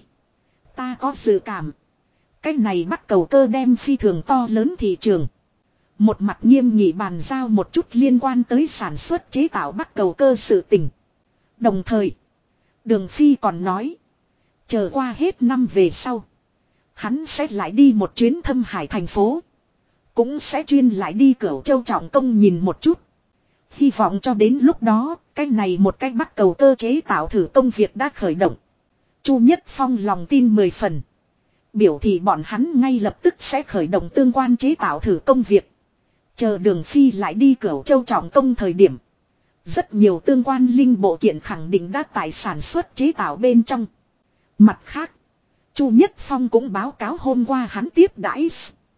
Ta có dự cảm. Cái này bắt cầu cơ đem phi thường to lớn thị trường. Một mặt nghiêm nghị bàn giao một chút liên quan tới sản xuất chế tạo bắt cầu cơ sự tình. Đồng thời. Đường Phi còn nói. Chờ qua hết năm về sau. Hắn sẽ lại đi một chuyến Thâm Hải thành phố. Cũng sẽ chuyên lại đi Cửu Châu trọng công nhìn một chút. Hy vọng cho đến lúc đó. Cái này một cách bắt cầu cơ chế tạo thử công việc đã khởi động. Chu Nhất Phong lòng tin 10 phần. Biểu thị bọn hắn ngay lập tức sẽ khởi động tương quan chế tạo thử công việc. Chờ Đường Phi lại đi Cửu Châu trọng công thời điểm. Rất nhiều tương quan linh bộ kiện khẳng định đã tại sản xuất chế tạo bên trong. Mặt khác. Chu Nhất Phong cũng báo cáo hôm qua hắn tiếp đãi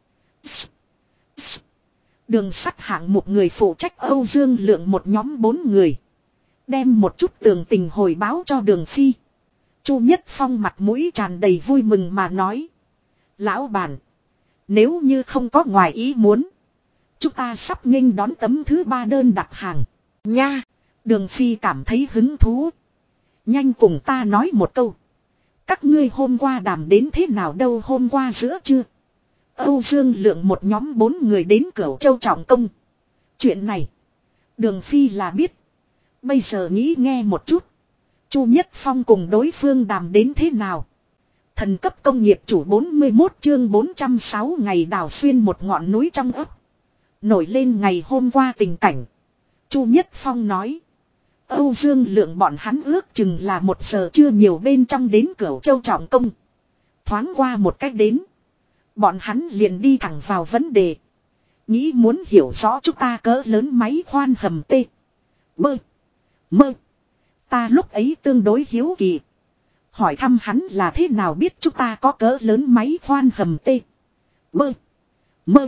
đường sắt hạng một người phụ trách Âu Dương Lượng một nhóm 4 người. Đem một chút tường tình hồi báo cho Đường Phi. Chu Nhất Phong mặt mũi tràn đầy vui mừng mà nói. Lão bản. Nếu như không có ngoài ý muốn. Chúng ta sắp nghênh đón tấm thứ 3 đơn đặt hàng. Nha. Đường Phi cảm thấy hứng thú. Nhanh cùng ta nói một câu. Các ngươi hôm qua đàm đến thế nào đâu? Hôm qua giữa trưa. Âu Dương Lượng một nhóm 4 người đến Cửu Châu trọng công. Chuyện này. Đường Phi là biết. Bây giờ nghĩ nghe một chút. Chu Nhất Phong cùng đối phương đàm đến thế nào? Thần cấp công nghiệp chủ 41 chương 406 ngày đào xuyên một ngọn núi trong ấp. Nổi lên ngày hôm qua tình cảnh. Chu Nhất Phong nói. Âu Dương Lượng bọn hắn ước chừng là 1 giờ chưa nhiều bên trong đến Cửu Châu trọng công. Thoáng qua một cách đến. Bọn hắn liền đi thẳng vào vấn đề. Nghĩ muốn hiểu rõ chúng ta cỡ lớn máy khoan hầm tê. Bơ. Mơ. Ta lúc ấy tương đối hiếu kỳ. Hỏi thăm hắn là thế nào biết chúng ta có cỡ lớn máy khoan hầm tê. Bơ. Mơ.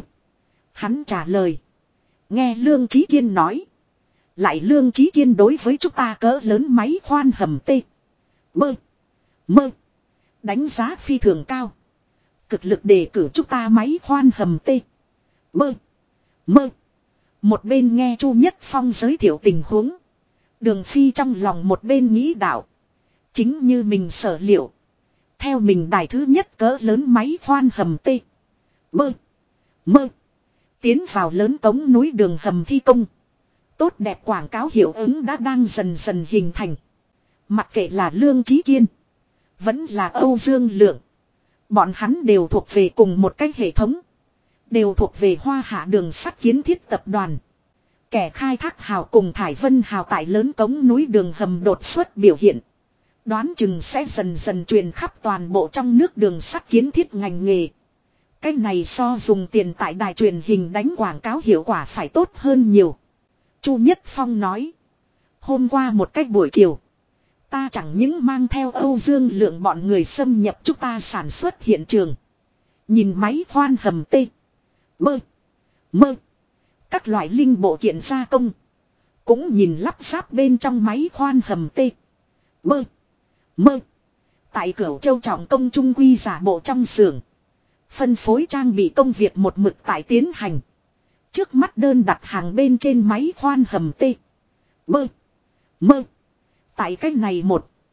Hắn trả lời. Nghe Lương Chí Kiên nói. Lại Lương Chí Kiên đối với chúng ta cỡ lớn máy khoan hầm tê. Bơ. Mơ. Đánh giá phi thường cao. Cực lực đề cử chúng ta máy khoan hầm tê. Bơ. Mơ. Một bên nghe Chu Nhất Phong giới thiệu tình huống. Đường Phi trong lòng một bên nghĩ đạo. Chính như mình sở liệu. Theo mình đài thứ nhất cỡ lớn máy khoan hầm tê. Bơ. Mơ. Tiến vào lớn cống núi đường hầm thi công. Tốt đẹp quảng cáo hiệu ứng đã đang dần dần hình thành. Mặc kệ là Lương Chí Kiên. Vẫn là Âu Dương Lượng. Bọn hắn đều thuộc về cùng một cái hệ thống. Đều thuộc về Hoa Hạ Đường Sắt Kiến Thiết Tập đoàn. Kẻ khai thác hào cùng Thải Vân hào tại lớn cống núi đường hầm đột xuất biểu hiện. Đoán chừng sẽ dần dần truyền khắp toàn bộ trong nước đường sắt kiến thiết ngành nghề. Cái này so dùng tiền tại đài truyền hình đánh quảng cáo hiệu quả phải tốt hơn nhiều. Chu Nhất Phong nói. Hôm qua một cách buổi chiều. Ta chẳng những mang theo Âu Dương Lượng bọn người xâm nhập chúng ta sản xuất hiện trường. Nhìn máy khoan hầm tê. Bơ. Mơ. Các loại linh bộ kiện gia công. Cũng nhìn lắp ráp bên trong máy khoan hầm tê. Bơ. Mơ. Tại Cửu Châu trọng công trung quy giả bộ trong xưởng. Phân phối trang bị công việc một mực tại tiến hành. Trước mắt đơn đặt hàng bên trên máy khoan hầm tê. Bơ. Mơ. Tại cách này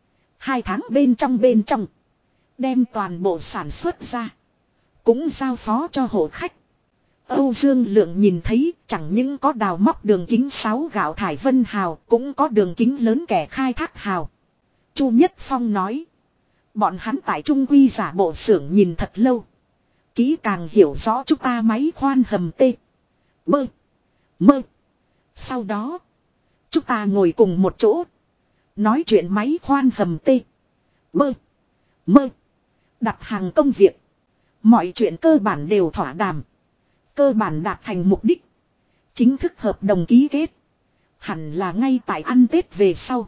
1-2 tháng bên trong. Đem toàn bộ sản xuất ra. Cũng giao phó cho hộ khách. Âu Dương Lượng nhìn thấy chẳng những có đào móc đường kính 6 gạo Thải Vân hào. Cũng có đường kính lớn kẻ khai thác hào. Chu Nhất Phong nói. Bọn hắn tại trung quy giả bộ xưởng nhìn thật lâu. Kỹ càng hiểu rõ chúng ta máy khoan hầm tê. Bơ. Mơ. Sau đó. Chúng ta ngồi cùng một chỗ. Nói chuyện máy khoan hầm tê. Bơ. Mơ. Đặt hàng công việc. Mọi chuyện cơ bản đều thỏa đàm. Cơ bản đạt thành mục đích. Chính thức hợp đồng ký kết. Hẳn là ngay tại ăn Tết về sau.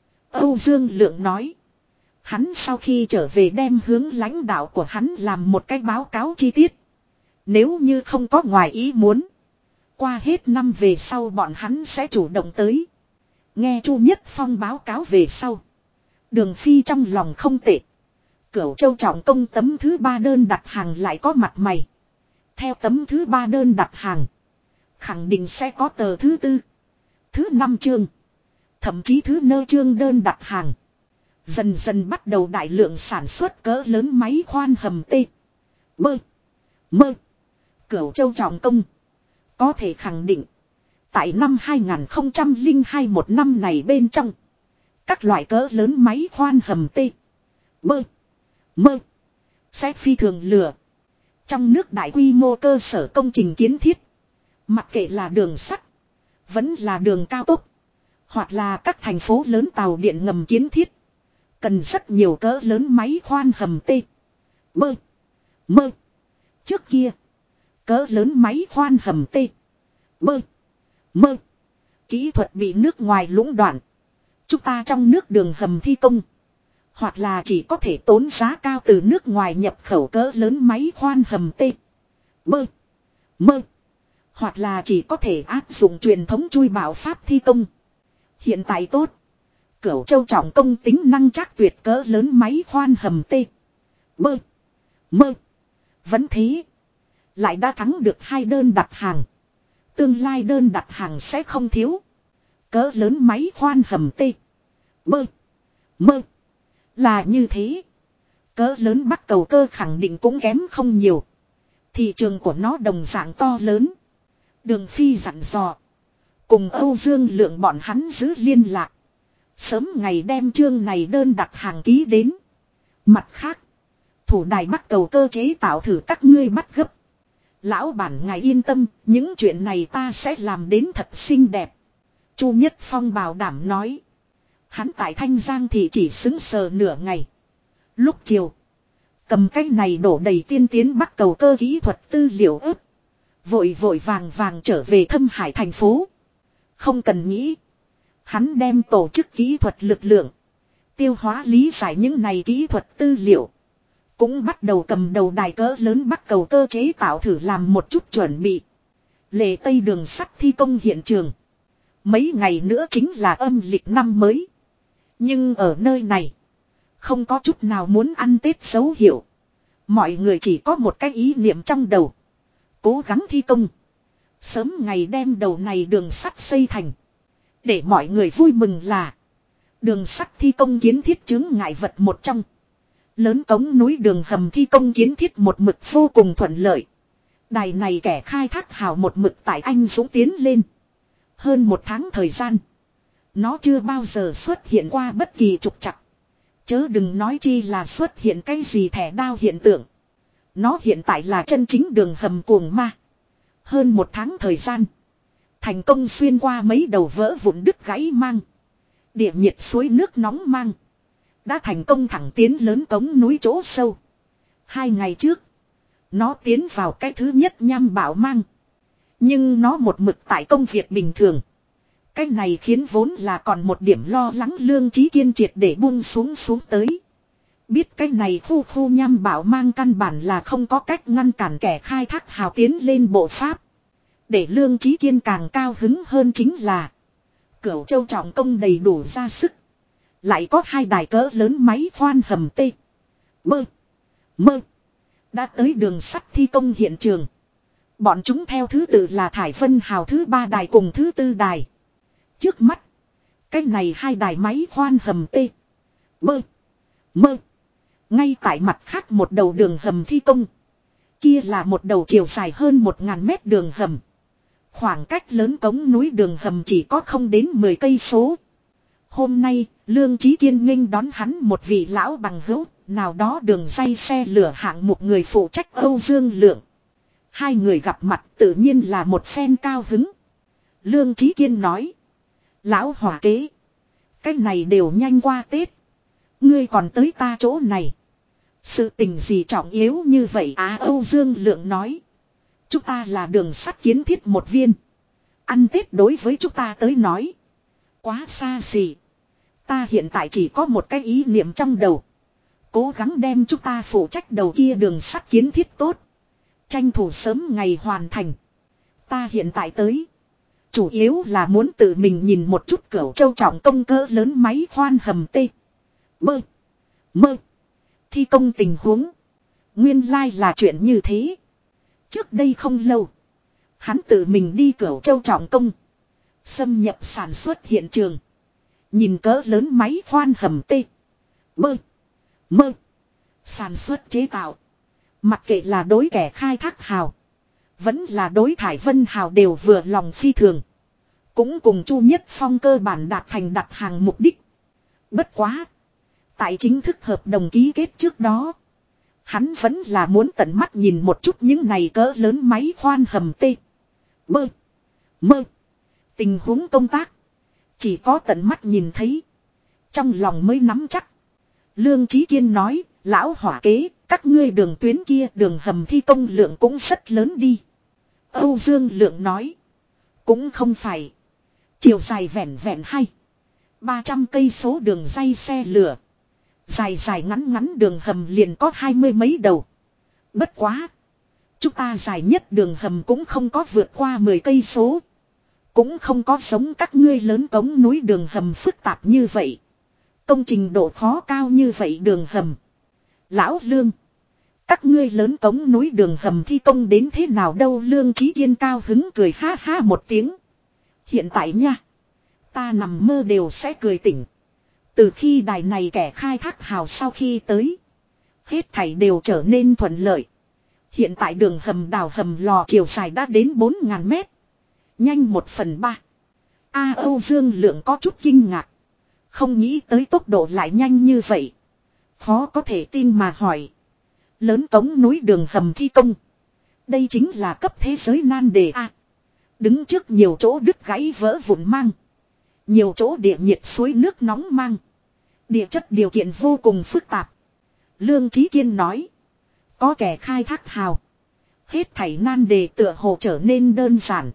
Âu Dương Lượng nói. Hắn sau khi trở về đem hướng lãnh đạo của hắn làm một cái báo cáo chi tiết. Nếu như không có ngoài ý muốn. Qua hết năm về sau bọn hắn sẽ chủ động tới. Nghe Chu Nhất Phong báo cáo về sau. Đường Phi trong lòng không tệ. Cửu Châu trọng công tấm thứ 3 đơn đặt hàng lại có mặt mày. Theo tấm thứ 3 đơn đặt hàng. Khẳng định sẽ có tờ thứ 4. Thứ 5 chương. Thậm chí thứ nơ chương đơn đặt hàng. Dần dần bắt đầu đại lượng sản xuất cỡ lớn máy khoan hầm tê. Bơ. Mơ. Cửu Châu trọng công. Có thể khẳng định. Tại năm 2002 một năm này bên trong. Các loại cỡ lớn máy khoan hầm tê. Bơ. Mơ. Sẽ phi thường lừa. Trong nước đại quy mô cơ sở công trình kiến thiết. Mặc kệ là đường sắt. Vẫn là đường cao tốc. Hoặc là các thành phố lớn tàu điện ngầm kiến thiết. Cần rất nhiều cỡ lớn máy khoan hầm tê. Bơ. Mơ. Trước kia. Cỡ lớn máy khoan hầm tê. Bơ. Mơ. Kỹ thuật bị nước ngoài lũng đoạn. Chúng ta trong nước đường hầm thi công. Hoặc là chỉ có thể tốn giá cao từ nước ngoài nhập khẩu cỡ lớn máy khoan hầm tê. Bơ. Mơ. Hoặc là chỉ có thể áp dụng truyền thống chui bảo pháp thi công. Hiện tại tốt. Cửu Châu trọng công tính năng chắc tuyệt cỡ lớn máy khoan hầm tê. Bơ. Mơ. Vẫn thế. Lại đã thắng được 2 đơn đặt hàng. Tương lai đơn đặt hàng sẽ không thiếu. Cỡ lớn máy khoan hầm tê. Bơ. Mơ. Là như thế. Cỡ lớn Bắc Cầu Cơ khẳng định cũng kém không nhiều. Thị trường của nó đồng dạng to lớn. Đường Phi dặn dò. Cùng Âu Dương Lượng bọn hắn giữ liên lạc. Sớm ngày đem chương này đơn đặt hàng ký đến. Mặt khác. Thủ đài Bắc Cầu Cơ chế tạo thử các ngươi bắt gấp. Lão bản ngài yên tâm. Những chuyện này ta sẽ làm đến thật xinh đẹp. Chu Nhất Phong bảo đảm nói. Hắn tại Thanh Giang thì chỉ xứng sờ nửa ngày. Lúc chiều. Cầm cái này đổ đầy tiên tiến bắc cầu cơ kỹ thuật tư liệu ếp. Vội vội vàng vàng trở về Thâm Hải thành phố. Không cần nghĩ. Hắn đem tổ chức kỹ thuật lực lượng. Tiêu hóa lý giải những này kỹ thuật tư liệu. Cũng bắt đầu cầm đầu đài cỡ lớn bắc cầu cơ chế tạo thử làm một chút chuẩn bị. Lề Tây đường sắt thi công hiện trường. Mấy ngày nữa chính là âm lịch năm mới. Nhưng ở nơi này. Không có chút nào muốn ăn Tết dấu hiệu. Mọi người chỉ có một cái ý niệm trong đầu. Cố gắng thi công. Sớm ngày đem đầu này đường sắt xây thành. Để mọi người vui mừng là. Đường sắt thi công kiến thiết chướng ngại vật một trong. Lớn cống núi đường hầm thi công kiến thiết một mực vô cùng thuận lợi. Đài này kẻ khai thác hào một mực tại anh dũng tiến lên. Hơn một tháng thời gian. Nó chưa bao giờ xuất hiện qua bất kỳ trục trặc. Chớ đừng nói chi là xuất hiện cái gì thẻ đao hiện tượng. Nó hiện tại là chân chính đường hầm cuồng ma. Hơn một tháng thời gian. Thành công xuyên qua mấy đầu vỡ vụn đứt gãy mang. Địa nhiệt suối nước nóng mang. Đã thành công thẳng tiến lớn cống núi chỗ sâu. 2 ngày trước. Nó tiến vào cái thứ nhất nham bảo mang. Nhưng nó một mực tại công việc bình thường. Cái này khiến vốn là còn một điểm lo lắng Lương Chí Kiên triệt để buông xuống tới. Biết cái này khu nham bảo mang căn bản là không có cách ngăn cản kẻ khai thác hào tiến lên bộ pháp. Để Lương Chí Kiên càng cao hứng hơn chính là Cửu Châu trọng công đầy đủ ra sức. Lại có 2 đài cỡ lớn máy khoan hầm tê. Mơ. Đã tới đường sắt thi công hiện trường. Bọn chúng theo thứ tự là Thải Vân hào thứ 3 đài cùng thứ 4 đài. Trước mắt. Cái này 2 đài máy khoan hầm tê. Mơ. Ngay tại mặt khác một đầu đường hầm thi công. Kia là một đầu chiều dài hơn 1000 mét đường hầm. Khoảng cách lớn cống núi đường hầm chỉ có không đến 10 cây số. Hôm nay, Lương Chí Kiên nghênh đón hắn một vị lão bằng hữu, nào đó đường dây xe lửa hạng một người phụ trách Âu Dương Lượng. 2 người gặp mặt tự nhiên là một phen cao hứng. Lương Chí Kiên nói. Lão hỏa kế. Cái này đều nhanh qua Tết. Ngươi còn tới ta chỗ này. Sự tình gì trọng yếu như vậy Âu Dương Lượng nói. Chúng ta là đường sắt kiến thiết một viên. Ăn Tết đối với chúng ta tới nói. Quá xa xỉ. Ta hiện tại chỉ có một cái ý niệm trong đầu. Cố gắng đem chúng ta phụ trách đầu kia đường sắt kiến thiết tốt. Tranh thủ sớm ngày hoàn thành. Ta hiện tại tới. Chủ yếu là muốn tự mình nhìn một chút Cửu Châu trọng công cỡ lớn máy khoan hầm tê. Mơ. Thi công tình huống. Nguyên lai là chuyện như thế. Trước đây không lâu. Hắn tự mình đi Cửu Châu trọng công. Xâm nhập sản xuất hiện trường. Nhìn cỡ lớn máy khoan hầm tê. Mơ. Sản xuất chế tạo. Mặc kệ là đối kẻ khai thác hào. Vẫn là đối Thải Vân hào đều vừa lòng phi thường. Cũng cùng Chu Nhất Phong cơ bản đạt thành đặt hàng mục đích. Bất quá. Tại chính thức hợp đồng ký kết trước đó. Hắn vẫn là muốn tận mắt nhìn một chút những này cỡ lớn máy khoan hầm tê. Mơ. Tình huống công tác. Chỉ có tận mắt nhìn thấy. Trong lòng mới nắm chắc. Lương Chí Kiên nói. Lão hỏa kế. Các ngươi đường tuyến kia đường hầm thi công lượng cũng rất lớn đi. Âu Dương Lượng nói. Cũng không phải. Chiều dài vẹn 300 cây số đường dây xe lửa. Dài ngắn đường hầm liền có 20 mấy đầu. Bất quá. Chúng ta dài nhất đường hầm cũng không có vượt qua 10 cây số. Cũng không có giống các ngươi lớn cống núi đường hầm phức tạp như vậy. Công trình độ khó cao như vậy đường hầm. Lão Lương. Các ngươi lớn cống núi đường hầm thi công đến thế nào đâu Lương Chí Kiên cao hứng cười ha ha một tiếng. Hiện tại nha. Ta nằm mơ đều sẽ cười tỉnh. Từ khi đài này kẻ khai thác hào sau khi tới. Hết thảy đều trở nên thuận lợi. Hiện tại đường hầm đào hầm lò chiều dài đã đến 4.000 mét. Nhanh 1/3. Âu Dương Lượng có chút kinh ngạc. Không nghĩ tới tốc độ lại nhanh như vậy. Khó có thể tin mà hỏi. Lớn cống núi đường hầm thi công. Đây chính là cấp thế giới nan đề A. Đứng trước nhiều chỗ đứt gãy vỡ vụn mang. Nhiều chỗ địa nhiệt suối nước nóng mang. Địa chất điều kiện vô cùng phức tạp. Lương Chí Kiên nói. Có kẻ khai thác hào. Hết thảy nan đề tựa hồ trở nên đơn giản.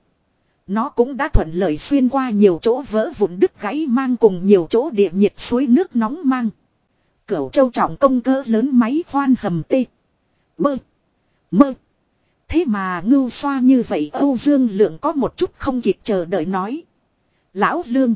Nó cũng đã thuận lợi xuyên qua nhiều chỗ vỡ vụn đứt gãy mang cùng nhiều chỗ địa nhiệt suối nước nóng mang. Cửu Châu trọng công cỡ lớn máy khoan hầm tê. Bơ. Mơ. Thế mà ngưu xoa như vậy Âu Dương Lượng có một chút không kịp chờ đợi nói. Lão Lương.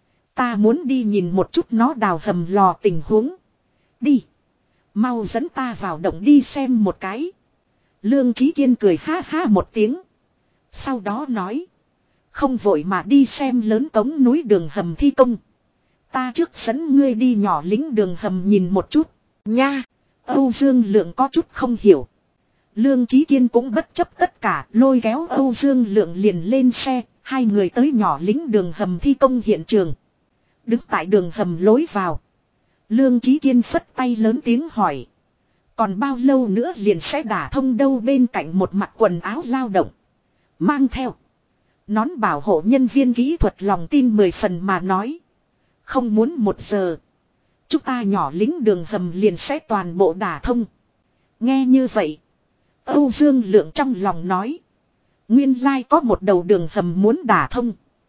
Ta muốn đi nhìn một chút nó đào hầm lò tình huống. Đi. Mau dẫn ta vào động đi xem một cái. Lương Chí Kiên cười ha ha một tiếng. Sau đó nói. Không vội mà đi xem lớn cống núi đường hầm thi công. Ta trước dẫn ngươi đi nhỏ lính đường hầm nhìn một chút. Nha. Âu Dương Lượng có chút không hiểu. Lương Chí Kiên cũng bất chấp tất cả lôi kéo Âu Dương Lượng liền lên xe. Hai người tới nhỏ lính đường hầm thi công hiện trường. Đứng tại đường hầm lối vào. Lương Chí Kiên phất tay lớn tiếng hỏi. Còn bao lâu nữa liền sẽ đả thông đâu bên cạnh một mặc quần áo lao động. Mang theo. Nón bảo hộ nhân viên kỹ thuật lòng tin 10 phần mà nói. Không muốn 1 giờ. Chúng ta nhỏ lính đường hầm liền sẽ toàn bộ đả thông. Nghe như vậy. Âu Dương Lượng trong lòng nói. Nguyên lai có một đầu đường hầm muốn đả thông.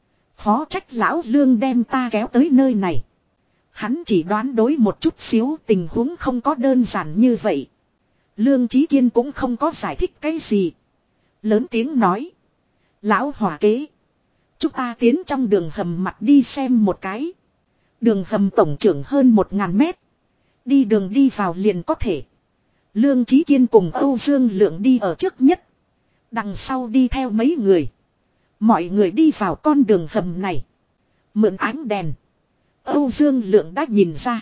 Khó trách lão Lương đem ta kéo tới nơi này. Hắn chỉ đoán đối một chút xíu tình huống không có đơn giản như vậy. Lương Chí Kiên cũng không có giải thích cái gì. Lớn tiếng nói. Lão hỏa kế. Chúng ta tiến trong đường hầm mặt đi xem một cái. Đường hầm tổng trưởng hơn 1000 mét. Đi đường đi vào liền có thể. Lương Chí Kiên cùng Âu Dương Lượng đi ở trước nhất. Đằng sau đi theo mấy người. Mọi người đi vào con đường hầm này. Mượn ánh đèn. Âu Dương Lượng đã nhìn ra.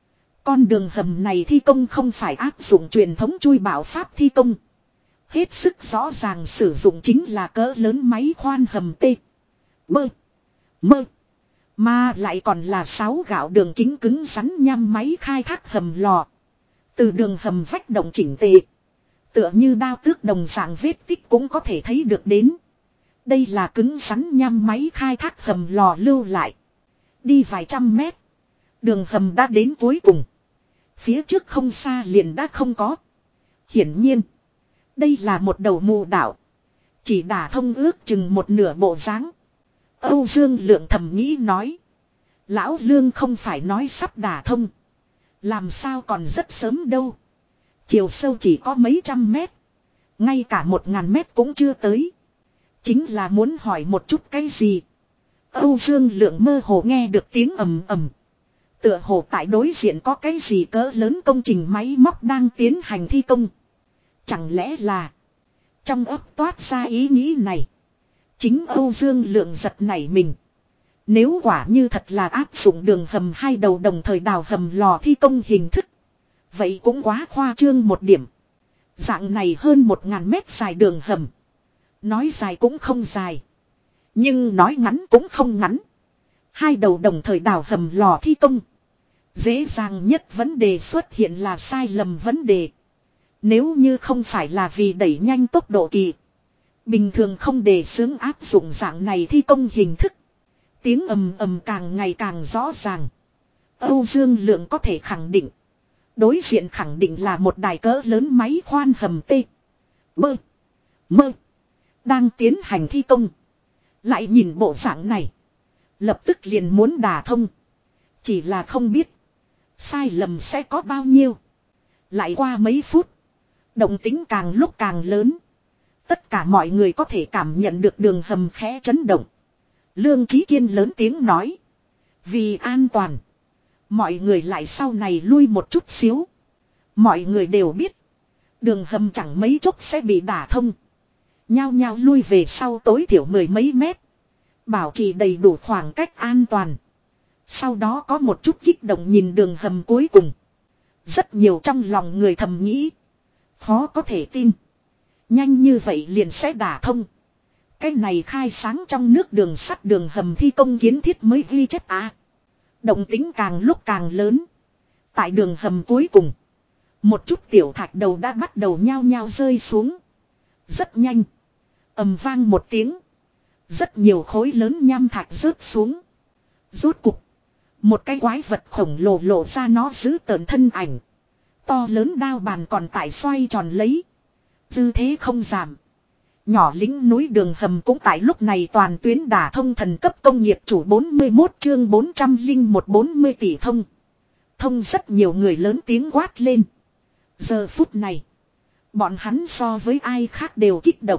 Con đường hầm này thi công không phải áp dụng truyền thống chui bảo pháp thi công. Hết sức rõ ràng sử dụng chính là cỡ lớn máy khoan hầm tê. Bơ. Mơ. Mà lại còn là 6 gạo đường kính cứng rắn nhăm máy khai thác hầm lò. Từ đường hầm vách động chỉnh tề. Tựa như đao tước đồng dạng vết tích cũng có thể thấy được đến. Đây là cứng rắn nhăm máy khai thác hầm lò lưu lại. Đi vài trăm mét. Đường hầm đã đến cuối cùng. Phía trước không xa liền đã không có. Hiển nhiên. Đây là một đầu mù đảo. Chỉ đả thông ước chừng một nửa bộ dáng. Âu Dương Lượng thầm nghĩ nói. Lão Lương không phải nói sắp đả thông. Làm sao còn rất sớm đâu. Chiều sâu chỉ có mấy trăm mét. Ngay cả 1000 mét cũng chưa tới. Chính là muốn hỏi một chút cái gì. Âu Dương Lượng mơ hồ nghe được tiếng ầm ầm. Tựa hồ tại đối diện có cái gì cỡ lớn công trình máy móc đang tiến hành thi công. Chẳng lẽ là. Trong óc toát ra ý nghĩ này. Chính Âu Dương Lượng giật nảy mình. Nếu quả như thật là áp dụng đường hầm hai đầu đồng thời đào hầm lò thi công hình thức. Vậy cũng quá khoa trương một điểm. Dạng này hơn 1000 mét dài đường hầm. Nói dài cũng không dài. Nhưng nói ngắn cũng không ngắn. Hai đầu đồng thời đào hầm lò thi công. Dễ dàng nhất vấn đề xuất hiện là sai lầm vấn đề. Nếu như không phải là vì đẩy nhanh tốc độ kỳ. Bình thường không đề xướng áp dụng dạng này thi công hình thức. Tiếng ầm ầm càng ngày càng rõ ràng. Âu Dương Lượng có thể khẳng định. Đối diện khẳng định là một đài cỡ lớn máy khoan hầm tê. Bơ. Mơ. Đang tiến hành thi công. Lại nhìn bộ dạng này. Lập tức liền muốn đả thông. Chỉ là không biết. Sai lầm sẽ có bao nhiêu. Lại qua mấy phút. Động tĩnh càng lúc càng lớn. Tất cả mọi người có thể cảm nhận được đường hầm khẽ chấn động. Lương Chí Kiên lớn tiếng nói. Vì an toàn. Mọi người lại sau này lui một chút xíu. Mọi người đều biết. Đường hầm chẳng mấy chốc sẽ bị đả thông. Nhao nhao lui về sau tối thiểu 10 mấy mét. Bảo trì đầy đủ khoảng cách an toàn. Sau đó có một chút kích động nhìn đường hầm cuối cùng. Rất nhiều trong lòng người thầm nghĩ. Khó có thể tin. Nhanh như vậy liền sẽ đả thông. Cái này khai sáng trong nước đường sắt đường hầm thi công kiến thiết mới ghi chép à. Động tính càng lúc càng lớn. Tại đường hầm cuối cùng. Một chút tiểu thạch đầu đã bắt đầu nhao nhao rơi xuống. Rất nhanh. Ầm vang một tiếng. Rất nhiều khối lớn nham thạch rớt xuống. Rốt cục. Một cái quái vật khổng lồ lộ ra nó giữ tợn thân ảnh. To lớn đao bàn còn tại xoay tròn lấy. Dư thế không giảm. Nhỏ lính núi đường hầm cũng tại lúc này toàn tuyến đả thông thần cấp công nghiệp chủ 41 chương 401-40 tỷ thông. Thông rất nhiều người lớn tiếng quát lên. Giờ phút này. Bọn hắn so với ai khác đều kích động.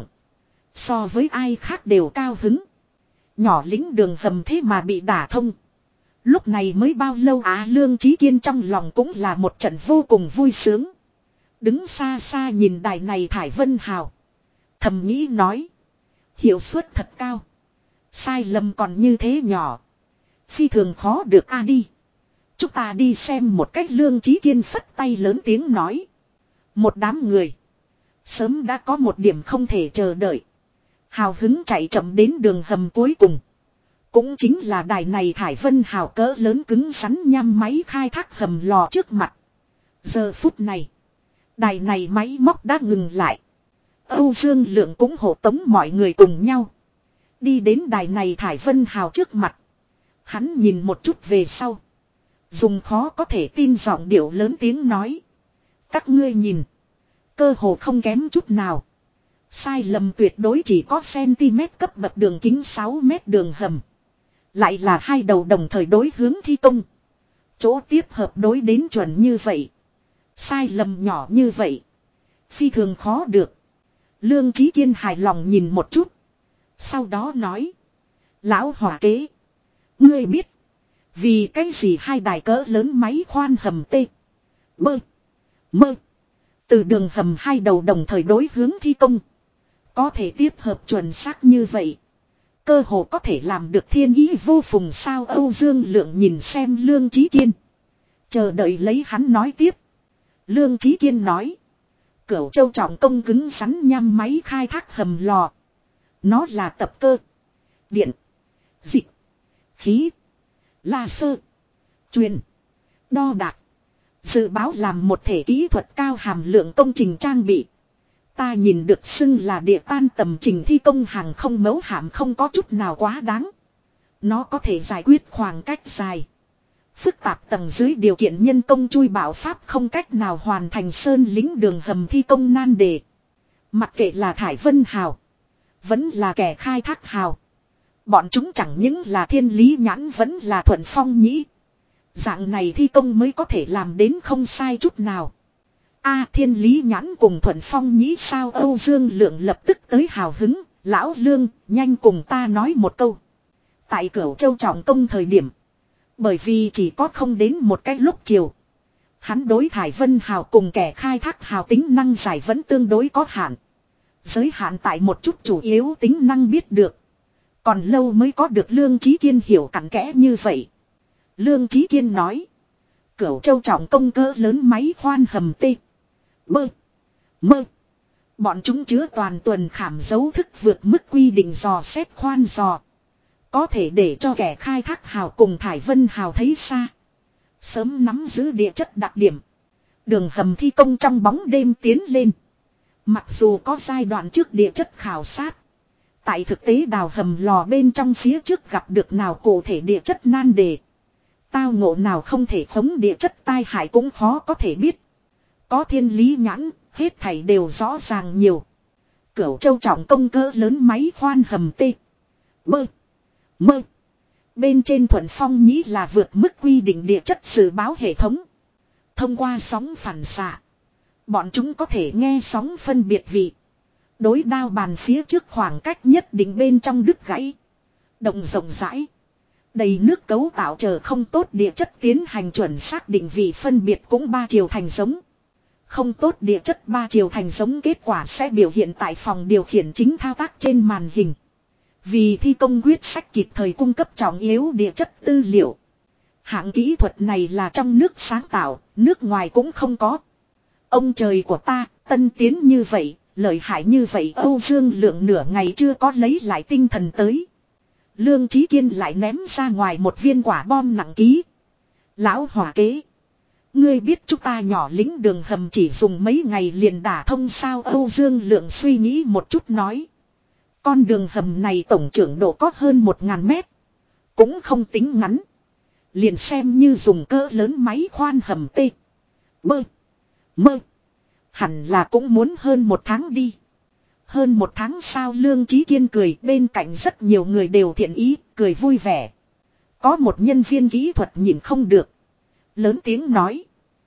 So với ai khác đều cao hứng. Nhỏ lính đường hầm thế mà bị đả thông. Lúc này mới bao lâu Lương Chí Kiên trong lòng cũng là một trận vô cùng vui sướng. Đứng xa xa nhìn đài này thải vân hào. Thầm nghĩ nói. Hiệu suất thật cao. Sai lầm còn như thế nhỏ. Phi thường khó được đi. Chúng ta đi xem một cách. Lương Chí Kiên phất tay lớn tiếng nói. Một đám người. Sớm đã có một điểm không thể chờ đợi. Hào hứng chạy chậm đến đường hầm cuối cùng. Cũng chính là đài này thải vân hào cỡ lớn cứng rắn nhăm máy khai thác hầm lò trước mặt. Giờ phút này. Đài này máy móc đã ngừng lại. Âu Dương Lượng cũng hộ tống mọi người cùng nhau. Đi đến đài này thải vân hào trước mặt. Hắn nhìn một chút về sau. Dùng khó có thể tin giọng điệu lớn tiếng nói. Các ngươi nhìn. Cơ hồ không kém chút nào. Sai lầm tuyệt đối chỉ có cm cấp bậc đường kính 6 mét đường hầm. Lại là hai đầu đồng thời đối hướng thi công. Chỗ tiếp hợp đối đến chuẩn như vậy. Sai lầm nhỏ như vậy. Phi thường khó được. Lương Chí Kiên hài lòng nhìn một chút. Sau đó nói. Lão hỏa kế. Ngươi biết. Vì cái gì hai đài cỡ lớn máy khoan hầm tê. Bơ. Mơ. Từ đường hầm hai đầu đồng thời đối hướng thi công. Có thể tiếp hợp chuẩn xác như vậy. Cơ hồ có thể làm được thiên ý vô phùng sao. Âu Dương Lượng nhìn xem Lương Chí Kiên. Chờ đợi lấy hắn nói tiếp. Lương Chí Kiên nói. Cửu Châu trọng công cứng rắn nhăm máy khai thác hầm lò. Nó là tập cơ. Điện. Dịch. Khí. Laser. Truyền. Đo đạc. Dự báo làm một thể kỹ thuật cao hàm lượng công trình trang bị. Ta nhìn được xưng là địa tan tầm trình thi công hàng không mẫu hạm không có chút nào quá đáng. Nó có thể giải quyết khoảng cách dài. Phức tạp tầng dưới điều kiện nhân công chui bạo pháp không cách nào hoàn thành sơn lính đường hầm thi công nan đề. Mặc kệ là thải vân hào. Vẫn là kẻ khai thác hào. Bọn chúng chẳng những là thiên lý nhãn vẫn là thuận phong nhĩ. Dạng này thi công mới có thể làm đến không sai chút nào. Thiên lý nhãn cùng thuận phong nhĩ sao. Âu Dương Lượng lập tức tới hào hứng. Lão Lương nhanh cùng ta nói một câu. Tại Cửu Châu trọng công thời điểm. Bởi vì chỉ có không đến một cái lúc chiều. Hắn đối thải vân hào cùng kẻ khai thác hào tính năng giải vẫn tương đối có hạn. Giới hạn tại một chút chủ yếu tính năng biết được. Còn lâu mới có được Lương Chí Kiên hiểu cặn kẽ như vậy. Lương Chí Kiên nói. Cửu Châu trọng công cỡ lớn máy khoan hầm tê. Bơ. Mơ. Bọn chúng chứa toàn tuần khảm dấu thức vượt mức quy định dò xét khoan dò. Có thể để cho kẻ khai thác hào cùng thải vân hào thấy xa. Sớm nắm giữ địa chất đặc điểm. Đường hầm thi công trong bóng đêm tiến lên. Mặc dù có giai đoạn trước địa chất khảo sát. Tại thực tế đào hầm lò bên trong phía trước gặp được nào cụ thể địa chất nan đề. Tao ngộ nào không thể khống địa chất tai hại cũng khó có thể biết. Có thiên lý nhãn, hết thảy đều rõ ràng nhiều. Cửu Châu trọng công cỡ lớn máy khoan hầm tê. Bơ. Mơ. Bên trên thuận phong nhĩ là vượt mức quy định địa chất dự báo hệ thống. Thông qua sóng phản xạ. Bọn chúng có thể nghe sóng phân biệt vị. Đối đao bàn phía trước khoảng cách nhất định bên trong đứt gãy. Động rộng rãi. Đầy nước cấu tạo chờ không tốt địa chất tiến hành chuẩn xác định vị phân biệt cũng ba chiều thành giống. Không tốt địa chất ba chiều thành giống kết quả sẽ biểu hiện tại phòng điều khiển chính thao tác trên màn hình. Vì thi công quyết sách kịp thời cung cấp trọng yếu địa chất tư liệu. Hạng kỹ thuật này là trong nước sáng tạo, nước ngoài cũng không có. Ông trời của ta, tân tiến như vậy, lợi hại như vậy. Âu Dương Lượng nửa ngày chưa có lấy lại tinh thần tới. Lương Chí Kiên lại ném ra ngoài một viên quả bom nặng ký. Lão hỏa kế. Ngươi biết chúng ta nhỏ lính đường hầm chỉ dùng mấy ngày liền đả thông sao. Âu Dương Lượng suy nghĩ một chút nói. Con đường hầm này tổng trưởng độ có hơn 1000 mét. Cũng không tính ngắn. Liền xem như dùng cỡ lớn máy khoan hầm tê. Bơ. Mơ. Hẳn là cũng muốn hơn 1 tháng đi. Hơn 1 tháng sao, Lương Chí Kiên cười, bên cạnh rất nhiều người đều thiện ý, cười vui vẻ. Có một nhân viên kỹ thuật nhịn không được. Lớn tiếng nói.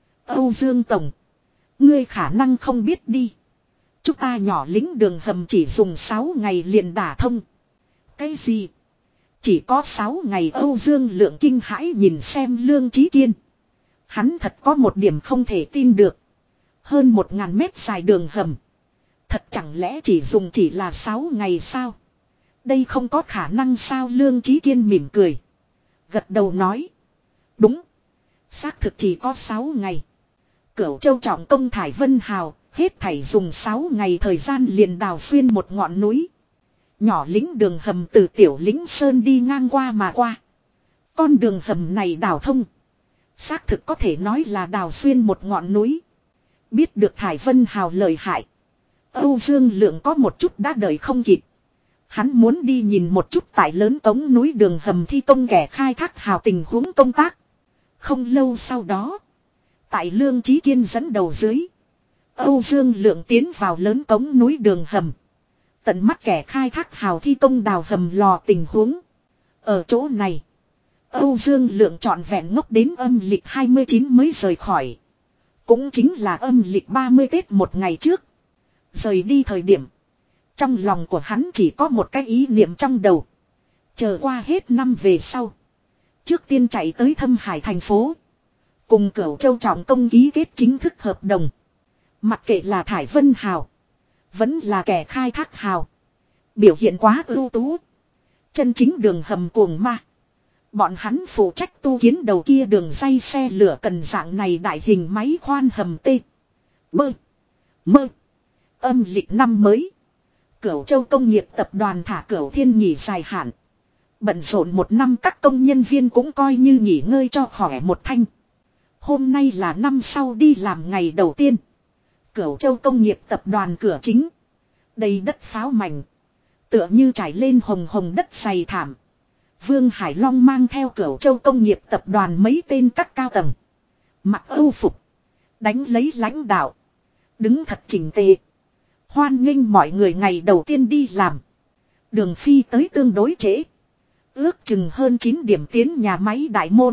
Âu Dương Tổng. Ngươi khả năng không biết đi. Chúng ta nhỏ lính đường hầm chỉ dùng 6 ngày liền đả thông. Cái gì? Chỉ có 6 ngày? Âu Dương Lượng kinh hãi nhìn xem Lương Chí Kiên. Hắn thật có một điểm không thể tin được. Hơn 1000 mét dài đường hầm. Thật chẳng lẽ chỉ là 6 ngày sao? Đây không có khả năng sao? Lương Chí Kiên mỉm cười. Gật đầu nói. Đúng. Xác thực chỉ có 6 ngày. Cửu Châu trọng công Thải Vân Hào. Hết thảy dùng 6 ngày thời gian liền đào xuyên một ngọn núi. Nhỏ lính đường hầm từ tiểu lính sơn đi ngang qua mà qua. Con đường hầm này đào thông. Xác thực có thể nói là đào xuyên một ngọn núi. Biết được Thải Vân Hào lợi hại. Âu Dương Lượng có một chút đã đợi không kịp. Hắn muốn đi nhìn một chút tại lớn cống núi đường hầm thi công kẻ khai thác hào tình huống công tác. Không lâu sau đó. Tại Lương Chí Kiên dẫn đầu dưới. Âu Dương Lượng tiến vào lớn cống núi đường hầm. Tận mắt kẻ khai thác hào thi công đào hầm lò tình huống. Ở chỗ này. Âu Dương Lượng trọn vẹn ngốc đến âm lịch 29 mới rời khỏi. Cũng chính là âm lịch 30 Tết một ngày trước. Rời đi thời điểm. Trong lòng của hắn chỉ có một cái ý niệm trong đầu. Chờ qua hết năm về sau. Trước tiên chạy tới Thâm Hải thành phố. Cùng Cửu Châu trọng công ký kết chính thức hợp đồng. Mặc kệ là Thải Vân Hào. Vẫn là kẻ khai thác hào. Biểu hiện quá ưu tú. Chân chính đường hầm cuồng ma. Bọn hắn phụ trách tu kiến đầu kia đường dây xe lửa cần dạng này đại hình máy khoan hầm tê. Mơ. Mơ. Âm lịch năm mới. Cửu Châu công nghiệp tập đoàn thả Cửu Thiên nghỉ dài hạn. Bận rộn một năm các công nhân viên cũng coi như nghỉ ngơi cho khỏe một thanh. Hôm nay là năm sau đi làm ngày đầu tiên. Cửu Châu công nghiệp tập đoàn cửa chính. Đầy đất pháo mảnh. Tựa như trải lên hồng hồng đất dày thảm. Vương Hải Long mang theo Cửu Châu công nghiệp tập đoàn mấy tên các cao tầng. Mặc âu phục. Đánh lấy lãnh đạo. Đứng thật chỉnh tề. Hoan nghênh mọi người ngày đầu tiên đi làm. Đường Phi tới tương đối trễ. Ước chừng hơn 9 điểm tiến nhà máy đại môn.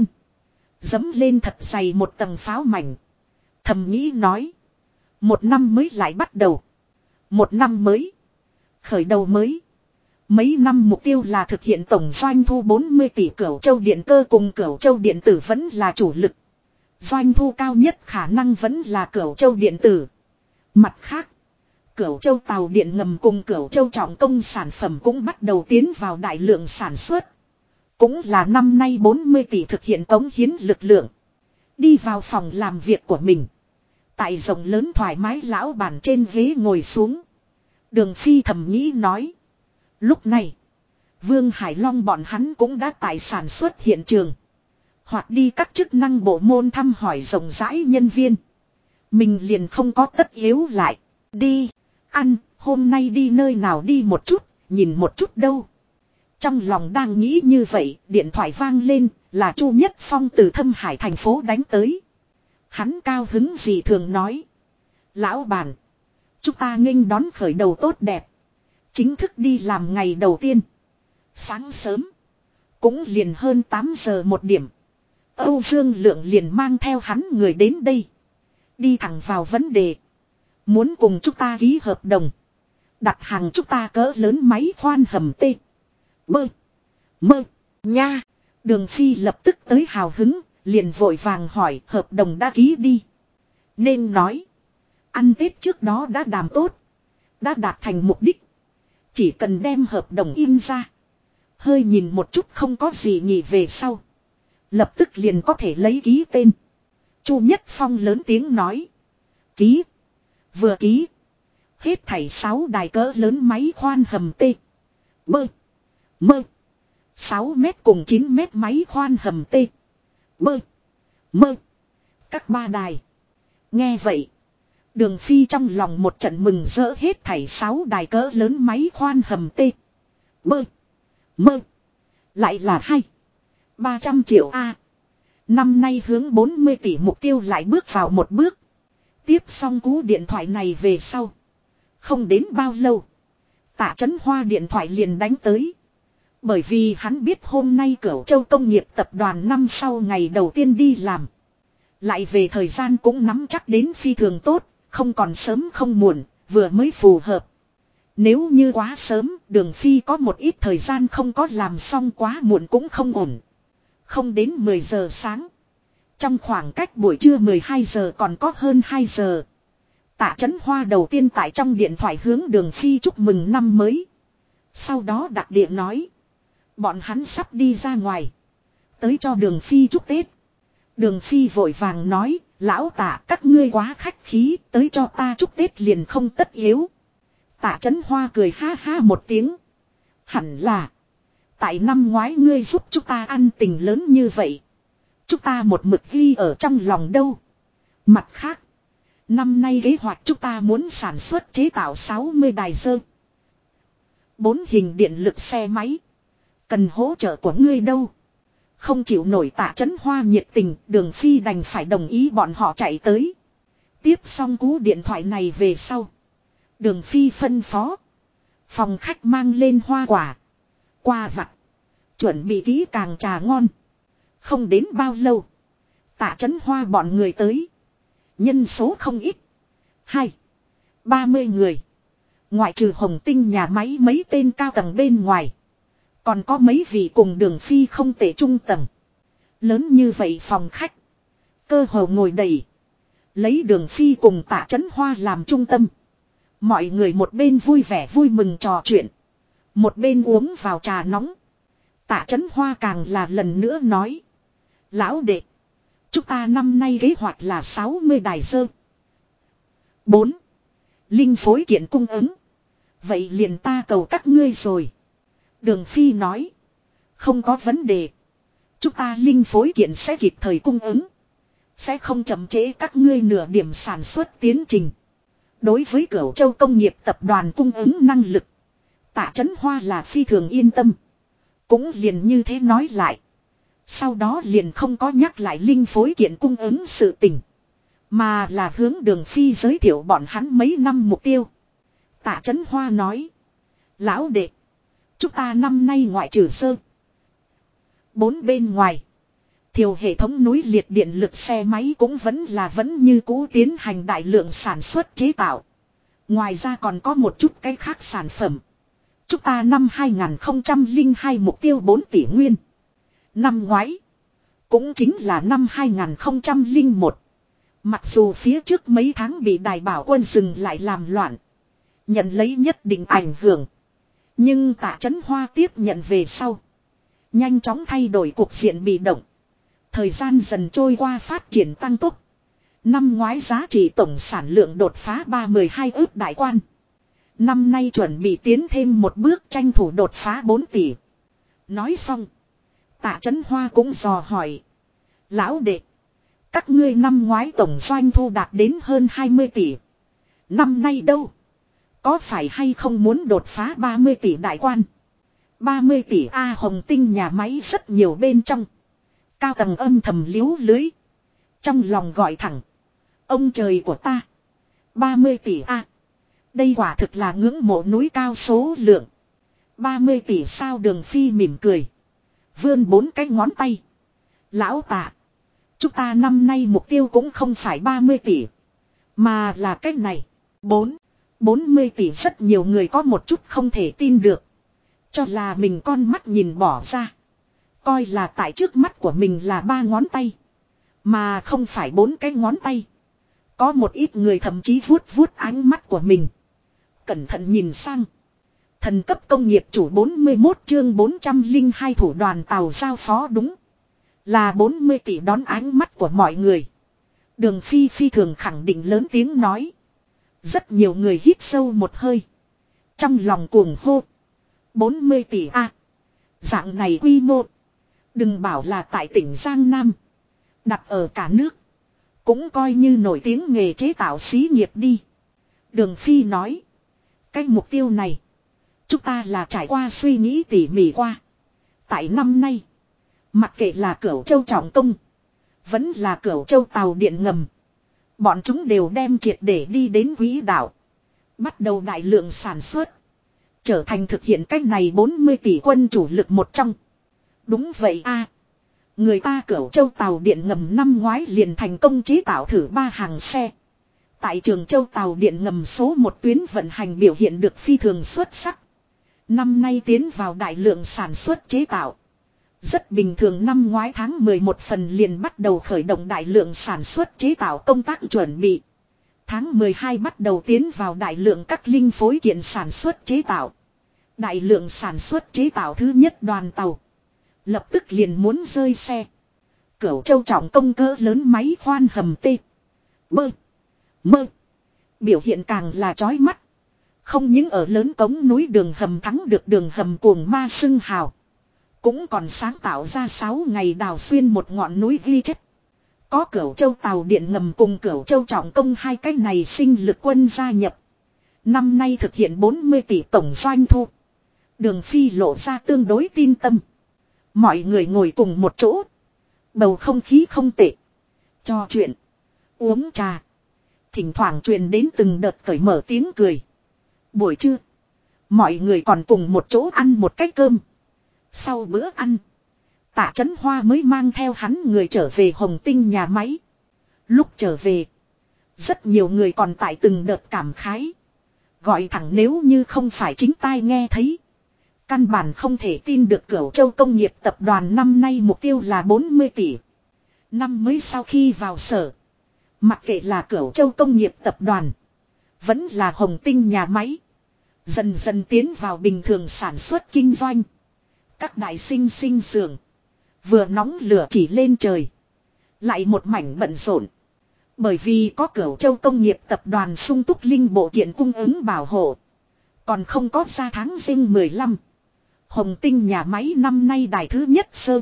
Dẫm lên thật dày một tầng pháo mảnh. Thầm nghĩ nói. Một năm mới lại bắt đầu. Một năm mới. Khởi đầu mới. Mấy năm mục tiêu là thực hiện tổng doanh thu 40 tỷ. Cửu Châu điện cơ cùng Cửu Châu điện tử vẫn là chủ lực. Doanh thu cao nhất khả năng vẫn là Cửu Châu điện tử. Mặt khác. Cửu Châu tàu điện ngầm cùng Cửu Châu trọng công sản phẩm cũng bắt đầu tiến vào đại lượng sản xuất. Cũng là năm nay 40 tỷ thực hiện cống hiến lực lượng. Đi vào phòng làm việc của mình. Tại rộng lớn thoải mái lão bàn trên ghế ngồi xuống. Đường Phi thầm nghĩ nói. Lúc này. Vương Hải Long bọn hắn cũng đã tại sản xuất hiện trường. Hoặc đi các chức năng bộ môn thăm hỏi rộng rãi nhân viên. Mình liền không có tất yếu lại. Đi. Ăn. Hôm nay đi nơi nào đi một chút. Nhìn một chút đâu. Trong lòng đang nghĩ như vậy. Điện thoại vang lên. Là Chu Nhất Phong từ Thâm Hải thành phố đánh tới. Hắn cao hứng gì thường nói. Lão bản. Chúng ta nghênh đón khởi đầu tốt đẹp. Chính thức đi làm ngày đầu tiên. Sáng sớm. Cũng liền hơn 8 giờ một điểm. Âu Dương Lượng liền mang theo hắn người đến đây. Đi thẳng vào vấn đề. Muốn cùng chúng ta ký hợp đồng. Đặt hàng chúng ta cỡ lớn máy khoan hầm tê. Bơ. Mơ. Nha. Đường Phi lập tức tới hào hứng. Liền vội vàng hỏi hợp đồng đã ký đi. Nên nói. Ăn Tết trước đó đã đàm tốt. Đã đạt thành mục đích. Chỉ cần đem hợp đồng in ra. Hơi nhìn một chút không có gì nhỉ về sau. Lập tức liền có thể lấy ký tên. Chu Nhất Phong lớn tiếng nói. Ký. Vừa ký. Hết thảy 6 đài cỡ lớn máy khoan hầm tê. Bơ. Mơ. 6 mét cùng 9 mét máy khoan hầm tê. Bơ. Mơ. Các 3 đài. Nghe vậy. Đường Phi trong lòng một trận mừng rỡ hết thảy 6 đài cỡ lớn máy khoan hầm tê. Bơ. Mơ. Lại là 300 triệu A. Năm nay hướng 40 tỷ mục tiêu lại bước vào một bước. Tiếp xong cú điện thoại này về sau. Không đến bao lâu. Tạ Chấn Hoa điện thoại liền đánh tới. Bởi vì hắn biết hôm nay Cửu Châu Công nghiệp tập đoàn năm sau ngày đầu tiên đi làm. Lại về thời gian cũng nắm chắc đến phi thường tốt, không còn sớm không muộn, vừa mới phù hợp. Nếu như quá sớm, Đường Phi có một ít thời gian không có làm xong, quá muộn cũng không ổn. Không đến 10 giờ sáng. Trong khoảng cách buổi trưa 12 giờ còn có hơn 2 giờ. Tạ Chấn Hoa đầu tiên tại trong điện thoại hướng Đường Phi chúc mừng năm mới. Sau đó đặc địa nói. Bọn hắn sắp đi ra ngoài. Tới cho Đường Phi chúc Tết. Đường Phi vội vàng nói. Lão Tạ, các ngươi quá khách khí, tới cho ta chúc Tết liền không tất yếu. Tạ Chấn Hoa cười ha ha một tiếng. Hẳn là. Tại năm ngoái ngươi giúp chúng ta ăn tình lớn như vậy. Chúng ta một mực ghi ở trong lòng đâu. Mặt khác. Năm nay kế hoạch chúng ta muốn sản xuất chế tạo 60 đài dơ. 4 hình điện lực xe máy. Cần hỗ trợ của ngươi đâu. Không chịu nổi Tạ Chấn Hoa nhiệt tình, Đường Phi đành phải đồng ý bọn họ chạy tới. Tiếp xong cú điện thoại này về sau. Đường Phi phân phó. Phòng khách mang lên hoa quả. Quà vặt. Chuẩn bị kỹ càng trà ngon. Không đến bao lâu. Tạ Chấn Hoa bọn người tới. Nhân số không ít. 30 người. Ngoại trừ Hồng Tinh nhà máy mấy tên cao tầng bên ngoài. Còn có mấy vị cùng Đường Phi không tệ trung tầng. Lớn như vậy phòng khách. Cơ hồ ngồi đầy. Lấy Đường Phi cùng Tạ Chấn Hoa làm trung tâm. Mọi người một bên vui vẻ vui mừng trò chuyện. Một bên uống vào trà nóng. Tạ Chấn Hoa càng là lần nữa nói. Lão đệ. Chúng ta năm nay kế hoạch là 60 đài dơ. 4. Linh phối kiện cung ứng. Vậy liền ta cầu các ngươi rồi. Đường Phi nói. Không có vấn đề. Chúng ta linh phối kiện sẽ kịp thời cung ứng. Sẽ không chậm trễ các ngươi nửa điểm sản xuất tiến trình. Đối với Cửu Châu Công nghiệp tập đoàn cung ứng năng lực. Tạ Chấn Hoa là phi thường yên tâm. Cũng liền như thế nói lại. Sau đó liền không có nhắc lại linh phối kiện cung ứng sự tình. Mà là hướng Đường Phi giới thiệu bọn hắn mấy năm mục tiêu. Tạ Chấn Hoa nói. Lão đệ. Chúng ta năm nay ngoại trừ sơ. 4 bên ngoài. Thiều hệ thống núi liệt điện lực xe máy cũng vẫn như cũ tiến hành đại lượng sản xuất chế tạo. Ngoài ra còn có một chút cái khác sản phẩm. Chúng ta năm 2002 mục tiêu 4 tỷ nguyên. Năm ngoái. Cũng chính là năm 2001. Mặc dù phía trước mấy tháng bị Đài Bảo Quân dừng lại làm loạn. Nhận lấy nhất định ảnh hưởng. Nhưng Tạ Chấn Hoa tiếp nhận về sau. Nhanh chóng thay đổi cuộc diện bị động. Thời gian dần trôi qua phát triển tăng tốc. Năm ngoái giá trị tổng sản lượng đột phá 312 ước đại quan. Năm nay chuẩn bị tiến thêm một bước tranh thủ đột phá 4 tỷ. Nói xong. Tạ Chấn Hoa cũng dò hỏi. Lão đệ. Các ngươi năm ngoái tổng doanh thu đạt đến hơn 20 tỷ. Năm nay đâu? Có phải hay không muốn đột phá 30 tỷ đại quan? 30 tỷ A Hồng Tinh nhà máy rất nhiều bên trong. Cao tầng âm thầm liếu lưới. Trong lòng gọi thẳng. Ông trời của ta. 30 tỷ A. Đây quả thực là ngưỡng mộ núi cao số lượng. 30 tỷ sao Đường Phi mỉm cười. Vươn 4 cái ngón tay. Lão Tạ. Chúng ta năm nay mục tiêu cũng không phải 30 tỷ. Mà là cái này. 40 tỷ rất nhiều người có một chút không thể tin được. Cho là mình con mắt nhìn bỏ ra. Coi là tại trước mắt của mình là 3 ngón tay. Mà không phải 4 cái ngón tay. Có một ít người thậm chí vuốt vuốt ánh mắt của mình. Cẩn thận nhìn sang. Thần cấp công nghiệp chủ 41 chương 402 thủ đoàn tàu giao phó đúng. Là 40 tỷ đón ánh mắt của mọi người. Đường Phi phi thường khẳng định lớn tiếng nói. Rất nhiều người hít sâu một hơi. Trong lòng cuồng hô. 40 tỷ A. Dạng này quy mô. Đừng bảo là tại tỉnh Giang Nam. Đặt ở cả nước. Cũng coi như nổi tiếng nghề chế tạo xí nghiệp đi. Đường Phi nói. Cái mục tiêu này. Chúng ta là trải qua suy nghĩ tỉ mỉ qua. Tại năm nay. Mặc kệ là Cửu Châu trọng công. Vẫn là Cửu Châu tàu điện ngầm. Bọn chúng đều đem triệt để đi đến quỹ đạo. Bắt đầu đại lượng sản xuất. Trở thành thực hiện cách này 40 tỷ quân chủ lực một trong. Đúng vậy a, người ta Cửu Châu tàu điện ngầm năm ngoái liền thành công chế tạo thử 3 hàng xe. Tại Trường Châu tàu điện ngầm số 1 tuyến vận hành biểu hiện được phi thường xuất sắc. Năm nay tiến vào đại lượng sản xuất chế tạo. Rất bình thường năm ngoái tháng 11 phần liền bắt đầu khởi động đại lượng sản xuất chế tạo công tác chuẩn bị. Tháng 12 bắt đầu tiến vào đại lượng các linh phối kiện sản xuất chế tạo. Đại lượng sản xuất chế tạo thứ nhất đoàn tàu. Lập tức liền muốn rơi xe. Cửu Châu trọng công cỡ lớn máy khoan hầm T. Bơ. Mơ. Biểu hiện càng là chói mắt. Không những ở lớn cống núi đường hầm thắng được đường hầm cuồng ma xưng hào. Cũng còn sáng tạo ra 6 ngày đào xuyên một ngọn núi ghi chép. Có Cửu Châu tàu điện ngầm cùng Cửu Châu trọng công hai cái này sinh lực quân gia nhập. Năm nay thực hiện 40 tỷ tổng doanh thu. Đường Phi lộ ra tương đối tin tâm. Mọi người ngồi cùng một chỗ. Bầu không khí không tệ. Trò chuyện. Uống trà. Thỉnh thoảng truyền đến từng đợt cởi mở tiếng cười. Buổi trưa. Mọi người còn cùng một chỗ ăn một cái cơm. Sau bữa ăn. Tạ Chấn Hoa mới mang theo hắn người trở về Hồng Tinh nhà máy. Lúc trở về. Rất nhiều người còn tại từng đợt cảm khái. Gọi thẳng nếu như không phải chính tai nghe thấy. Căn bản không thể tin được Cửu Châu công nghiệp tập đoàn năm nay mục tiêu là 40 tỷ. Năm mới sau khi vào sở. Mặc kệ là Cửu Châu công nghiệp tập đoàn. Vẫn là Hồng Tinh nhà máy. Dần dần tiến vào bình thường sản xuất kinh doanh. Các đại sinh xưởng. Vừa nóng lửa chỉ lên trời. Lại một mảnh bận rộn. Bởi vì có Cửu Châu công nghiệp tập đoàn sung túc linh bộ kiện cung ứng bảo hộ. Còn không có ra tháng Giêng 15. Hồng Tinh nhà máy năm nay đài thứ nhất sơ.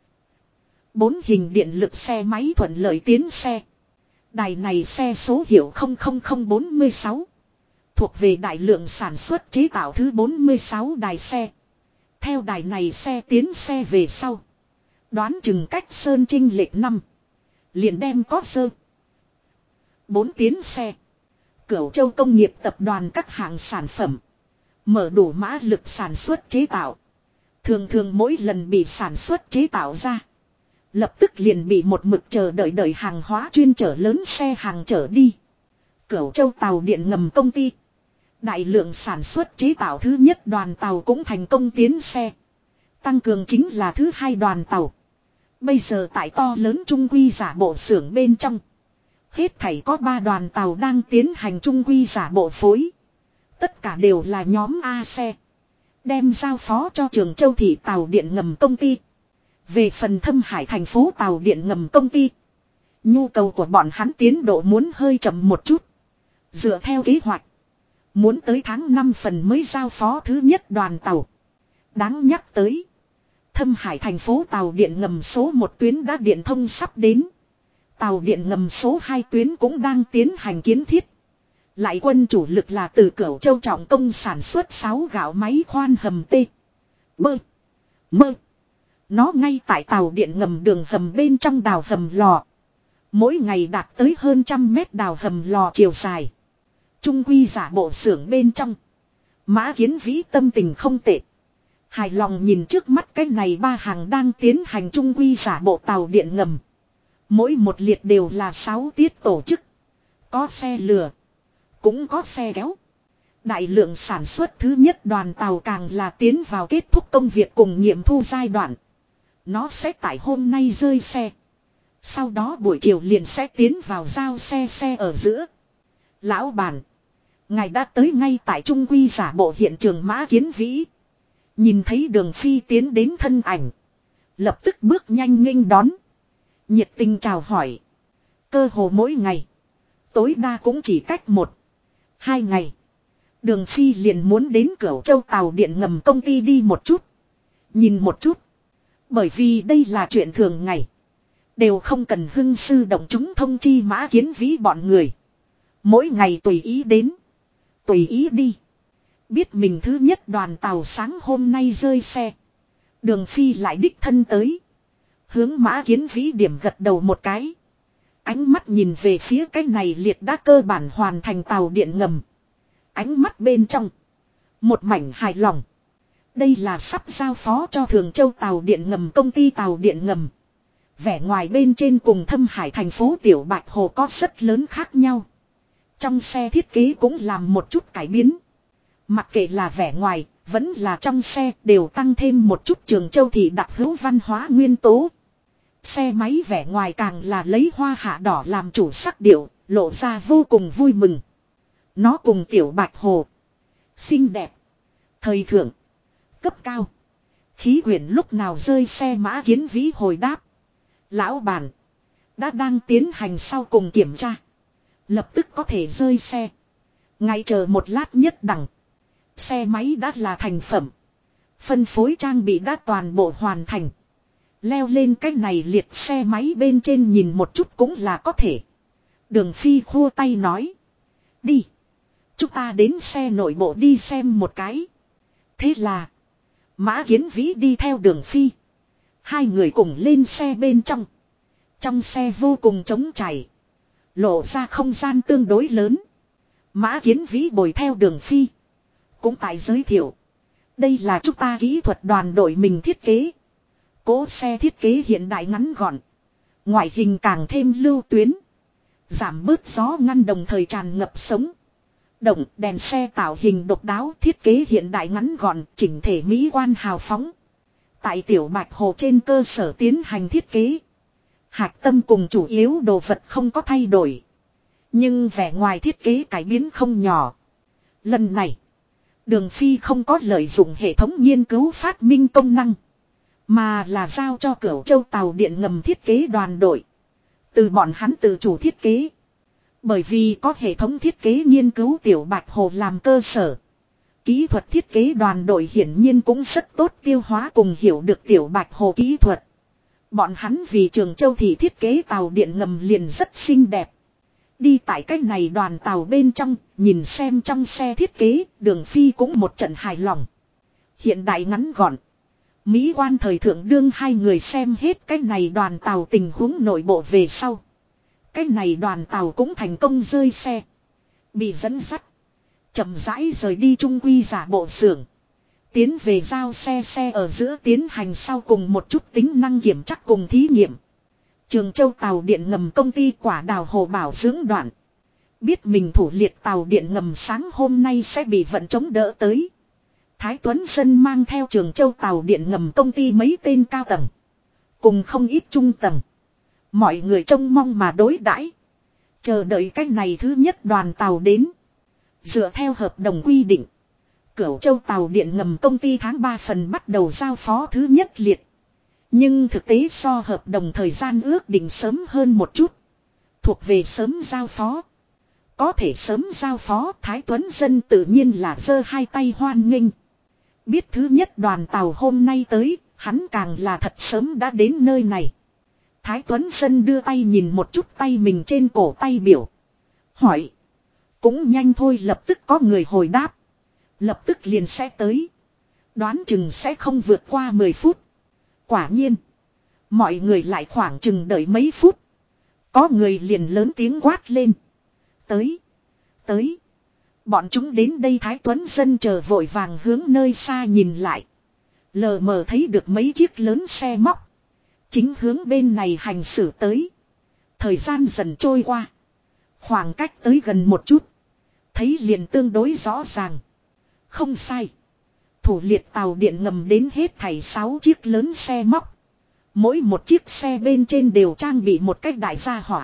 4 hình điện lực xe máy thuận lợi tiến xe. Đài này xe số hiệu 00046. Thuộc về đại lượng sản xuất chế tạo thứ 46 đài xe. Theo đài này xe tiến xe về sau. Đoán chừng cách Sơn Trinh lệch 5. Liền đem có sơ. 4 tiến xe. Cửu Châu công nghiệp tập đoàn các hạng sản phẩm. Mở đủ mã lực sản xuất chế tạo. Thường thường mỗi lần bị sản xuất chế tạo ra. Lập tức liền bị một mực chờ đợi hàng hóa chuyên chở lớn xe hàng chở đi. Cửu Châu tàu điện ngầm công ty. Đại lượng sản xuất chế tạo thứ nhất đoàn tàu cũng thành công tiến xe. Tăng cường chính là thứ hai đoàn tàu. Bây giờ tại to lớn trung quy giả bộ xưởng bên trong. Hết thảy có 3 đoàn tàu đang tiến hành trung quy giả bộ phối. Tất cả đều là nhóm A xe. Đem giao phó cho Trường Châu thị tàu điện ngầm công ty. Về phần Thâm Hải thành phố tàu điện ngầm công ty. Nhu cầu của bọn hắn tiến độ muốn hơi chậm một chút. Dựa theo kế hoạch. Muốn tới tháng 5 phần mới giao phó thứ nhất đoàn tàu. Đáng nhắc tới. Thâm Hải thành phố tàu điện ngầm số 1 tuyến đã điện thông sắp đến. Tàu điện ngầm số 2 tuyến cũng đang tiến hành kiến thiết. Lại quân chủ lực là từ Cửu Châu trọng công sản xuất 6 gạo máy khoan hầm T. Bơ. Mơ. Nó ngay tại tàu điện ngầm đường hầm bên trong đào hầm lò. Mỗi ngày đạt tới hơn 100 mét đào hầm lò chiều dài. Trung quy giả bộ xưởng bên trong. Mã Kiến Vĩ tâm tình không tệ. Hài lòng nhìn trước mắt cái này 3 hàng đang tiến hành trung quy giả bộ tàu điện ngầm. Mỗi một liệt đều là 6 tiết tổ chức. Có xe lừa. Cũng có xe kéo. Đại lượng sản xuất thứ nhất đoàn tàu càng là tiến vào kết thúc công việc cùng nghiệm thu giai đoạn. Nó sẽ tại hôm nay rơi xe. Sau đó buổi chiều liền sẽ tiến vào giao xe ở giữa. Lão bản. Ngài đã tới ngay tại trung quy giả bộ hiện trường Mã Kiến Vĩ. Nhìn thấy Đường Phi tiến đến thân ảnh. Lập tức bước nhanh nghênh đón. Nhiệt tình chào hỏi. Cơ hồ mỗi ngày. Tối đa cũng chỉ cách 1-2 ngày. Đường Phi liền muốn đến Cửu Châu tàu điện ngầm công ty đi một chút. Nhìn một chút. Bởi vì đây là chuyện thường ngày. Đều không cần hưng sư động chúng thông chi Mã Kiến Vĩ bọn người. Mỗi ngày tùy ý đến. Tùy ý đi. Biết mình thứ nhất đoàn tàu sáng hôm nay rơi xe. Đường Phi lại đích thân tới. Hướng Mã Kiến Vĩ điểm gật đầu một cái. Ánh mắt nhìn về phía cái này liệt đã cơ bản hoàn thành tàu điện ngầm. Ánh mắt bên trong. Một mảnh hài lòng. Đây là sắp giao phó cho Thường Châu tàu điện ngầm công ty tàu điện ngầm. Vẻ ngoài bên trên cùng Thâm Hải thành phố Tiểu Bạch Hồ có rất lớn khác nhau. Trong xe thiết kế cũng làm một chút cải biến. Mặc kệ là vẻ ngoài, vẫn là trong xe đều tăng thêm một chút Trường Châu thị đặc hữu văn hóa nguyên tố. Xe máy vẻ ngoài càng là lấy hoa hạ đỏ làm chủ sắc điệu, lộ ra vô cùng vui mừng. Nó cùng Tiểu Bạch Hồ. Xinh đẹp. Thời thượng. Cấp cao. Khí quyển lúc nào rơi xe Mã Kiến Vĩ hồi đáp. Lão bản. Đã đang tiến hành sau cùng kiểm tra. Lập tức có thể rơi xe. Ngay chờ một lát nhất đẳng. Xe máy đã là thành phẩm. Phân phối trang bị đã toàn bộ hoàn thành. Leo lên cái này liệt xe máy bên trên nhìn một chút cũng là có thể. Đường Phi khua tay nói. Đi. Chúng ta đến xe nội bộ đi xem một cái. Thế là. Mã Kiến Vĩ đi theo Đường Phi. Hai người cùng lên xe bên trong. Trong xe vô cùng trống trải. Lộ ra không gian tương đối lớn. Mã Kiến Vĩ bồi theo Đường Phi. Cũng tại giới thiệu. Đây là chúng ta kỹ thuật đoàn đội mình thiết kế. Cỗ xe thiết kế hiện đại ngắn gọn. Ngoại hình càng thêm lưu tuyến. Giảm bớt gió ngăn đồng thời tràn ngập sống. Động đèn xe tạo hình độc đáo thiết kế hiện đại ngắn gọn chỉnh thể mỹ quan hào phóng. Tại Tiểu Bạch Hồ trên cơ sở tiến hành thiết kế. Hạch tâm cùng chủ yếu đồ vật không có thay đổi. Nhưng vẻ ngoài thiết kế cải biến không nhỏ. Lần này. Đường Phi không có lợi dụng hệ thống nghiên cứu phát minh công năng. Mà là giao cho Cửu Châu tàu điện ngầm thiết kế đoàn đội. Từ bọn hắn tự chủ thiết kế. Bởi vì có hệ thống thiết kế nghiên cứu Tiểu Bạch Hồ làm cơ sở. Kỹ thuật thiết kế đoàn đội hiển nhiên cũng rất tốt tiêu hóa cùng hiểu được Tiểu Bạch Hồ kỹ thuật. Bọn hắn vì Trường Châu thị thiết kế tàu điện ngầm liền rất xinh đẹp. Đi tại cách này đoàn tàu bên trong, nhìn xem trong xe thiết kế, Đường Phi cũng một trận hài lòng. Hiện đại ngắn gọn. Mỹ quan thời thượng đương hai người xem hết cách này đoàn tàu tình huống nội bộ về sau. Cách này đoàn tàu cũng thành công rơi xe. Bị dẫn dắt. Chậm rãi rời đi trung quy giả bộ xưởng. Tiến về giao xe ở giữa tiến hành sau cùng một chút tính năng kiểm chắc cùng thí nghiệm. Trường Châu tàu điện ngầm công ty Quả Đào Hồ bảo dưỡng đoạn. Biết mình thủ liệt tàu điện ngầm sáng hôm nay sẽ bị vận chống đỡ tới. Thái Tuấn Dân mang theo Trường Châu tàu điện ngầm công ty mấy tên cao tầng. Cùng không ít trung tầng. Mọi người trông mong mà đối đãi, chờ đợi cách này thứ nhất đoàn tàu đến. Dựa theo hợp đồng quy định. Cửu Châu tàu điện ngầm công ty tháng 3 phần bắt đầu giao phó thứ nhất liệt. Nhưng thực tế so hợp đồng thời gian ước định sớm hơn một chút. Thuộc về sớm giao phó. Có thể sớm giao phó Thái Tuấn Dân tự nhiên là giơ hai tay hoan nghênh. Biết thứ nhất đoàn tàu hôm nay tới, hắn càng là thật sớm đã đến nơi này. Thái Tuấn Dân đưa tay nhìn một chút tay mình trên cổ tay biểu. Hỏi. Cũng nhanh thôi, lập tức có người hồi đáp. Lập tức liền sẽ tới. Đoán chừng sẽ không vượt qua 10 phút. Quả nhiên. Mọi người lại khoảng chừng đợi mấy phút. Có người liền lớn tiếng quát lên. Tới. Tới. Bọn chúng đến đây. Thái Tuấn Dân chờ vội vàng hướng nơi xa nhìn lại. Lờ mờ thấy được mấy chiếc lớn xe móc. Chính hướng bên này hành xử tới. Thời gian dần trôi qua. Khoảng cách tới gần một chút. Thấy liền tương đối rõ ràng. Không sai. Thủ liệt tàu điện ngầm đến hết thảy 6 chiếc lớn xe móc. Mỗi một chiếc xe bên trên đều trang bị một cách đại gia hỏa.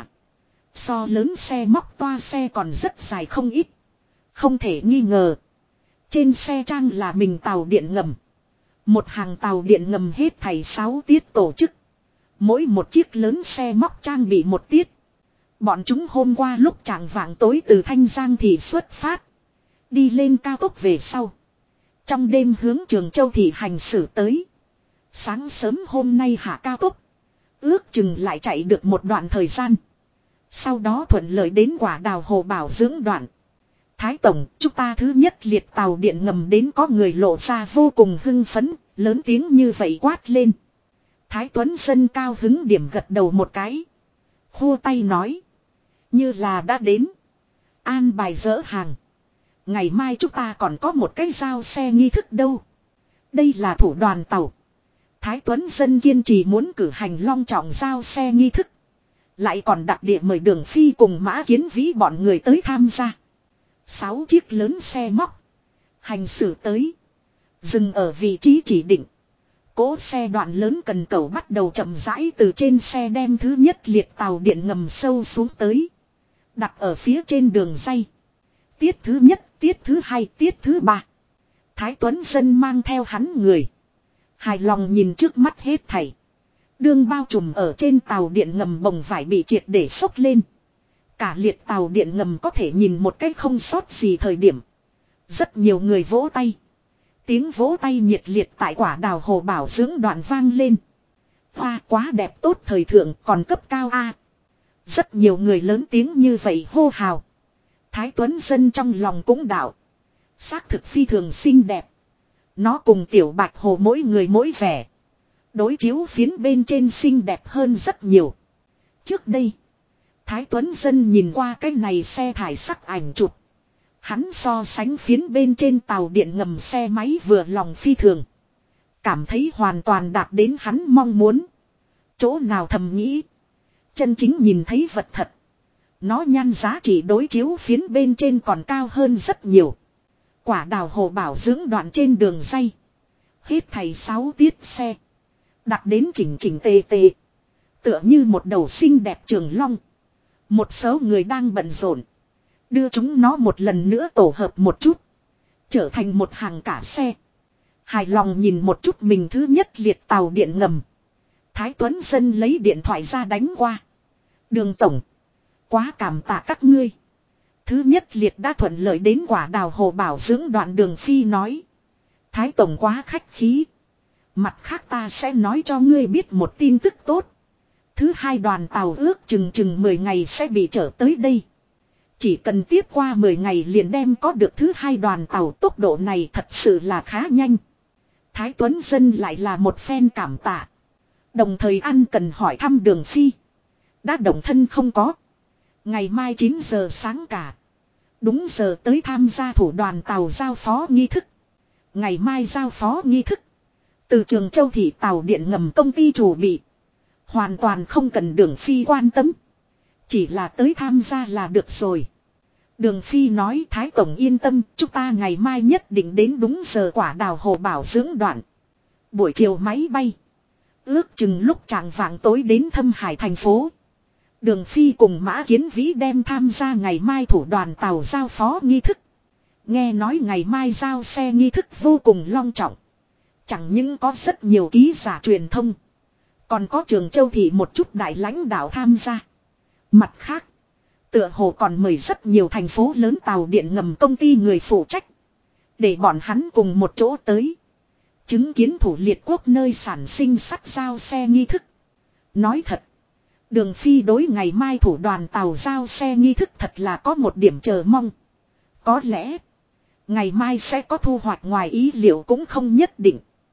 So lớn xe móc toa xe còn rất dài không ít. Không thể nghi ngờ. Trên xe trang là mình tàu điện ngầm. Một hàng tàu điện ngầm hết thảy 6 tiết tổ chức. Mỗi một chiếc lớn xe móc trang bị một tiết. Bọn chúng hôm qua lúc chạng vạng tối từ Thanh Giang thị xuất phát. Đi lên cao tốc về sau. Trong đêm hướng Trường Châu thị hành xử tới. Sáng sớm hôm nay hạ cao tốc. Ước chừng lại chạy được một đoạn thời gian. Sau đó thuận lợi đến Quả Đào Hồ bảo dưỡng đoạn. Thái Tổng, chúng ta thứ nhất liệt tàu điện ngầm đến, có người lộ ra vô cùng hưng phấn, lớn tiếng như vậy quát lên. Thái Tuấn Dân cao hứng điểm gật đầu một cái. Khua tay nói. Như là đã đến. An bài dỡ hàng. Ngày mai chúng ta còn có một cái giao xe nghi thức đâu. Đây là thủ đoàn tàu. Thái Tuấn Dân kiên trì muốn cử hành long trọng giao xe nghi thức. Lại còn đặc địa mời Đường Phi cùng Mã Kiến Vĩ bọn người tới tham gia. 6 chiếc lớn xe móc. Hành xử tới. Dừng ở vị trí chỉ định. Cỗ xe đoạn lớn cần cầu bắt đầu chậm rãi từ trên xe đem thứ nhất liệt tàu điện ngầm sâu xuống tới. Đặt ở phía trên đường ray. Tiết thứ nhất, tiết thứ hai, tiết thứ ba. Thái Tuấn Dân mang theo hắn người. Hài lòng nhìn trước mắt hết thảy. Đường bao trùm ở trên tàu điện ngầm bồng vải bị triệt để xốc lên. Cả liệt tàu điện ngầm có thể nhìn một cách không sót gì thời điểm. Rất nhiều người vỗ tay. Tiếng vỗ tay nhiệt liệt tại Quả Đào Hồ bảo dưỡng đoạn vang lên. Hoa quá đẹp tốt thời thượng còn cấp cao a. Rất nhiều người lớn tiếng như vậy hô hào. Thái Tuấn Dân trong lòng cũng đạo. Xác thực phi thường xinh đẹp. Nó cùng Tiểu Bạch Hồ mỗi người mỗi vẻ. Đối chiếu phiến bên trên xinh đẹp hơn rất nhiều. Trước đây, Thái Tuấn Dân nhìn qua cái này xe thải sắc ảnh chụp. Hắn so sánh phiến bên trên tàu điện ngầm xe máy vừa lòng phi thường. Cảm thấy hoàn toàn đạt đến hắn mong muốn. Chỗ nào thầm nghĩ. Chân chính nhìn thấy vật thật. Nó nhan giá trị đối chiếu phiến bên trên còn cao hơn rất nhiều. Quả Đào Hồ bảo dưỡng đoạn trên đường ray. Hết thảy 6 tiết xe. Đặt đến chỉnh chỉnh tề tề. Tựa như một đầu xinh đẹp trường long. Một số người đang bận rộn. Đưa chúng nó một lần nữa tổ hợp một chút. Trở thành một hàng cả xe. Hài lòng nhìn một chút mình thứ nhất liệt tàu điện ngầm. Thái Tuấn Dân lấy điện thoại ra đánh qua. Đường tổng. Quá cảm tạ các ngươi. Thứ nhất liệt đã thuận lợi đến Quả Đào Hồ bảo dưỡng đoạn Đường Phi nói. Thái tổng quá khách khí. Mặt khác ta sẽ nói cho ngươi biết một tin tức tốt. Thứ hai đoàn tàu ước chừng 10 ngày sẽ bị trở tới đây. Chỉ cần tiếp qua 10 ngày liền đem có được thứ hai đoàn tàu, tốc độ này thật sự là khá nhanh. Thái Tuấn Dân lại là một phen cảm tạ. Đồng thời ăn cần hỏi thăm Đường Phi. Đã động thân không có. Ngày mai 9 giờ sáng cả. Đúng giờ tới tham gia thủ đoàn tàu giao phó nghi thức. Ngày mai giao phó nghi thức. Từ Trường Châu thị tàu điện ngầm công ty chủ bị. Hoàn toàn không cần Đường Phi quan tâm. Chỉ là tới tham gia là được rồi. Đường Phi nói Thái tổng yên tâm, chúng ta ngày mai nhất định đến đúng giờ Quả Đào Hồ bảo dưỡng đoạn. Buổi chiều máy bay. Ước chừng lúc chạng vạng tối đến Thâm Hải thành phố. Đường Phi cùng Mã Kiến Vĩ đem tham gia ngày mai thủ đoàn tàu giao phó nghi thức. Nghe nói ngày mai giao xe nghi thức vô cùng long trọng. Chẳng những có rất nhiều ký giả truyền thông. Còn có Trường Châu thị một chút đại lãnh đạo tham gia. Mặt khác, tựa hồ còn mời rất nhiều thành phố lớn tàu điện ngầm công ty người phụ trách. Để bọn hắn cùng một chỗ tới. Chứng kiến thủ liệt quốc nơi sản sinh sắt giao xe nghi thức. Nói thật, Đường Phi đối ngày mai thủ đoàn tàu giao xe nghi thức thật là có một điểm chờ mong. Có lẽ, ngày mai sẽ có thu hoạch ngoài ý liệu cũng không nhất định.